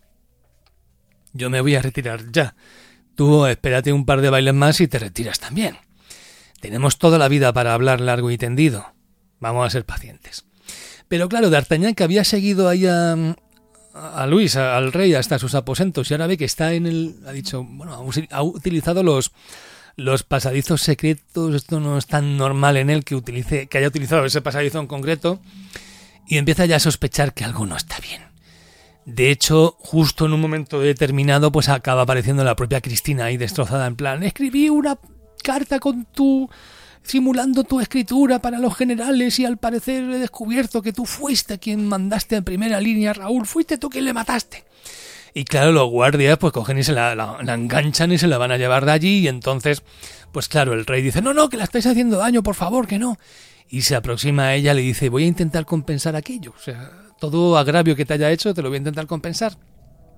Yo me voy a retirar ya. Tú espérate un par de bailes más y te retiras también. Tenemos toda la vida para hablar largo y tendido. Vamos a ser pacientes. Pero claro, D'Artagnan, que había seguido ahí a, a Luis, a, al rey, hasta sus aposentos, y ahora ve que está en el... Ha dicho, bueno, ha, ha utilizado los, los pasadizos secretos. Esto no es tan normal en él que, utilice, que haya utilizado ese pasadizo en concreto. Y empieza ya a sospechar que algo no está bien. De hecho, justo en un momento determinado, pues acaba apareciendo la propia Cristina ahí destrozada, en plan, escribí una carta con tu... simulando tu escritura para los generales y al parecer he descubierto que tú fuiste quien mandaste en primera línea a Raúl, fuiste tú quien le mataste. Y claro, los guardias pues cogen y se la, la, la enganchan y se la van a llevar de allí y entonces, pues claro, el rey dice, no, no, que la estáis haciendo daño, por favor, que no. Y se aproxima a ella y le dice, voy a intentar compensar aquello. O sea, todo agravio que te haya hecho te lo voy a intentar compensar.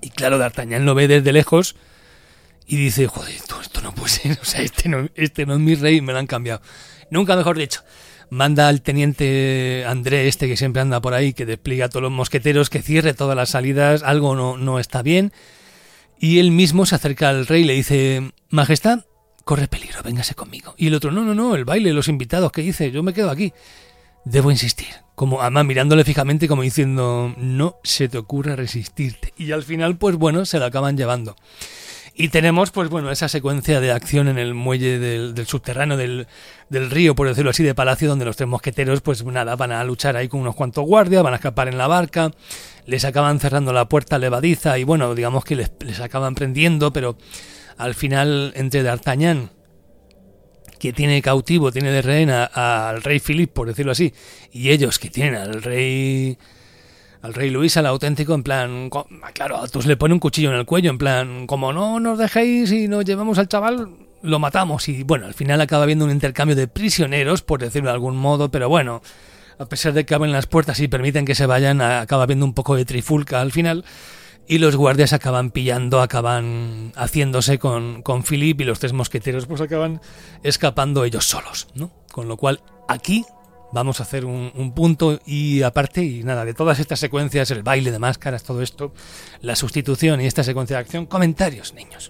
Y claro, D'Artagnan lo ve desde lejos y dice, joder, esto, esto no puede ser, o sea, este no, este no es mi rey, me lo han cambiado. Nunca mejor dicho. Manda al teniente André este que siempre anda por ahí, que despliega a todos los mosqueteros, que cierre todas las salidas, algo no, no está bien. Y él mismo se acerca al rey y le dice, Majestad, corre peligro, véngase conmigo. Y el otro, no, no, no, el baile, los invitados, ¿qué dice? Yo me quedo aquí. Debo insistir, como además mirándole fijamente como diciendo, no se te ocurra resistirte. Y al final, pues bueno, se lo acaban llevando. Y tenemos, pues bueno, esa secuencia de acción en el muelle del, del subterráneo del, del río, por decirlo así, de Palacio, donde los tres mosqueteros, pues nada, van a luchar ahí con unos cuantos guardias, van a escapar en la barca, les acaban cerrando la puerta levadiza y bueno, digamos que les, les acaban prendiendo, pero al final, entre D'Artagnan, que tiene cautivo, tiene de rehén al rey Philippe, por decirlo así, y ellos que tienen al rey al rey Luis, al auténtico, en plan, claro, Athos le pone un cuchillo en el cuello, en plan, como no nos dejéis y nos llevamos al chaval, lo matamos. Y bueno, al final acaba habiendo un intercambio de prisioneros, por decirlo de algún modo, pero bueno, a pesar de que abren las puertas y permiten que se vayan, acaba habiendo un poco de trifulca al final. Y los guardias acaban pillando, acaban haciéndose con, con Philippe y los tres mosqueteros pues acaban escapando ellos solos, ¿no? Con lo cual, aquí vamos a hacer un, un punto y aparte, y nada, de todas estas secuencias, el baile de máscaras, todo esto, la sustitución y esta secuencia de acción, comentarios, niños.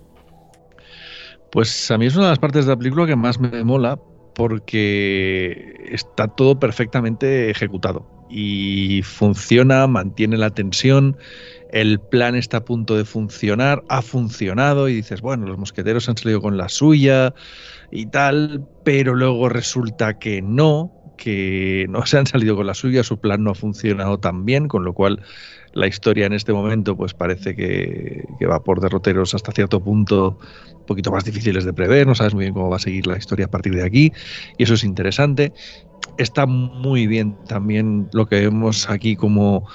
Pues a mí es una de las partes de la película que más me mola porque está todo perfectamente ejecutado y funciona, mantiene la tensión. El plan está a punto de funcionar, ha funcionado y dices, bueno, los mosqueteros han salido con la suya y tal, pero luego resulta que no, que no se han salido con la suya, su plan no ha funcionado tan bien, con lo cual la historia en este momento pues parece que, que va por derroteros hasta cierto punto un poquito más difíciles de prever, no sabes muy bien cómo va a seguir la historia a partir de aquí y eso es interesante. Está muy bien también lo que vemos aquí como...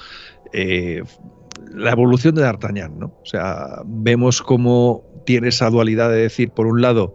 Eh, la evolución de D'Artagnan, ¿no? O sea, vemos cómo tiene esa dualidad de decir, por un lado,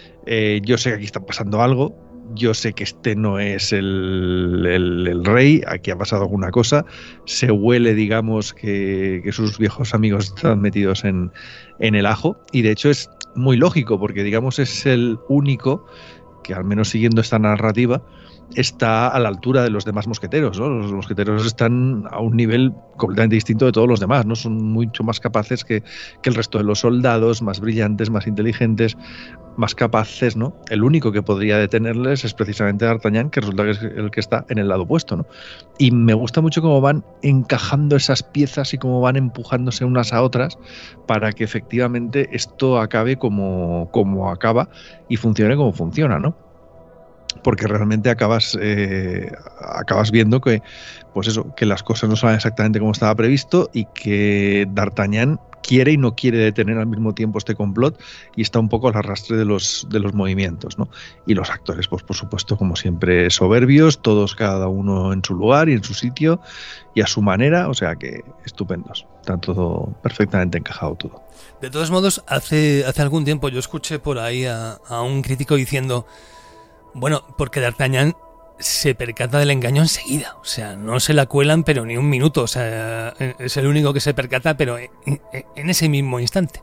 eh, yo sé que aquí está pasando algo, yo sé que este no es el, el, el rey, aquí ha pasado alguna cosa, se huele, digamos, que, que sus viejos amigos están metidos en, en el ajo, y de hecho es muy lógico, porque digamos es el único que, al menos siguiendo esta narrativa, está a la altura de los demás mosqueteros, ¿no? Los mosqueteros están a un nivel completamente distinto de todos los demás, ¿no? Son mucho más capaces que, que el resto de los soldados, más brillantes, más inteligentes, más capaces, ¿no? El único que podría detenerles es precisamente D'Artagnan, que resulta que es el que está en el lado opuesto, ¿no? Y me gusta mucho cómo van encajando esas piezas y cómo van empujándose unas a otras para que efectivamente esto acabe como, como acaba y funcione como funciona, ¿no? Porque realmente acabas eh, acabas viendo que pues eso, que las cosas no son exactamente como estaba previsto y que D'Artagnan quiere y no quiere detener al mismo tiempo este complot y está un poco al arrastre de los, de los movimientos, ¿no? Y los actores, pues por supuesto, como siempre, soberbios, todos cada uno en su lugar y en su sitio y a su manera, o sea que estupendos, está todo perfectamente encajado todo. De todos modos, hace, hace algún tiempo yo escuché por ahí a, a un crítico diciendo, bueno, porque D'Artagnan se percata del engaño enseguida, o sea, no se la cuelan pero ni un minuto, o sea, es el único que se percata pero en, en ese mismo instante.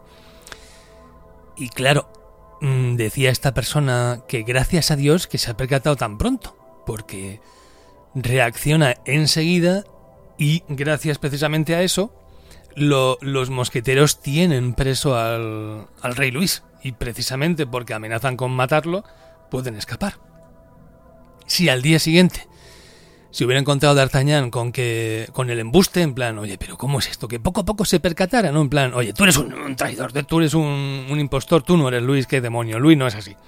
Y claro, decía esta persona que gracias a Dios que se ha percatado tan pronto, porque reacciona enseguida y gracias precisamente a eso lo, los mosqueteros tienen preso al, al rey Luis y precisamente porque amenazan con matarlo pueden escapar. Si al día siguiente se hubiera encontrado D'Artagnan con que con el embuste, en plan, oye, pero ¿cómo es esto? Que poco a poco se percatara, ¿no? En plan, oye, tú eres un, un traidor, tú eres un, un impostor, tú no eres Luis, qué demonio, Luis no es así.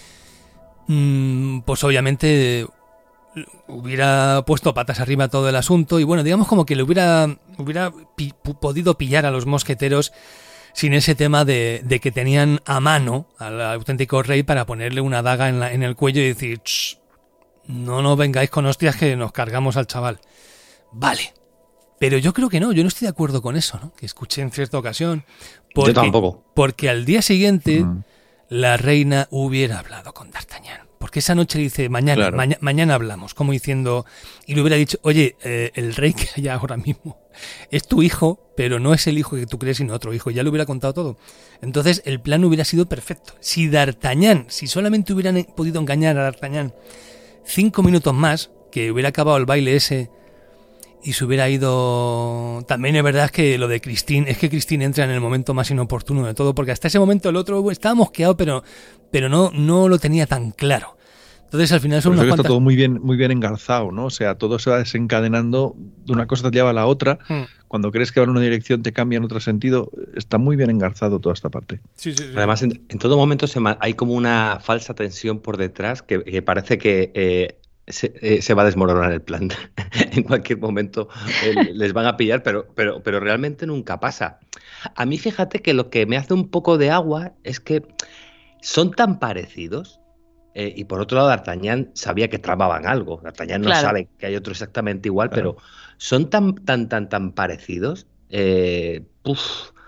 Mm, pues obviamente hubiera puesto patas arriba todo el asunto y bueno, digamos como que le hubiera, hubiera pi- podido pillar a los mosqueteros sin ese tema de, de que tenían a mano al auténtico rey para ponerle una daga en, la, en el cuello y decir, no nos vengáis con hostias que nos cargamos al chaval. Vale, pero yo creo que no, yo no estoy de acuerdo con eso, ¿no? Que escuché en cierta ocasión. Porque, yo tampoco. Porque al día siguiente mm. la reina hubiera hablado con D'Artagnan. Porque esa noche le dice, mañana, Claro. maña- mañana hablamos, como diciendo, y le hubiera dicho, oye, eh, el rey que hay ahora mismo es tu hijo, pero no es el hijo que tú crees, sino otro hijo. Ya le hubiera contado todo. Entonces el plan hubiera sido perfecto. Si D'Artagnan, si solamente hubieran podido engañar a D'Artagnan cinco minutos más, que hubiera acabado el baile ese y se hubiera ido... También es verdad que lo de Christine, es que Christine entra en el momento más inoportuno de todo, porque hasta ese momento el otro estaba mosqueado, pero, pero no, no lo tenía tan claro. Entonces al final son Por eso unas que está cuantas... todo muy bien, muy bien engarzado, ¿no? O sea, todo se va desencadenando, de una cosa te lleva a la otra. Hmm. Cuando crees que va en una dirección te cambia en otro sentido. Está muy bien engarzado toda esta parte. Sí, sí, sí. Además, en, en todo momento se ma- hay como una falsa tensión por detrás que, que parece que eh, se, eh, se va a desmoronar el plan. En cualquier momento eh, les van a pillar, pero, pero, pero realmente nunca pasa. A mí, fíjate que lo que me hace un poco de agua es que son tan parecidos. Eh, y por otro lado, D'Artagnan sabía que tramaban algo. D'Artagnan no Claro. sabe que hay otro exactamente igual, Claro. pero son tan, tan, tan, tan parecidos. Eh, uf,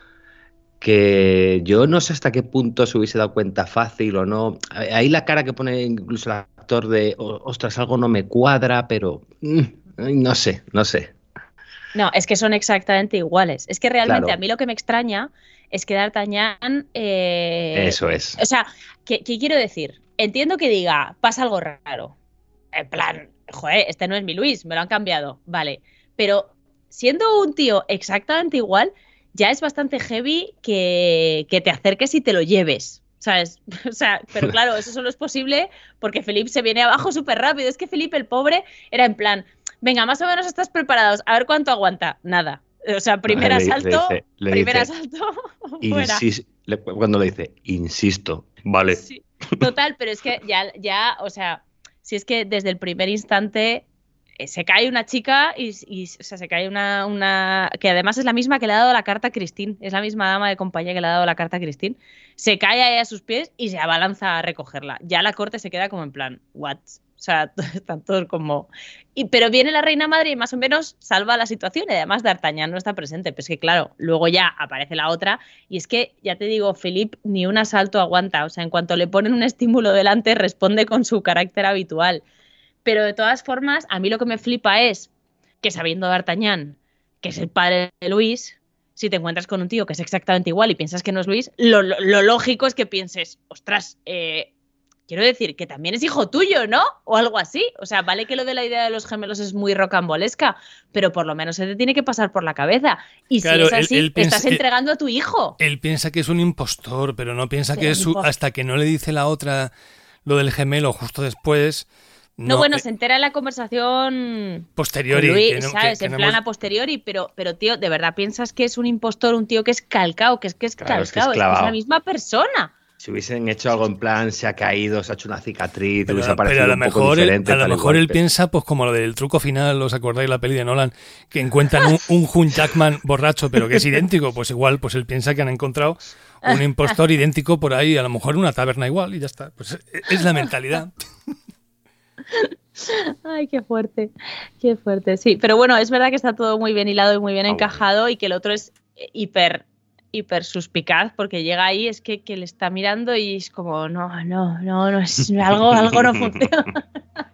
que yo no sé hasta qué punto se hubiese dado cuenta fácil o no. Ahí la cara que pone incluso el actor de, "Oh, ostras, algo no me cuadra", pero mm, ay, no sé, no sé. No, es que son exactamente iguales. Es que realmente Claro. a mí lo que me extraña es que D'Artagnan... eh, Eso es. O sea, ¿qué, qué quiero decir? Entiendo que diga, pasa algo raro. En plan, joder, este no es mi Luis, me lo han cambiado. Vale. Pero siendo un tío exactamente igual, ya es bastante heavy que, que te acerques y te lo lleves. ¿Sabes? O sea, pero claro, eso solo es posible porque Felipe se viene abajo súper rápido. Es que Felipe, el pobre, era en plan, venga, más o menos estás preparados, a ver cuánto aguanta. Nada. O sea, primer Le- le asalto, dice- le primer dice, asalto, fuera. Insis- le- cuando le dice, insisto, vale. Sí, total, pero es que ya, ya, o sea, si es que desde el primer instante eh, se cae una chica y, y, o sea, se cae una, una... que además es la misma que le ha dado la carta a Christine, es la misma dama de compañía que le ha dado la carta a Christine, se cae ahí a sus pies y se abalanza a recogerla. Ya la corte se queda como en plan, what? O sea, están todos como... Y, pero viene la reina madre y más o menos salva la situación y además D'Artagnan no está presente. Pero es que claro, luego ya aparece la otra y es que, ya te digo, Philippe ni un asalto aguanta. O sea, en cuanto le ponen un estímulo delante responde con su carácter habitual. Pero de todas formas, a mí lo que me flipa es que sabiendo D'Artagnan, que es el padre de Luis, si te encuentras con un tío que es exactamente igual y piensas que no es Luis, lo, lo, lo lógico es que pienses, ostras, eh... quiero decir que también es hijo tuyo, ¿no? O algo así. O sea, vale que lo de la idea de los gemelos es muy rocambolesca, pero por lo menos se te tiene que pasar por la cabeza. Y Claro, si es así, él- él piensa- estás entregando a tu hijo. Él piensa que es un impostor, pero no piensa Pero que es su... impostor. Hasta que no le dice la otra lo del gemelo justo después... No, bueno, eh, se entera en la conversación posteriori, con Luis, que no- que- ¿sabes? que en no plan hemos- a posteriori, pero, pero tío, ¿de verdad piensas que es un impostor, un tío que es calcao, que es que es Claro, es que es calcao, es, que es clavado. la misma persona? Si hubiesen hecho algo en plan, se ha caído, se ha hecho una cicatriz, Pero, hubiese pero parecido a lo un poco mejor, él, diferente. a lo tal y mejor cual, él pero- piensa, pues como lo del truco final, ¿os acordáis la peli de Nolan? Que encuentran un, un Hugh Jackman borracho, pero que es idéntico. Pues igual, pues él piensa que han encontrado un impostor idéntico por ahí, a lo mejor en una taberna igual, y ya está. Pues es la mentalidad. Ay, qué fuerte, qué fuerte. Sí, pero bueno, es verdad que está todo muy bien hilado y muy bien Ah, encajado y que el otro es hiper, hiper suspicaz porque llega ahí, es que, que le está mirando y es como, no, no, no, no es algo, algo no funciona.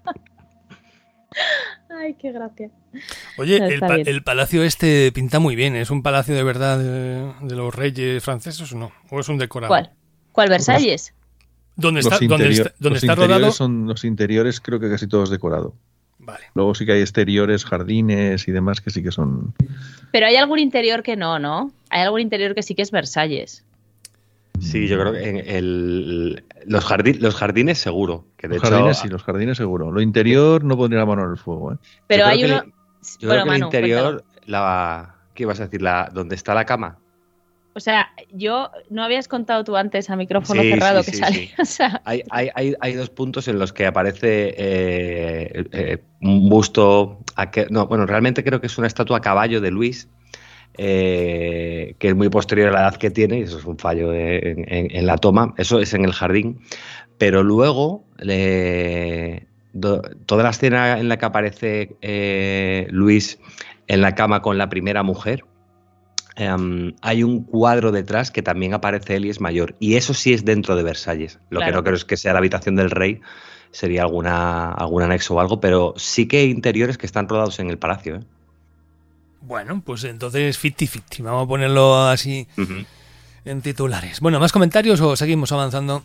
Ay, qué gracia. Oye, No, el, está pa- bien. el palacio este pinta muy bien. ¿Es un palacio de verdad de, de los reyes franceses o no? ¿O es un decorado? ¿Cuál? ¿Cuál Versalles? ¿Dónde Los, está, dónde interior- está, dónde los está interiores rodado? son los interiores, creo que casi todos decorados. Vale. Luego sí que hay exteriores, jardines y demás que sí que son. Pero hay algún interior que no, ¿no? Hay algún interior que sí que es Versalles. Sí, yo creo que en el, los, jardín, los jardines seguro. Que de Los hecho, jardines sí, los jardines seguro. Lo interior no pondría la mano en el fuego, ¿eh? Pero yo creo hay que uno... el- Yo bueno, creo que el Manu, interior, cuéntalo. la, ¿qué ibas a decir? La, ¿dónde está la cama? O sea, yo no habías contado tú antes a micrófono Sí, cerrado sí, que sí, salía. sí. O sea, Hay, hay, hay, hay dos puntos en los que aparece eh, eh, un busto, a que, no, bueno, realmente creo que es una estatua a caballo de Luis, eh, que es muy posterior a la edad que tiene, y eso es un fallo eh, en, en- en la toma, eso es en el jardín, pero luego le- do- toda la escena en la que aparece eh, Luis en la cama con la primera mujer, Um, hay un cuadro detrás que también aparece él y es mayor. Y eso sí es dentro de Versalles. Lo Claro. que no creo es que sea la habitación del rey, sería alguna, algún anexo o algo, pero sí que hay interiores que están rodados en el palacio, ¿eh? Bueno, pues entonces cincuenta cincuenta, vamos a ponerlo así uh-huh. en titulares. Bueno, ¿más comentarios o seguimos avanzando?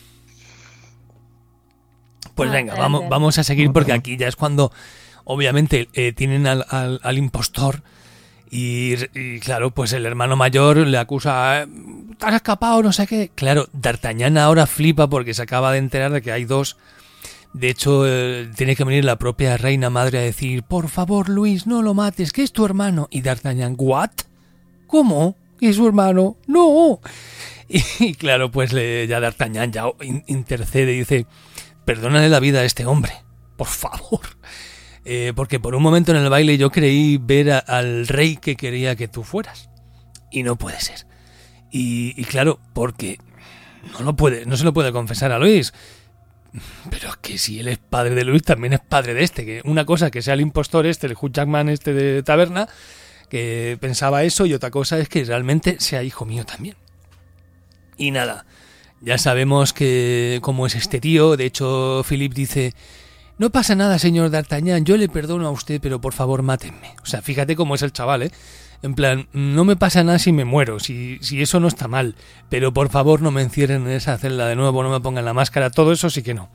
Pues venga, vamos, vamos a seguir porque aquí ya es cuando obviamente eh, tienen al, al, al impostor y, y claro, pues el hermano mayor le acusa, te has escapado, no sé qué. Claro, D'Artagnan ahora flipa porque se acaba de enterar de que hay dos. De hecho, eh, tiene que venir la propia reina madre a decir, por favor, Luis, no lo mates, que es tu hermano. Y D'Artagnan, ¿what? ¿Cómo? ¿Que es su hermano? ¡No! Y, y claro, pues le, ya D'Artagnan ya in, intercede y dice, perdónale la vida a este hombre, por favor. Eh, porque por un momento en el baile yo creí ver a, al rey que quería que tú fueras. Y no puede ser. Y, y claro, porque no, lo puede, no se lo puede confesar a Luis. Pero es que si él es padre de Luis, también es padre de este. Que una cosa que sea el impostor este, el Hugh Jackman este de taberna, que pensaba eso, y otra cosa es que realmente sea hijo mío también. Y nada, ya sabemos que cómo es este tío. De hecho, Philippe dice, no pasa nada, señor D'Artagnan, yo le perdono a usted, pero por favor mátenme. O sea, fíjate cómo es el chaval, ¿eh? En plan, no me pasa nada si me muero, si, si eso no está mal, pero por favor no me encierren en esa celda de nuevo, no me pongan la máscara, todo eso sí que no.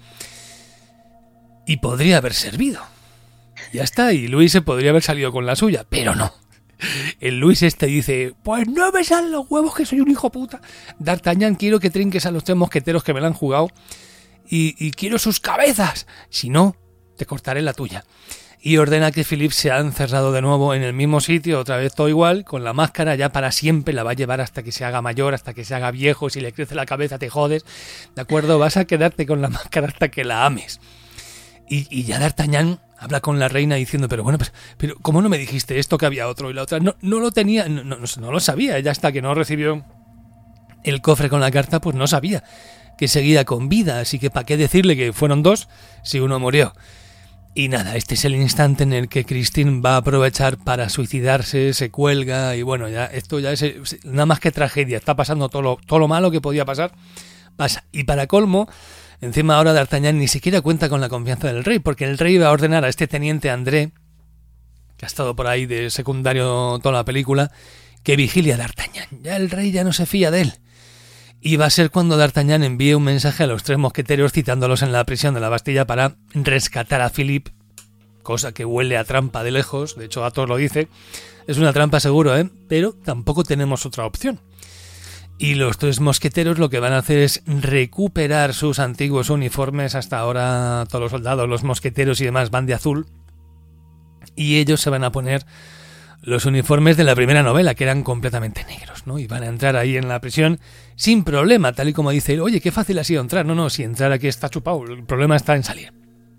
Y podría haber servido. Ya está, y Luis se podría haber salido con la suya, pero no. El Luis este dice, pues no me salen los huevos que soy un hijo puta. D'Artagnan, quiero que trinques a los tres mosqueteros que me la han jugado y, y quiero sus cabezas. Si no, te cortaré la tuya. Y ordena que Philippe se ha encerrado de nuevo en el mismo sitio, otra vez todo igual, con la máscara ya para siempre, la va a llevar hasta que se haga mayor, hasta que se haga viejo, si le crece la cabeza te jodes, ¿de acuerdo? Vas a quedarte con la máscara hasta que la ames. Y, y ya D'Artagnan habla con la reina diciendo, pero bueno, pues, pero ¿cómo no me dijiste esto que había otro? Y la otra, no, no lo tenía, no, no, no lo sabía, ella hasta que no recibió el cofre con la carta, pues no sabía que seguía con vida, así que ¿para qué decirle que fueron dos si uno murió? Y nada, este es el instante en el que Christine va a aprovechar para suicidarse, se cuelga y bueno, ya esto ya es nada más que tragedia, está pasando todo lo, todo lo malo que podía pasar, pasa. Y para colmo, encima ahora D'Artagnan ni siquiera cuenta con la confianza del rey, porque el rey va a ordenar a este teniente André, que ha estado por ahí de secundario toda la película, que vigile a D'Artagnan. Ya el rey ya no se fía de él. Y va a ser cuando D'Artagnan envíe un mensaje a los tres mosqueteros citándolos en la prisión de la Bastilla para rescatar a Philippe, cosa que huele a trampa de lejos, de hecho Athos lo dice, es una trampa seguro, ¿eh? Pero tampoco tenemos otra opción. Y los tres mosqueteros lo que van a hacer es recuperar sus antiguos uniformes, hasta ahora todos los soldados, los mosqueteros y demás van de azul, y ellos se van a poner los uniformes de la primera novela, que eran completamente negros, ¿no? Y van a entrar ahí en la prisión sin problema, tal y como dice él, oye, qué fácil ha sido entrar. No, no, si entrar aquí está chupado, el problema está en salir.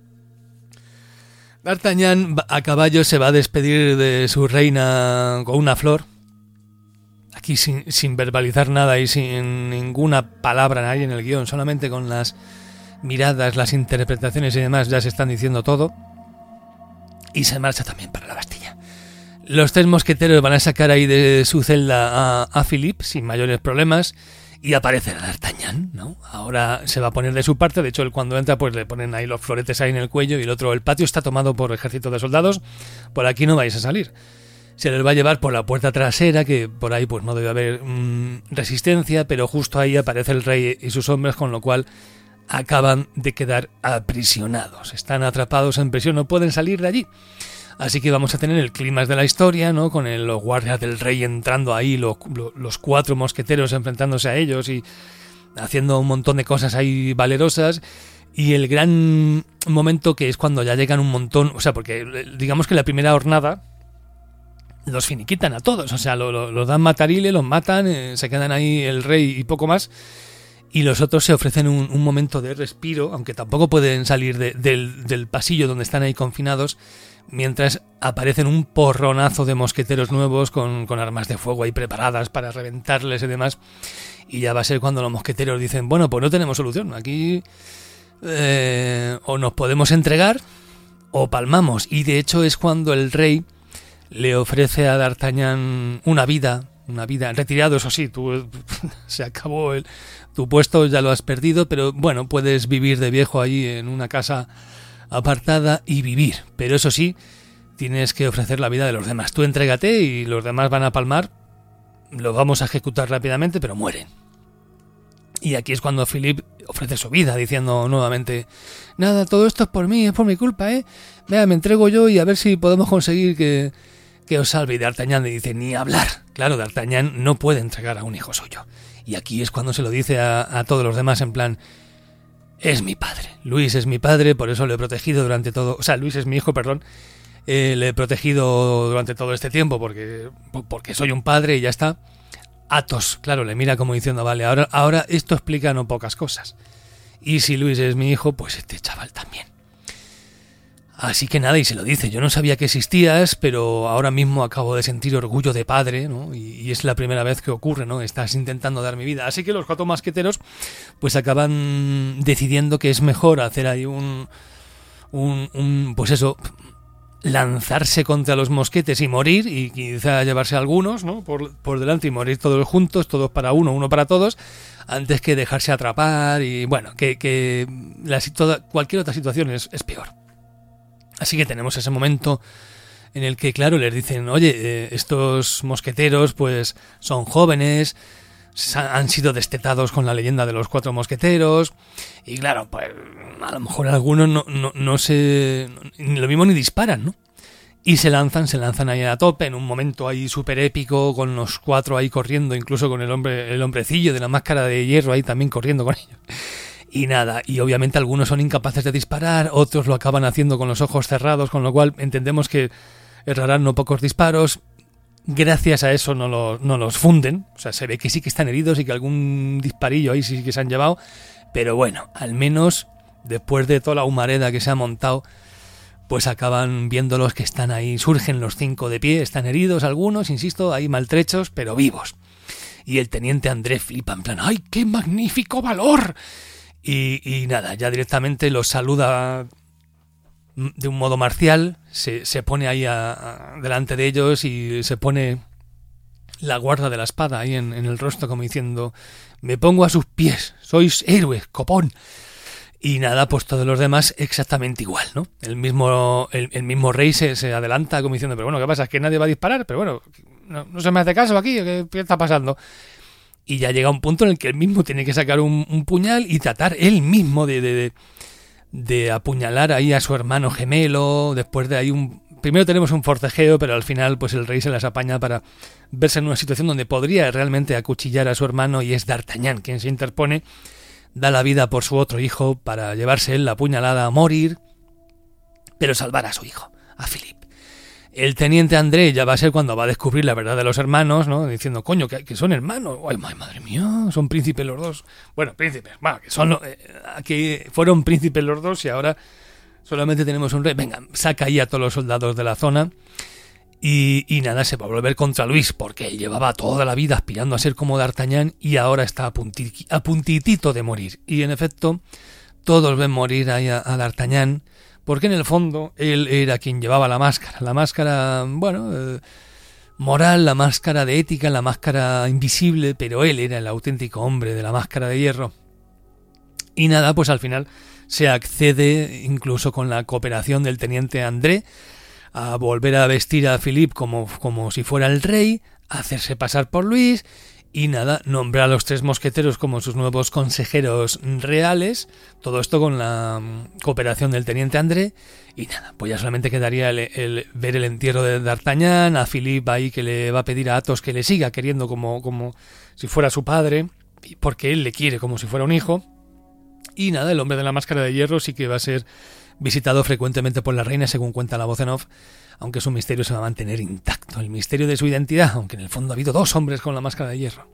D'Artagnan a caballo se va a despedir de su reina con una flor, aquí sin, sin verbalizar nada y sin ninguna palabra ahí en el guión, solamente con las miradas, las interpretaciones y demás ya se están diciendo todo, y se marcha también para la Bastilla. Los tres mosqueteros van a sacar ahí de su celda a, a Philippe sin mayores problemas y aparece D'Artagnan, ¿no? Ahora se va a poner de su parte, de hecho él cuando entra pues le ponen ahí los floretes ahí en el cuello y el otro, el patio está tomado por ejército de soldados, por aquí no vais a salir. Se les va a llevar por la puerta trasera, que por ahí pues no debe haber mmm, resistencia, pero justo ahí aparece el rey y sus hombres, con lo cual acaban de quedar aprisionados. Están atrapados en prisión, no pueden salir de allí. Así que vamos a tener el clímax de la historia, ¿no? Con el, los guardias del rey entrando ahí, los, los cuatro mosqueteros enfrentándose a ellos y haciendo un montón de cosas ahí valerosas. Y el gran momento que es cuando ya llegan un montón, o sea, porque digamos que la primera hornada los finiquitan a todos, o sea, los lo, lo dan matarile, los matan, eh, se quedan ahí el rey y poco más. Y los otros se ofrecen un, un momento de respiro, aunque tampoco pueden salir de, del, del pasillo donde están ahí confinados, mientras aparecen un porronazo de mosqueteros nuevos con, con armas de fuego ahí preparadas para reventarles y demás. Y ya va a ser cuando los mosqueteros dicen, bueno, pues no tenemos solución, aquí eh, o nos podemos entregar o palmamos. Y de hecho es cuando el rey le ofrece a D'Artagnan una vida, una vida retirado, eso sí, tú se acabó el, tu puesto, ya lo has perdido, pero bueno, puedes vivir de viejo ahí en una casa apartada y vivir, pero eso sí, tienes que ofrecer la vida de los demás. Tú entrégate y los demás van a palmar, los vamos a ejecutar rápidamente, pero mueren. Y aquí es cuando Philip ofrece su vida, diciendo nuevamente, nada, todo esto es por mí, es por mi culpa, ¿eh? Vea, me entrego yo y a ver si podemos conseguir que, que os salve. Y D'Artagnan le dice, ni hablar. Claro, D'Artagnan no puede entregar a un hijo suyo. Y aquí es cuando se lo dice a, a todos los demás en plan, es mi padre, Luis es mi padre, por eso lo he protegido durante todo, o sea, Luis es mi hijo, perdón, eh, le he protegido durante todo este tiempo porque, porque soy un padre y ya está. Athos, claro, le mira como diciendo, vale, ahora, ahora esto explica no pocas cosas. Y si Luis es mi hijo, pues este chaval también. Así que nada, y se lo dice, yo no sabía que existías, pero ahora mismo acabo de sentir orgullo de padre, ¿no? Y, y es la primera vez que ocurre, ¿no? Estás intentando dar mi vida. Así que los cuatro mosqueteros, pues acaban decidiendo que es mejor hacer ahí un, un, un pues eso, lanzarse contra los mosquetes y morir, y quizá llevarse a algunos, ¿no? Por, por delante y morir todos juntos, todos para uno, uno para todos, antes que dejarse atrapar y bueno, que, que la, toda, cualquier otra situación es, es peor. Así que tenemos ese momento en el que, claro, les dicen, oye, eh, estos mosqueteros pues son jóvenes, han sido destetados con la leyenda de los cuatro mosqueteros, y claro, pues a lo mejor algunos no, no, no se... ni lo mismo ni disparan, ¿no? Y se lanzan, se lanzan ahí a tope, en un momento ahí súper épico, con los cuatro ahí corriendo, incluso con el hombre, el hombrecillo de la máscara de hierro ahí también corriendo con ellos. Y nada, y obviamente algunos son incapaces de disparar, otros lo acaban haciendo con los ojos cerrados, con lo cual entendemos que errarán no pocos disparos. Gracias a eso no, lo, no los funden, o sea, se ve que sí que están heridos y que algún disparillo ahí sí que se han llevado, pero bueno, al menos después de toda la humareda que se ha montado, pues acaban viéndolos que están ahí, surgen los cinco de pie, están heridos algunos, insisto, ahí maltrechos, pero vivos. Y el teniente André flipa en plan, ¡ay, qué magnífico valor! Y, y nada, ya directamente los saluda de un modo marcial, se, se pone ahí a, a, delante de ellos y se pone la guarda de la espada ahí en, en el rostro como diciendo, me pongo a sus pies, sois héroes, copón. Y nada, pues todos los demás exactamente igual, ¿no? El mismo, el, el mismo rey se, se adelanta como diciendo, pero bueno, ¿qué pasa? Es que nadie va a disparar, pero bueno, no, no se me hace caso aquí, ¿qué, qué está pasando? Y ya llega un punto en el que él mismo tiene que sacar un, un puñal y tratar él mismo de, de, de, de apuñalar ahí a su hermano gemelo. Después de ahí un... Primero tenemos un forcejeo, pero al final pues el rey se las apaña para verse en una situación donde podría realmente acuchillar a su hermano, y es D'Artagnan quien se interpone, da la vida por su otro hijo para llevarse él la puñalada a morir, pero salvar a su hijo, a Philip. El teniente André ya va a ser cuando va a descubrir la verdad de los hermanos, ¿no? Diciendo, coño, que, que son hermanos. Ay, madre mía, son príncipes los dos. Bueno, príncipes, bueno, que son eh, aquí fueron príncipes los dos y ahora solamente tenemos un rey. Venga, saca ahí a todos los soldados de la zona y, y nada, se va a volver contra Luis, porque él llevaba toda la vida aspirando a ser como D'Artagnan y ahora está a, punti, a puntitito de morir. Y en efecto, todos ven morir ahí a, a D'Artagnan, porque en el fondo él era quien llevaba la máscara, la máscara, bueno, eh, moral, la máscara de ética, la máscara invisible, pero él era el auténtico hombre de la máscara de hierro. Y nada, pues al final se accede, incluso con la cooperación del teniente André, a volver a vestir a Philip como, como si fuera el rey, a hacerse pasar por Luis, y nada, nombra a los tres mosqueteros como sus nuevos consejeros reales, todo esto con la cooperación del teniente André, y nada, pues ya solamente quedaría el, el ver el entierro de D'Artagnan, a Philippe ahí que le va a pedir a Athos que le siga queriendo como, como si fuera su padre, porque él le quiere como si fuera un hijo, y nada, el hombre de la máscara de hierro sí que va a ser visitado frecuentemente por la reina, según cuenta la voz en off, aunque su misterio se va a mantener intacto, el misterio de su identidad, aunque en el fondo ha habido dos hombres con la máscara de hierro.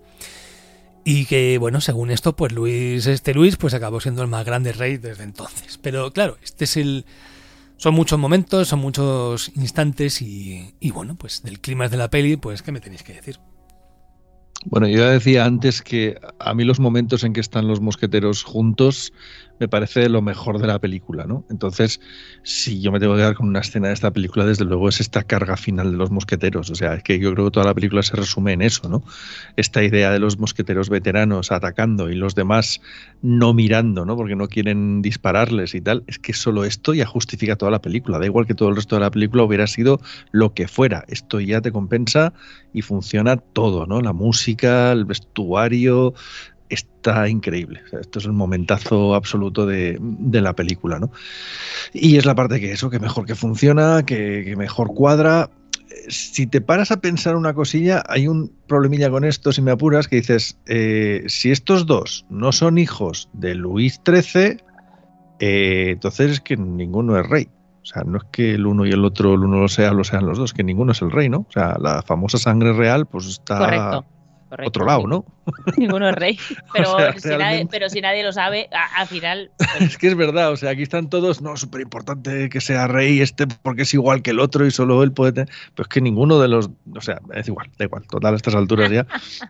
Y que, bueno, según esto, pues Luis, este Luis, pues acabó siendo el más grande rey desde entonces. Pero claro, este es el... son muchos momentos, son muchos instantes y, y bueno, pues del clímax de la peli, pues ¿qué me tenéis que decir? Bueno, yo ya decía antes que a mí los momentos en que están los mosqueteros juntos me parece lo mejor de la película, ¿no? Entonces, si yo me tengo que quedar con una escena de esta película, desde luego es esta carga final de los mosqueteros. O sea, es que yo creo que toda la película se resume en eso, ¿no? Esta idea de los mosqueteros veteranos atacando y los demás no mirando, ¿no? Porque no quieren dispararles y tal. Es que solo esto ya justifica toda la película. Da igual que todo el resto de la película hubiera sido lo que fuera. Esto ya te compensa y funciona todo, ¿no? La música, el vestuario, está increíble. O sea, esto es el momentazo absoluto de, de la película, ¿no? Y es la parte que eso, que mejor que funciona, que, que mejor cuadra. Si te paras a pensar una cosilla, hay un problemilla con esto, si me apuras, que dices, eh, si estos dos no son hijos de Luis trece, eh, entonces es que ninguno es rey. O sea, no es que el uno y el otro, el uno lo sea, lo sean los dos, que ninguno es el rey, ¿no? O sea, la famosa sangre real, pues está... Correcto. Correcto. Otro lado, ¿no? Ninguno es rey, pero, O sea, si, realmente... nadie, pero si nadie lo sabe, a, al final... Pues... Es que es verdad, o sea, aquí están todos, no, súper importante que sea rey este porque es igual que el otro y solo él puede tener... Pero es que ninguno de los... O sea, es igual, da igual, total, a estas alturas ya...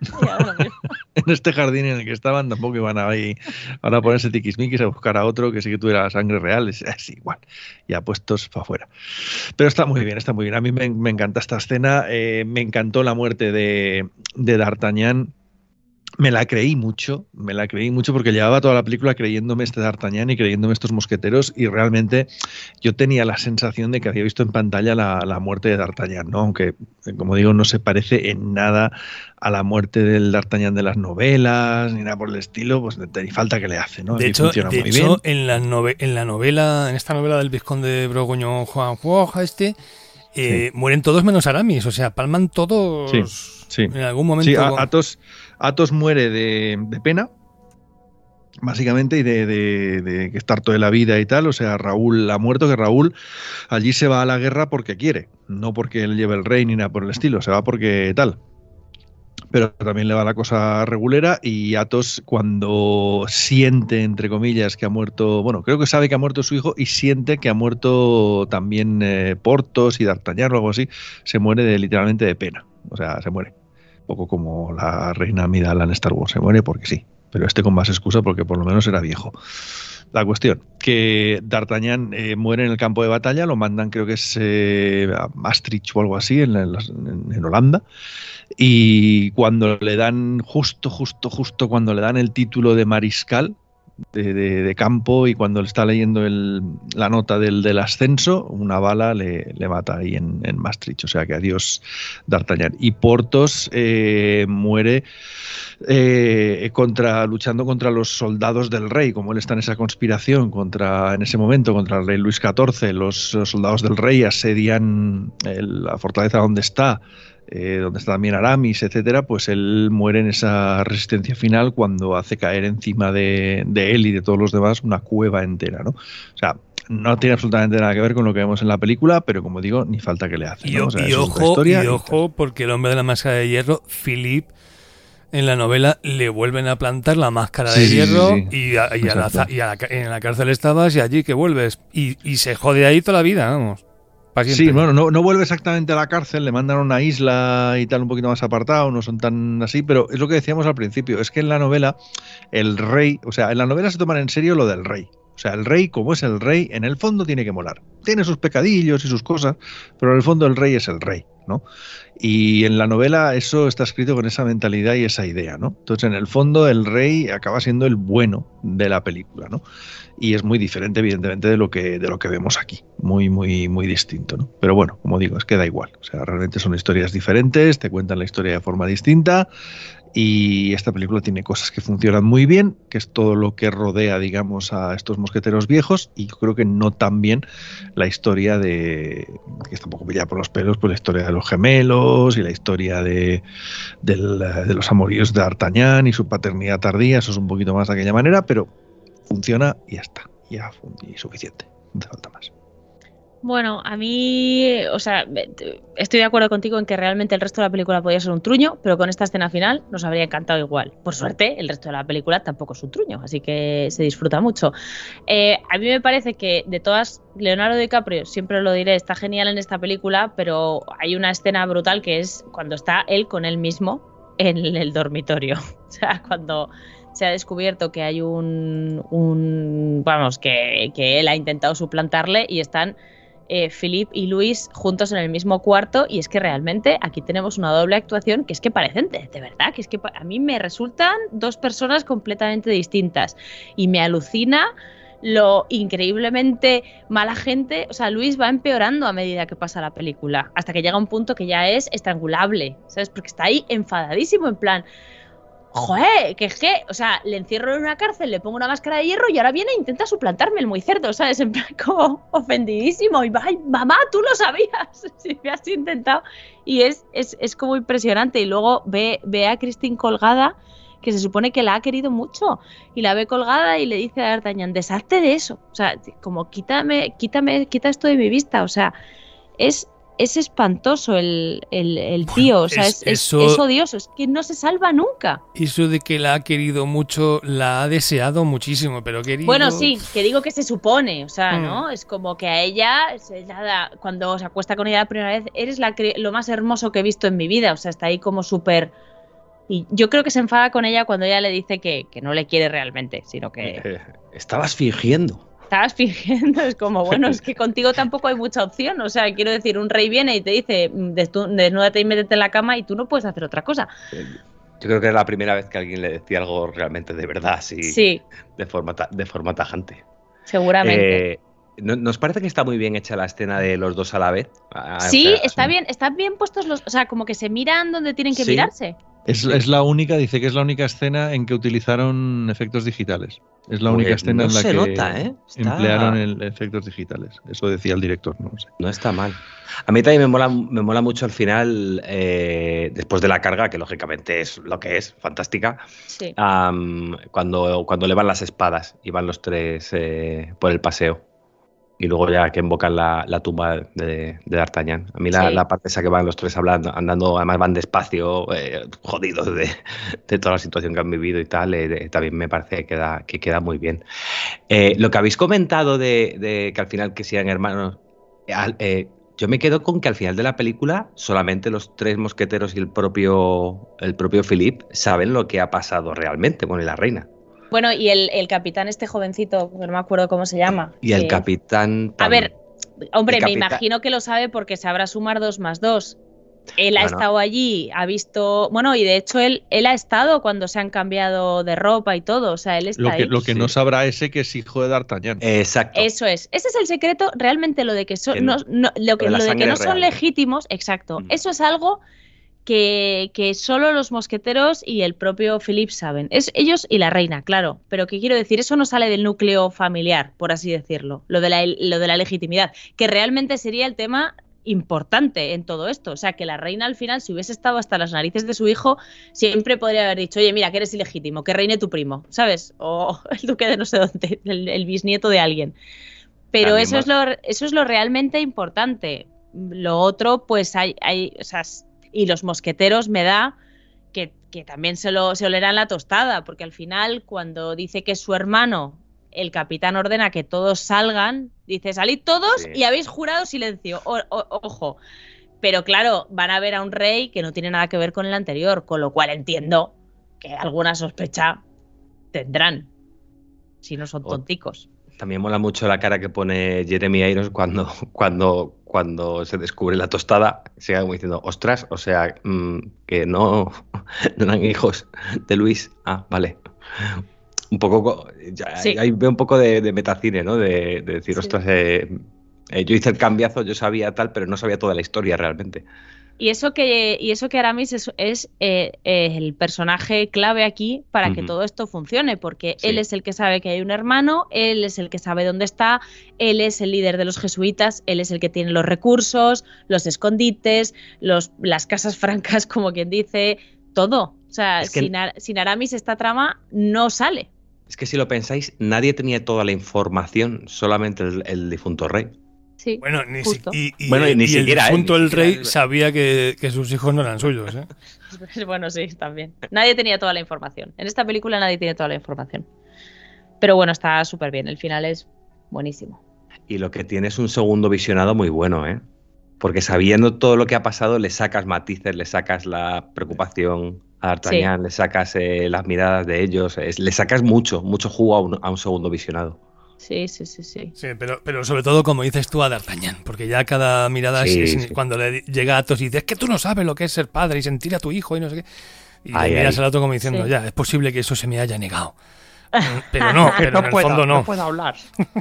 En este jardín en el que estaban tampoco iban a, ahí, a ponerse tiquismiquis a buscar a otro que sí que tuviera la sangre real, es, es igual, ya puestos para afuera. Pero está muy bien, está muy bien. A mí me, me encanta esta escena, eh, me encantó la muerte de, de D'Artagnan. Me la creí mucho, me la creí mucho porque llevaba toda la película creyéndome este D'Artagnan y creyéndome estos mosqueteros y realmente yo tenía la sensación de que había visto en pantalla la, la muerte de D'Artagnan, ¿no? Aunque, como digo, no se parece en nada a la muerte del D'Artagnan de las novelas ni nada por el estilo, pues ni falta que le hace, ¿no? De y hecho, funciona de muy hecho bien. en, la nove en la novela, en esta novela del Vizconde de Borgoñón, Juan Juoja este, eh, sí. mueren todos menos Aramis, o sea, palman todos sí, sí. en algún momento. Sí, Athos... Athos muere de, de pena, básicamente, y de, de, de que estar toda la vida y tal. O sea, Raúl ha muerto, que Raúl allí se va a la guerra porque quiere, no porque él lleve el rey ni nada por el estilo, se va porque tal. Pero también le va la cosa regulera y Athos, cuando siente, entre comillas, que ha muerto, bueno, creo que sabe que ha muerto su hijo y siente que ha muerto también eh, Porthos y D'Artagnan o algo así, se muere de, literalmente de pena, o sea, se muere. Un poco como la reina Amidala en Star Wars, se muere porque sí, pero este con más excusa porque por lo menos era viejo. La cuestión, que D'Artagnan eh, muere en el campo de batalla, lo mandan, creo que es eh, a Maastricht o algo así, en, en, en Holanda, y cuando le dan, justo, justo, justo cuando le dan el título de mariscal de, de, de campo y cuando le está leyendo el, la nota del, del ascenso, una bala le, le mata ahí en, en Maastricht, o sea que adiós D'Artagnan. Y Porthos eh, muere eh, contra, luchando contra los soldados del rey, como él está en esa conspiración contra, en ese momento, contra el rey Luis catorce, los, los soldados del rey asedian el, la fortaleza donde está, Eh, donde está también Aramis, etcétera, pues él muere en esa resistencia final cuando hace caer encima de, de él y de todos los demás una cueva entera, ¿no? O sea, no tiene absolutamente nada que ver con lo que vemos en la película, pero como digo, ni falta que le hace, ¿no? Y, o sea, y ojo, y ojo, porque el hombre de la máscara de hierro, Philippe, en la novela le vuelven a plantar la máscara sí, de hierro sí, sí. y, a, y, a la, y a la, en la cárcel estabas y allí que vuelves y, y se jode ahí toda la vida, vamos. Sí, bueno, no, no vuelve exactamente a la cárcel, le mandan a una isla y tal, un poquito más apartado, no son tan así, pero es lo que decíamos al principio, es que en la novela el rey, o sea, en la novela se toman en serio lo del rey. O sea, el rey, como es el rey, en el fondo tiene que molar. Tiene sus pecadillos y sus cosas, pero en el fondo el rey es el rey, ¿no? Y en la novela eso está escrito con esa mentalidad y esa idea, ¿no? Entonces, en el fondo, el rey acaba siendo el bueno de la película, ¿no? Y es muy diferente, evidentemente, de lo que, de lo que vemos aquí. Muy, muy, muy distinto, ¿no? Pero bueno, como digo, es que da igual. O sea, realmente son historias diferentes, te cuentan la historia de forma distinta. Y esta película tiene cosas que funcionan muy bien, que es todo lo que rodea, digamos, a estos mosqueteros viejos, y yo creo que no tan bien la historia de, que está un poco pillada por los pelos, pues la historia de los gemelos y la historia de, de, la, de los amoríos de D'Artagnan y su paternidad tardía, eso es un poquito más de aquella manera, pero funciona y ya está, ya y suficiente, no hace falta más. Bueno, a mí, o sea, estoy de acuerdo contigo en que realmente el resto de la película podía ser un truño, pero con esta escena final nos habría encantado igual. Por suerte, el resto de la película tampoco es un truño, así que se disfruta mucho. Eh, a mí me parece que de todas, Leonardo DiCaprio, siempre lo diré, está genial en esta película, pero hay una escena brutal que es cuando está él con él mismo en el dormitorio. O sea, cuando se ha descubierto que hay un, un vamos, que, que él ha intentado suplantarle y están eh, Philippe y Luis juntos en el mismo cuarto, y es que realmente aquí tenemos una doble actuación que es que parecen de, de verdad, que es que a mí me resultan dos personas completamente distintas y me alucina lo increíblemente mala gente. O sea, Luis va empeorando a medida que pasa la película, hasta que llega un punto que ya es estrangulable, ¿sabes? Porque está ahí enfadadísimo, en plan, joder, que es que, o sea, le encierro en una cárcel, le pongo una máscara de hierro y ahora viene e intenta suplantarme el muy cerdo, ¿sabes? En plan, como ofendidísimo, y ay, mamá, tú lo sabías, si me has intentado. Y es, es, es como impresionante. Y luego ve, ve a Christine colgada, que se supone que la ha querido mucho, y la ve colgada y le dice a D'Artagnan, deshazte de eso, o sea, como quítame, quítame, quita esto de mi vista, o sea, es, es espantoso el, el, el tío, o sea, es, es, eso, es odioso, es que no se salva nunca. Eso de que la ha querido mucho, la ha deseado muchísimo, pero querido... Bueno, sí, que digo que se supone, o sea, mm. ¿no? Es como que a ella, cuando se acuesta con ella la primera vez, eres la, lo más hermoso que he visto en mi vida, o sea, está ahí como súper... Y yo creo que se enfada con ella cuando ella le dice que, que no le quiere realmente, sino que... Eh, estabas fingiendo. Estabas fingiendo, es como, bueno, es que contigo tampoco hay mucha opción. O sea, quiero decir, un rey viene y te dice, desnúdate y métete en la cama y tú no puedes hacer otra cosa. Yo creo que es la primera vez que alguien le decía algo realmente de verdad, así, sí. de, forma de forma tajante. Seguramente. Eh, ¿Nos parece que está muy bien hecha la escena de los dos a la vez? Sí, o sea, está son... bien, están bien puestos los... O sea, como que se miran donde tienen que sí. mirarse. Es, es la única, dice que es la única escena en que utilizaron efectos digitales. Es la pues única escena no en la se que nota, ¿eh? Está... emplearon el, efectos digitales. Eso decía el director, no sé. No está mal. A mí también me mola, me mola mucho al final, eh, después de la carga, que lógicamente es lo que es, fantástica, sí. um, cuando, cuando le van las espadas y van los tres eh, por el paseo. Y luego ya que invocan la, la tumba de, de D'Artagnan. A mí la, sí. la parte esa que van los tres hablando, andando, además van despacio, eh, jodidos de, de toda la situación que han vivido y tal, eh, también me parece que queda, que queda muy bien. Eh, lo que habéis comentado de, de que al final que sean hermanos, eh, yo me quedo con que al final de la película solamente los tres mosqueteros y el propio, el propio Philippe saben lo que ha pasado realmente, bueno, y la reina. Bueno, y el, el capitán este jovencito, no me acuerdo cómo se llama. Y el que... capitán... A ver, hombre, capitán... me imagino que lo sabe porque sabrá sumar dos más dos. Él no, ha no. estado allí, ha visto... Bueno, y de hecho él, él ha estado cuando se han cambiado de ropa y todo, o sea, él está lo que, ahí. Lo que sí. no sabrá ese que es hijo de D'Artagnan. Exacto. Eso es. Ese es el secreto, realmente lo de que, so, que no, no, no, lo que, lo lo de que no son real. legítimos, exacto. Mm. Eso es algo... Que, que solo los mosqueteros y el propio Philippe saben. Es ellos y la reina, claro. Pero ¿qué quiero decir? Eso no sale del núcleo familiar, por así decirlo. Lo de la, lo de la legitimidad. Que realmente sería el tema importante en todo esto. O sea, que la reina al final, si hubiese estado hasta las narices de su hijo, siempre podría haber dicho, oye, mira, que eres ilegítimo, que reine tu primo, ¿sabes? O el duque de no sé dónde, el, el bisnieto de alguien. Pero eso es, lo, eso es lo realmente importante. Lo otro, pues hay... hay o sea, y los mosqueteros me da que, que también se lo se olerán la tostada, porque al final cuando dice que es su hermano, el capitán ordena que todos salgan, dice salid todos sí. y habéis jurado silencio, o, o, ojo, pero claro, van a ver a un rey que no tiene nada que ver con el anterior, con lo cual entiendo que alguna sospecha tendrán, si no son tonticos. También mola mucho la cara que pone Jeremy Irons cuando, cuando, cuando se descubre la tostada. Sigue como diciendo, ostras, o sea, mmm, que no, no eran hijos de Luis. Ah, vale. Un poco, ya, sí. Ahí veo un poco de, de metacine, ¿no? De, de decir, sí. ostras, eh, eh, yo hice el cambiazo, yo sabía tal, pero no sabía toda la historia realmente. Y eso que, y eso que Aramis es, es eh, eh, el personaje clave aquí para uh-huh. que todo esto funcione, porque sí. él es el que sabe que hay un hermano, él es el que sabe dónde está, él es el líder de los jesuitas, él es el que tiene los recursos, los escondites, los, las casas francas, como quien dice, todo. O sea, es que sin, sin Aramis esta trama no sale. Es que si lo pensáis, nadie tenía toda la información, solamente el, el difunto rey. Sí, bueno, ni, si, y, y, bueno, y, ni y siquiera el difunto él, el rey él. sabía que, que sus hijos no eran suyos, ¿eh? Bueno, sí, también. Nadie tenía toda la información. En esta película nadie tiene toda la información. Pero bueno, está súper bien. El final es buenísimo. Y lo que tiene es un segundo visionado muy bueno, ¿eh? Porque sabiendo todo lo que ha pasado, le sacas matices, le sacas la preocupación A D'Artagnan sí. le sacas eh, las miradas de ellos, es, le sacas mucho, mucho jugo a un, a un segundo visionado. Sí, sí, sí, sí. Sí, pero, pero sobre todo, como dices tú, a D'Artagnan, porque ya cada mirada sí, es, es sí. cuando le llega a Athos y dice, es que tú no sabes lo que es ser padre y sentir a tu hijo y no sé qué. Y ay, le miras ay. al otro como diciendo, sí. ya, es posible que eso se me haya negado. Pero no, pero no en el puedo, fondo no. No puedo hablar.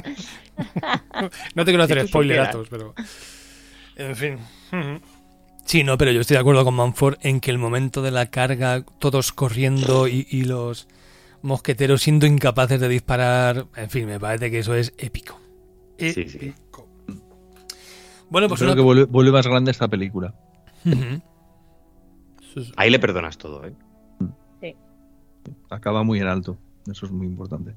No te quiero hacer si spoiler Athos, pero... En fin. Sí, no, pero yo estoy de acuerdo con Manford en que el momento de la carga, todos corriendo y, y los... mosqueteros siendo incapaces de disparar, en fin, me parece que eso es épico. Épico. Sí, sí. Bueno, pues creo una... que vuelve, vuelve más grande esta película. Uh-huh. Ahí le perdonas todo, ¿eh? Sí. Acaba muy en alto, eso es muy importante.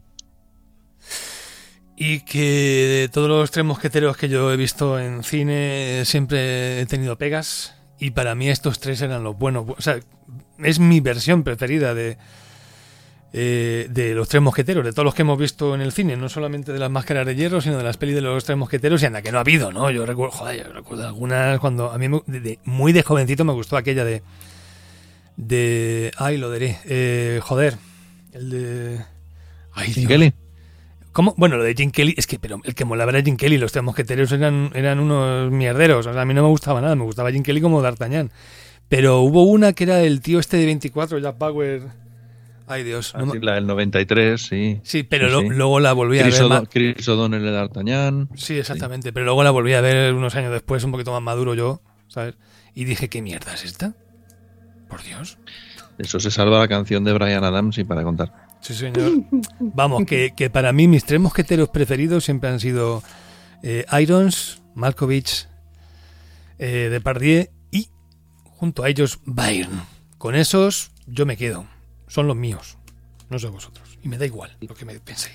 Y que de todos los tres mosqueteros que yo he visto en cine siempre he tenido pegas y para mí estos tres eran los buenos. O sea, es mi versión preferida de Eh, de los tres mosqueteros, de todos los que hemos visto en el cine, no solamente de las máscaras de hierro, sino de las pelis de los tres mosqueteros, y anda que no ha habido, ¿no? Yo recuerdo, joder, yo recuerdo algunas cuando a mí me, de, de, muy de jovencito me gustó aquella de de ay, lo diré, eh, joder, el de ay, Jim Kelly. ¿Cómo? Bueno, lo de Jim Kelly, es que pero el que molaba era Jim Kelly, los tres mosqueteros eran eran unos mierderos, o sea, a mí no me gustaba nada, me gustaba Jim Kelly como D'Artagnan. Pero hubo una que era el tío este de veinticuatro, Jack Bauer. Ay, Dios. No me... La del noventa y tres, sí. Sí, pero sí, lo, sí. luego la volví Chris a ver. O'Don- Chris O'Donnell de D'Artagnan. Sí, exactamente. Sí. Pero luego la volví a ver unos años después, un poquito más maduro yo, ¿sabes? Y dije, ¿qué mierda es esta? Por Dios. Eso se salva la canción de Bryan Adams y para contar. Sí, señor. Vamos, que, que para mí mis tres mosqueteros preferidos siempre han sido eh, Irons, Malkovich, eh, Depardieu y, junto a ellos, Byrne. Con esos yo me quedo. Son los míos, no sé vosotros. Y me da igual lo que me pensé.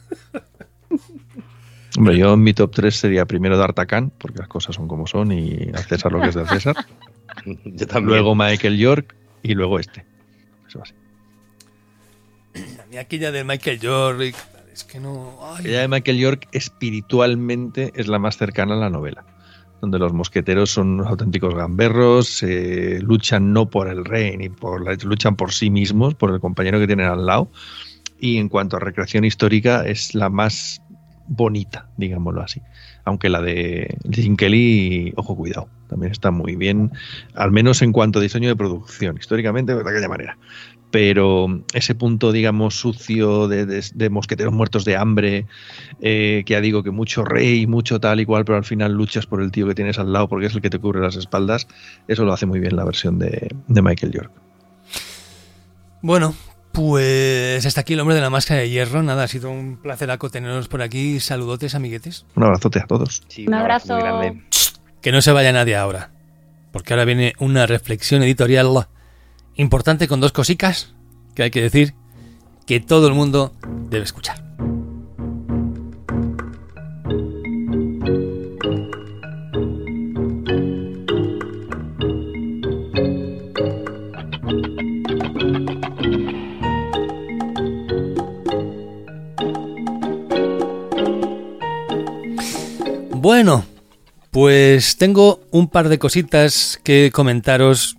Hombre, yo en mi top tres sería primero D'Artagnan, porque las cosas son como son y a César lo que es de César. Yo también. Luego Michael York y luego este. Eso así. A mí aquella de Michael York, es que no... Ay. Aquella de Michael York espiritualmente es la más cercana a la novela, donde los mosqueteros son unos auténticos gamberros, eh, luchan no por el rey, ni por la, luchan por sí mismos, por el compañero que tienen al lado, y en cuanto a recreación histórica es la más bonita, digámoslo así. Aunque la de Jim Kelly, ojo, cuidado, también está muy bien, al menos en cuanto a diseño de producción, históricamente de aquella manera. Pero ese punto, digamos, sucio de, de, de mosqueteros muertos de hambre, eh, que ya digo que mucho rey, mucho tal y cual, pero al final luchas por el tío que tienes al lado porque es el que te cubre las espaldas, eso lo hace muy bien la versión de, de Michael York. Bueno, pues hasta aquí el hombre de la máscara de hierro. Nada, ha sido un placeraco teneros por aquí. Saludotes, amiguetes. Un abrazote a todos. Sí, un abrazo. Muy grande. Que no se vaya nadie ahora, porque ahora viene una reflexión editorial importante con dos cositas que hay que decir que todo el mundo debe escuchar. Bueno, pues tengo un par de cositas que comentaros.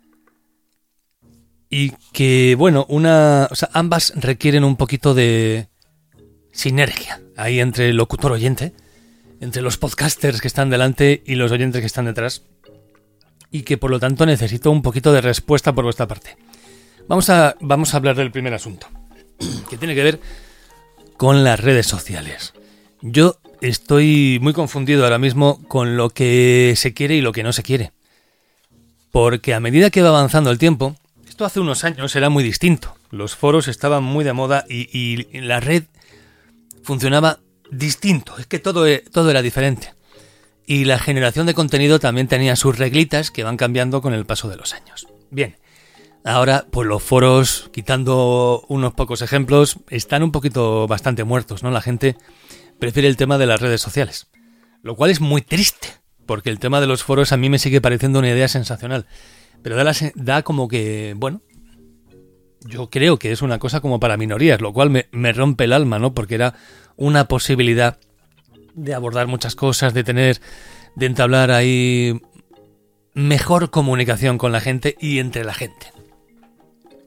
Y que, bueno, una, o sea, ambas requieren un poquito de sinergia ahí entre el locutor-oyente, entre los podcasters que están delante y los oyentes que están detrás, y que por lo tanto necesito un poquito de respuesta por vuestra parte. Vamos a, vamos a hablar del primer asunto, que tiene que ver con las redes sociales. Yo estoy muy confundido ahora mismo con lo que se quiere y lo que no se quiere, porque a medida que va avanzando el tiempo, esto hace unos años era muy distinto. Los foros estaban muy de moda y, y la red funcionaba distinto. Es que todo, todo era diferente. Y la generación de contenido también tenía sus reglitas que van cambiando con el paso de los años. Bien, ahora pues los foros, quitando unos pocos ejemplos, están un poquito bastante muertos, ¿no? La gente prefiere el tema de las redes sociales. Lo cual es muy triste, porque el tema de los foros a mí me sigue pareciendo una idea sensacional. Pero da, la, da como que, bueno, yo creo que es una cosa como para minorías, lo cual me, me rompe el alma, ¿no? Porque era una posibilidad de abordar muchas cosas, de tener, de entablar ahí mejor comunicación con la gente y entre la gente.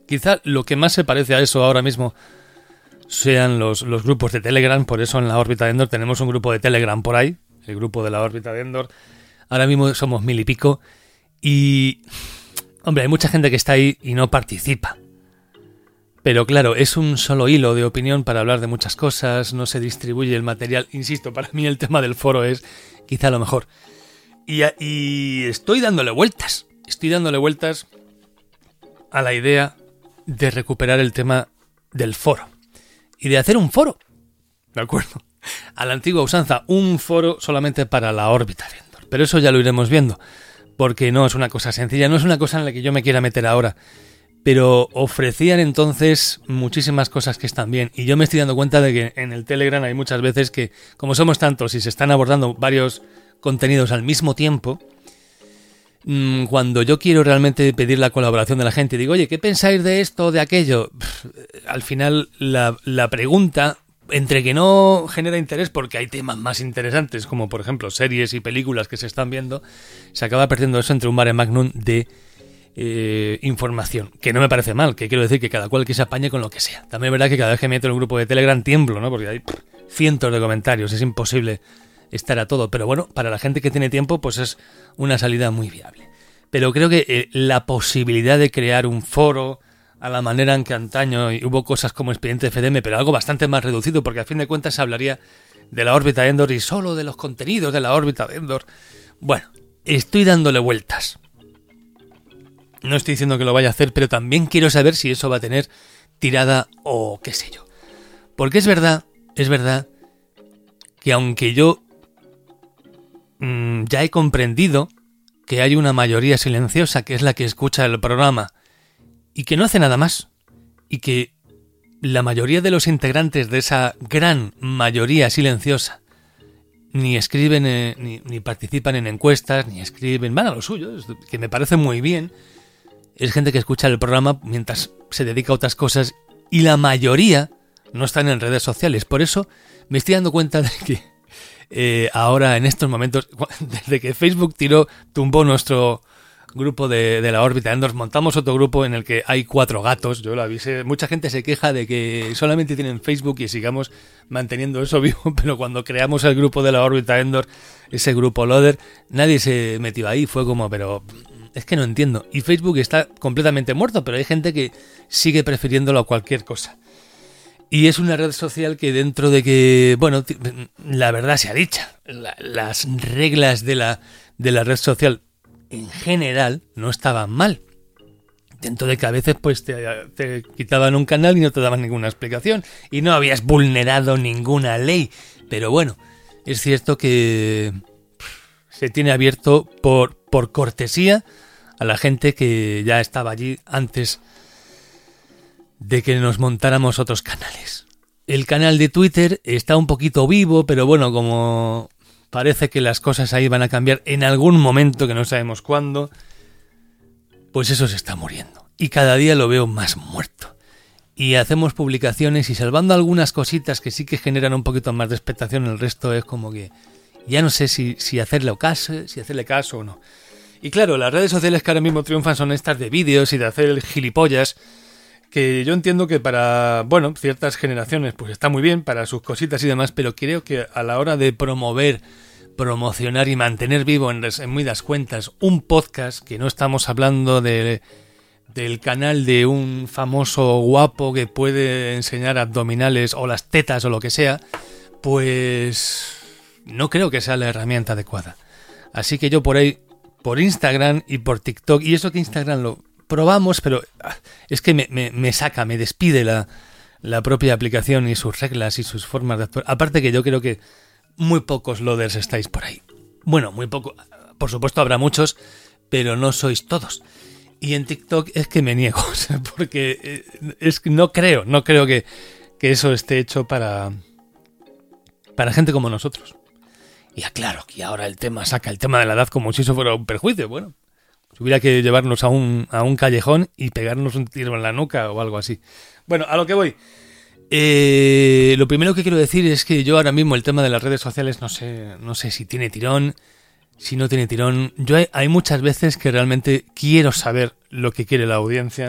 Quizá lo que más se parece a eso ahora mismo sean los, los grupos de Telegram. Por eso en la órbita de Endor tenemos un grupo de Telegram por ahí, el grupo de la órbita de Endor. Ahora mismo somos mil y pico y, hombre, hay mucha gente que está ahí y no participa. Pero claro, es un solo hilo de opinión para hablar de muchas cosas, no se distribuye el material. Insisto, para mí el tema del foro es quizá lo mejor. Y, y estoy dándole vueltas, estoy dándole vueltas a la idea de recuperar el tema del foro. Y de hacer un foro, ¿de acuerdo? A la antigua usanza, un foro solamente para la órbita de Endor. Pero eso ya lo iremos viendo, porque no es una cosa sencilla, no es una cosa en la que yo me quiera meter ahora. Pero ofrecían entonces muchísimas cosas que están bien. Y yo me estoy dando cuenta de que en el Telegram hay muchas veces que, como somos tantos y se están abordando varios contenidos al mismo tiempo, cuando yo quiero realmente pedir la colaboración de la gente y digo, oye, ¿qué pensáis de esto o de aquello? Al final la, la pregunta, entre que no genera interés porque hay temas más interesantes, como por ejemplo series y películas que se están viendo, se acaba perdiendo eso entre un mare magnum de Eh, información, que no me parece mal, que quiero decir que cada cual que se apañe con lo que sea. También es verdad que cada vez que me meto en el grupo de Telegram tiemblo, ¿no? Porque hay pff, cientos de comentarios, es imposible estar a todo, pero bueno, para la gente que tiene tiempo pues es una salida muy viable. Pero creo que eh, la posibilidad de crear un foro a la manera en que antaño hubo cosas como Expediente F D M, pero algo bastante más reducido, porque a fin de cuentas se hablaría de la órbita de Endor y solo de los contenidos de la órbita de Endor. Bueno, estoy dándole vueltas. No estoy diciendo que lo vaya a hacer, pero también quiero saber si eso va a tener tirada o qué sé yo. Porque es verdad, es verdad que aunque yo mmm, ya he comprendido que hay una mayoría silenciosa que es la que escucha el programa y que no hace nada más, y que la mayoría de los integrantes de esa gran mayoría silenciosa ni escriben, eh, ni, ni participan en encuestas, ni escriben, van a lo suyo, que me parece muy bien. Es gente que escucha el programa mientras se dedica a otras cosas y la mayoría no están en redes sociales. Por eso me estoy dando cuenta de que eh, ahora, en estos momentos, desde que Facebook tiró, tumbó nuestro grupo de, de la órbita Endor, montamos otro grupo en el que hay cuatro gatos. Yo lo avisé. Mucha gente se queja de que solamente tienen Facebook y sigamos manteniendo eso vivo, pero cuando creamos el grupo de la órbita Endor, ese grupo Loader, nadie se metió ahí. Fue como, pero es que no entiendo. Y Facebook está completamente muerto, pero hay gente que sigue prefiriéndolo a cualquier cosa. Y es una red social que, dentro de que, bueno, la verdad sea dicha, la, las reglas de la, de la red social en general no estaban mal. Dentro de que a veces pues te, te quitaban un canal y no te daban ninguna explicación y no habías vulnerado ninguna ley. Pero bueno, es cierto que se tiene abierto por, por cortesía a la gente que ya estaba allí antes de que nos montáramos otros canales. El canal de Twitter está un poquito vivo, pero bueno, como parece que las cosas ahí van a cambiar en algún momento, que no sabemos cuándo, pues eso se está muriendo. Y cada día lo veo más muerto. Y hacemos publicaciones y, salvando algunas cositas que sí que generan un poquito más de expectación, el resto es como que ya no sé si, si hacerle caso, si hacerle caso o no. Y claro, las redes sociales que ahora mismo triunfan son estas de vídeos y de hacer el gilipollas, que yo entiendo que para, bueno, ciertas generaciones pues está muy bien para sus cositas y demás, pero creo que a la hora de promover, promocionar y mantener vivo en resumidas cuentas un podcast, que no estamos hablando de, del canal de un famoso guapo que puede enseñar abdominales o las tetas o lo que sea, pues no creo que sea la herramienta adecuada. Así que yo por ahí, por Instagram y por TikTok, y eso que Instagram lo probamos, pero es que me, me, me saca, me despide la, la propia aplicación y sus reglas y sus formas de actuar. Aparte que yo creo que muy pocos loaders estáis por ahí. Bueno, muy poco. Por supuesto habrá muchos, pero no sois todos. Y en TikTok es que me niego, o sea, porque es que no creo, no creo que, que eso esté hecho para, para gente como nosotros. Y aclaro que ahora el tema saca el tema de la edad como si eso fuera un perjuicio. Bueno, si hubiera que llevarnos a un, a un callejón y pegarnos un tiro en la nuca o algo así. Bueno, a lo que voy. Eh, lo primero que quiero decir es que yo ahora mismo el tema de las redes sociales no sé, no sé si tiene tirón, si no tiene tirón. Yo hay, hay muchas veces que realmente quiero saber lo que quiere la audiencia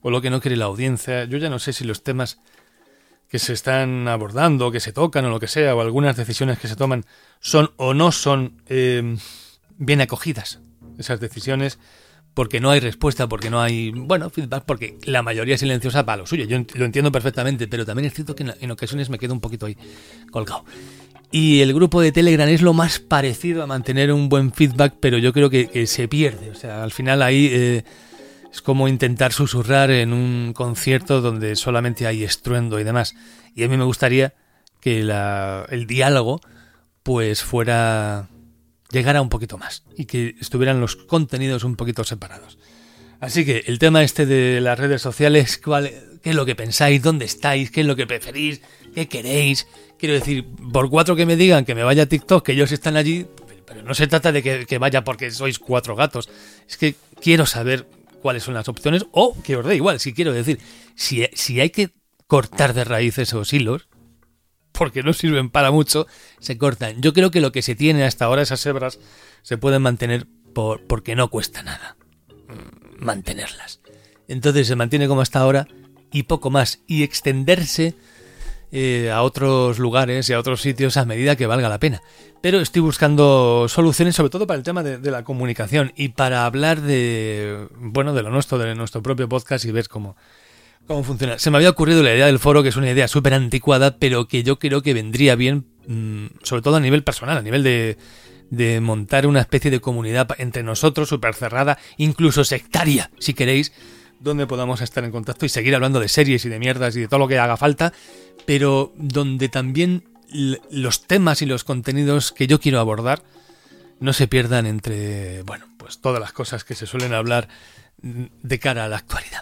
o lo que no quiere la audiencia. Yo ya no sé si los temas que se están abordando, que se tocan o lo que sea, o algunas decisiones que se toman son o no son eh, bien acogidas, esas decisiones, porque no hay respuesta, porque no hay, bueno, feedback, porque la mayoría silenciosa va a lo suyo. Yo lo entiendo perfectamente, pero también es cierto que en, en ocasiones me quedo un poquito ahí colgado. Y el grupo de Telegram es lo más parecido a mantener un buen feedback, pero yo creo que, que se pierde. O sea, al final ahí eh, es como intentar susurrar en un concierto donde solamente hay estruendo y demás. Y a mí me gustaría que la, el diálogo pues fuera, llegara un poquito más y que estuvieran los contenidos un poquito separados. Así que el tema este de las redes sociales, ¿cuál, qué es lo que pensáis? ¿Dónde estáis? ¿Qué es lo que preferís? ¿Qué queréis? Quiero decir, por cuatro que me digan que me vaya a TikTok, que ellos están allí, pero no se trata de que, que vaya porque sois cuatro gatos. Es que quiero saber cuáles son las opciones, o que os dé igual, si quiero decir, si, si hay que cortar de raíz esos hilos, porque no sirven para mucho, se cortan. Yo creo que lo que se tiene hasta ahora, esas hebras, se pueden mantener por, porque no cuesta nada mantenerlas. Entonces se mantiene como hasta ahora y poco más, y extenderse eh, a otros lugares y a otros sitios a medida que valga la pena. Pero estoy buscando soluciones, sobre todo para el tema de, de la comunicación y para hablar de, bueno, de lo nuestro, de nuestro propio podcast y ver cómo, cómo funciona. Se me había ocurrido la idea del foro, que es una idea súper anticuada, pero que yo creo que vendría bien, mmm, sobre todo a nivel personal, a nivel de de montar una especie de comunidad entre nosotros, súper cerrada, incluso sectaria, si queréis, donde podamos estar en contacto y seguir hablando de series y de mierdas y de todo lo que haga falta, pero donde también los temas y los contenidos que yo quiero abordar no se pierdan entre, bueno, pues todas las cosas que se suelen hablar de cara a la actualidad.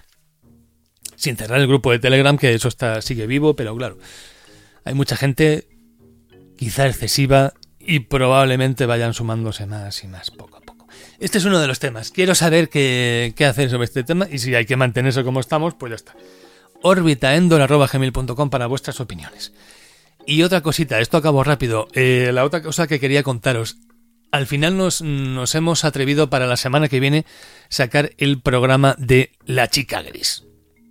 Sin cerrar el grupo de Telegram, que eso está sigue vivo, pero claro, hay mucha gente, quizá excesiva, y probablemente vayan sumándose más y más poco a poco. Este es uno de los temas. Quiero saber qué, qué hacer sobre este tema, y si hay que mantenerse como estamos, pues ya está. orbitaendor arroba gmail punto com para vuestras opiniones. Y otra cosita, esto acabo rápido. Eh, la otra cosa que quería contaros. Al final nos, nos hemos atrevido para la semana que viene sacar el programa de La Chica Gris.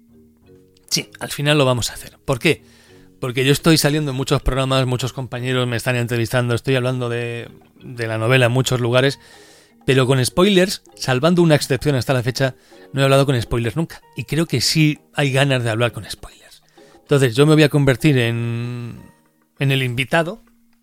Sí, al final lo vamos a hacer. ¿Por qué? Porque yo estoy saliendo en muchos programas, muchos compañeros me están entrevistando, estoy hablando de, de la novela en muchos lugares, pero con spoilers, salvando una excepción hasta la fecha, no he hablado con spoilers nunca. Y creo que sí hay ganas de hablar con spoilers. Entonces yo me voy a convertir en, en el invitado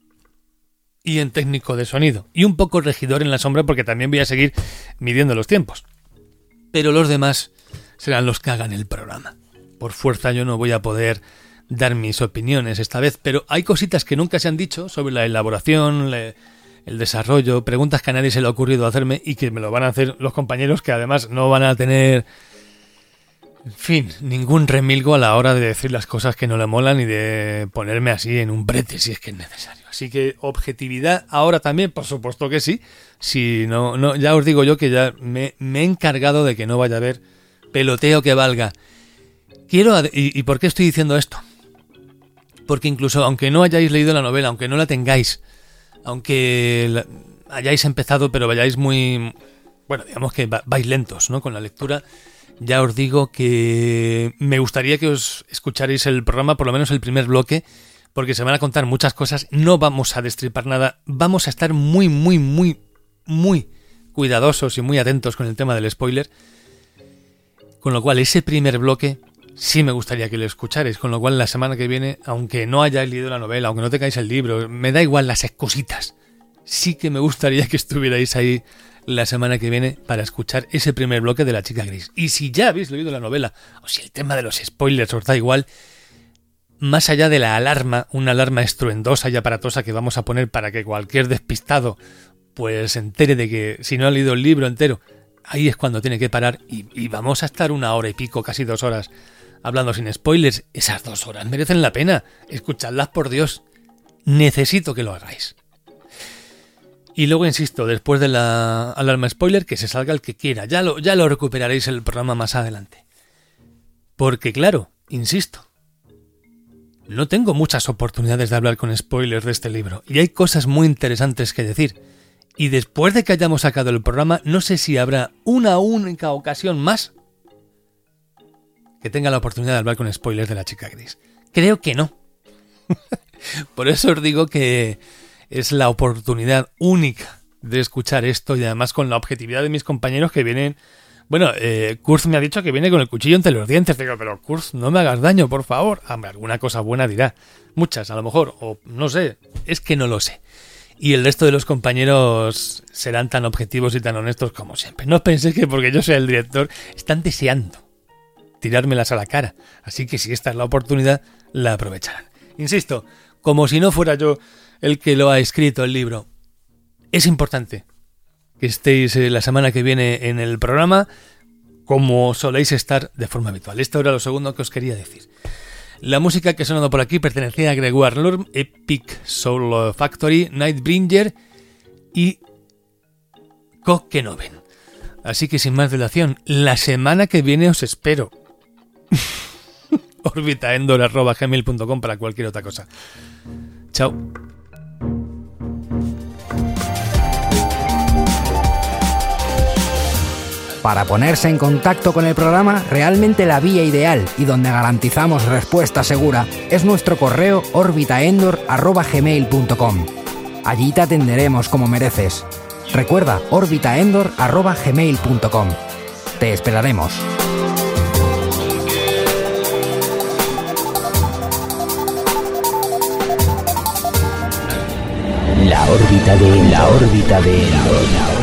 y en técnico de sonido. Y un poco regidor en la sombra, porque también voy a seguir midiendo los tiempos. Pero los demás serán los que hagan el programa. Por fuerza yo no voy a poder dar mis opiniones esta vez, pero hay cositas que nunca se han dicho sobre la elaboración, le, el desarrollo, preguntas que a nadie se le ha ocurrido hacerme y que me lo van a hacer los compañeros, que además no van a tener, en fin, ningún remilgo a la hora de decir las cosas que no le molan y de ponerme así en un brete si es que es necesario. Así que objetividad ahora también, por supuesto que sí. Si no, no, ya os digo yo que ya me, me he encargado de que no vaya a haber peloteo que valga. Quiero, y, ¿y por qué estoy diciendo esto? Porque incluso aunque no hayáis leído la novela, aunque no la tengáis, aunque la hayáis empezado pero vayáis muy, bueno, digamos que vais lentos, ¿no?, con la lectura, ya os digo que me gustaría que os escucharéis el programa, por lo menos el primer bloque, porque se van a contar muchas cosas, no vamos a destripar nada, vamos a estar muy, muy, muy, muy cuidadosos y muy atentos con el tema del spoiler, con lo cual ese primer bloque sí me gustaría que lo escucharais, con lo cual la semana que viene, aunque no hayáis leído la novela, aunque no tengáis el libro, me da igual las excositas, sí que me gustaría que estuvierais ahí la semana que viene para escuchar ese primer bloque de La Chica Gris. Y si ya habéis leído la novela, o si el tema de los spoilers os da igual, más allá de la alarma, una alarma estruendosa y aparatosa que vamos a poner para que cualquier despistado pues se entere de que si no ha leído el libro entero, ahí es cuando tiene que parar, y, y vamos a estar una hora y pico, casi dos horas, hablando sin spoilers. Esas dos horas merecen la pena. Escuchadlas, por Dios. Necesito que lo hagáis. Y luego, insisto, después de la alarma spoiler, que se salga el que quiera. Ya lo, ya lo recuperaréis el programa más adelante. Porque claro, insisto, no tengo muchas oportunidades de hablar con spoilers de este libro. Y hay cosas muy interesantes que decir. Y después de que hayamos sacado el programa, no sé si habrá una única ocasión más que tenga la oportunidad de hablar con spoilers de La Chica Gris. Creo que no. Por eso os digo que es la oportunidad única de escuchar esto, y además con la objetividad de mis compañeros que vienen... Bueno, eh, Kurz me ha dicho que viene con el cuchillo entre los dientes. Digo, pero Kurz, no me hagas daño, por favor. Hombre, alguna cosa buena dirá. Muchas, a lo mejor. O no sé. Es que no lo sé. Y el resto de los compañeros serán tan objetivos y tan honestos como siempre. No os penséis que porque yo soy el director están deseando tirármelas a la cara. Así que si esta es la oportunidad, la aprovecharán. Insisto, como si no fuera yo el que lo ha escrito el libro. Es importante que estéis la semana que viene en el programa como soléis estar de forma habitual. Esto era lo segundo que os quería decir. La música que ha sonado por aquí pertenecía a Gregoire Lorme, Epic Soul Factory, Nightbringer y Coquenoven. Así que sin más dilación, la semana que viene os espero. orbitaendor arroba gmail punto com para cualquier otra cosa. Chao. Para ponerse en contacto con el programa, realmente la vía ideal y donde garantizamos respuesta segura es nuestro correo orbitaendor arroba gmail punto com. Allí te atenderemos como mereces. Recuerda, orbitaendor arroba gmail punto com. Te esperaremos. La órbita de la órbita de Endor.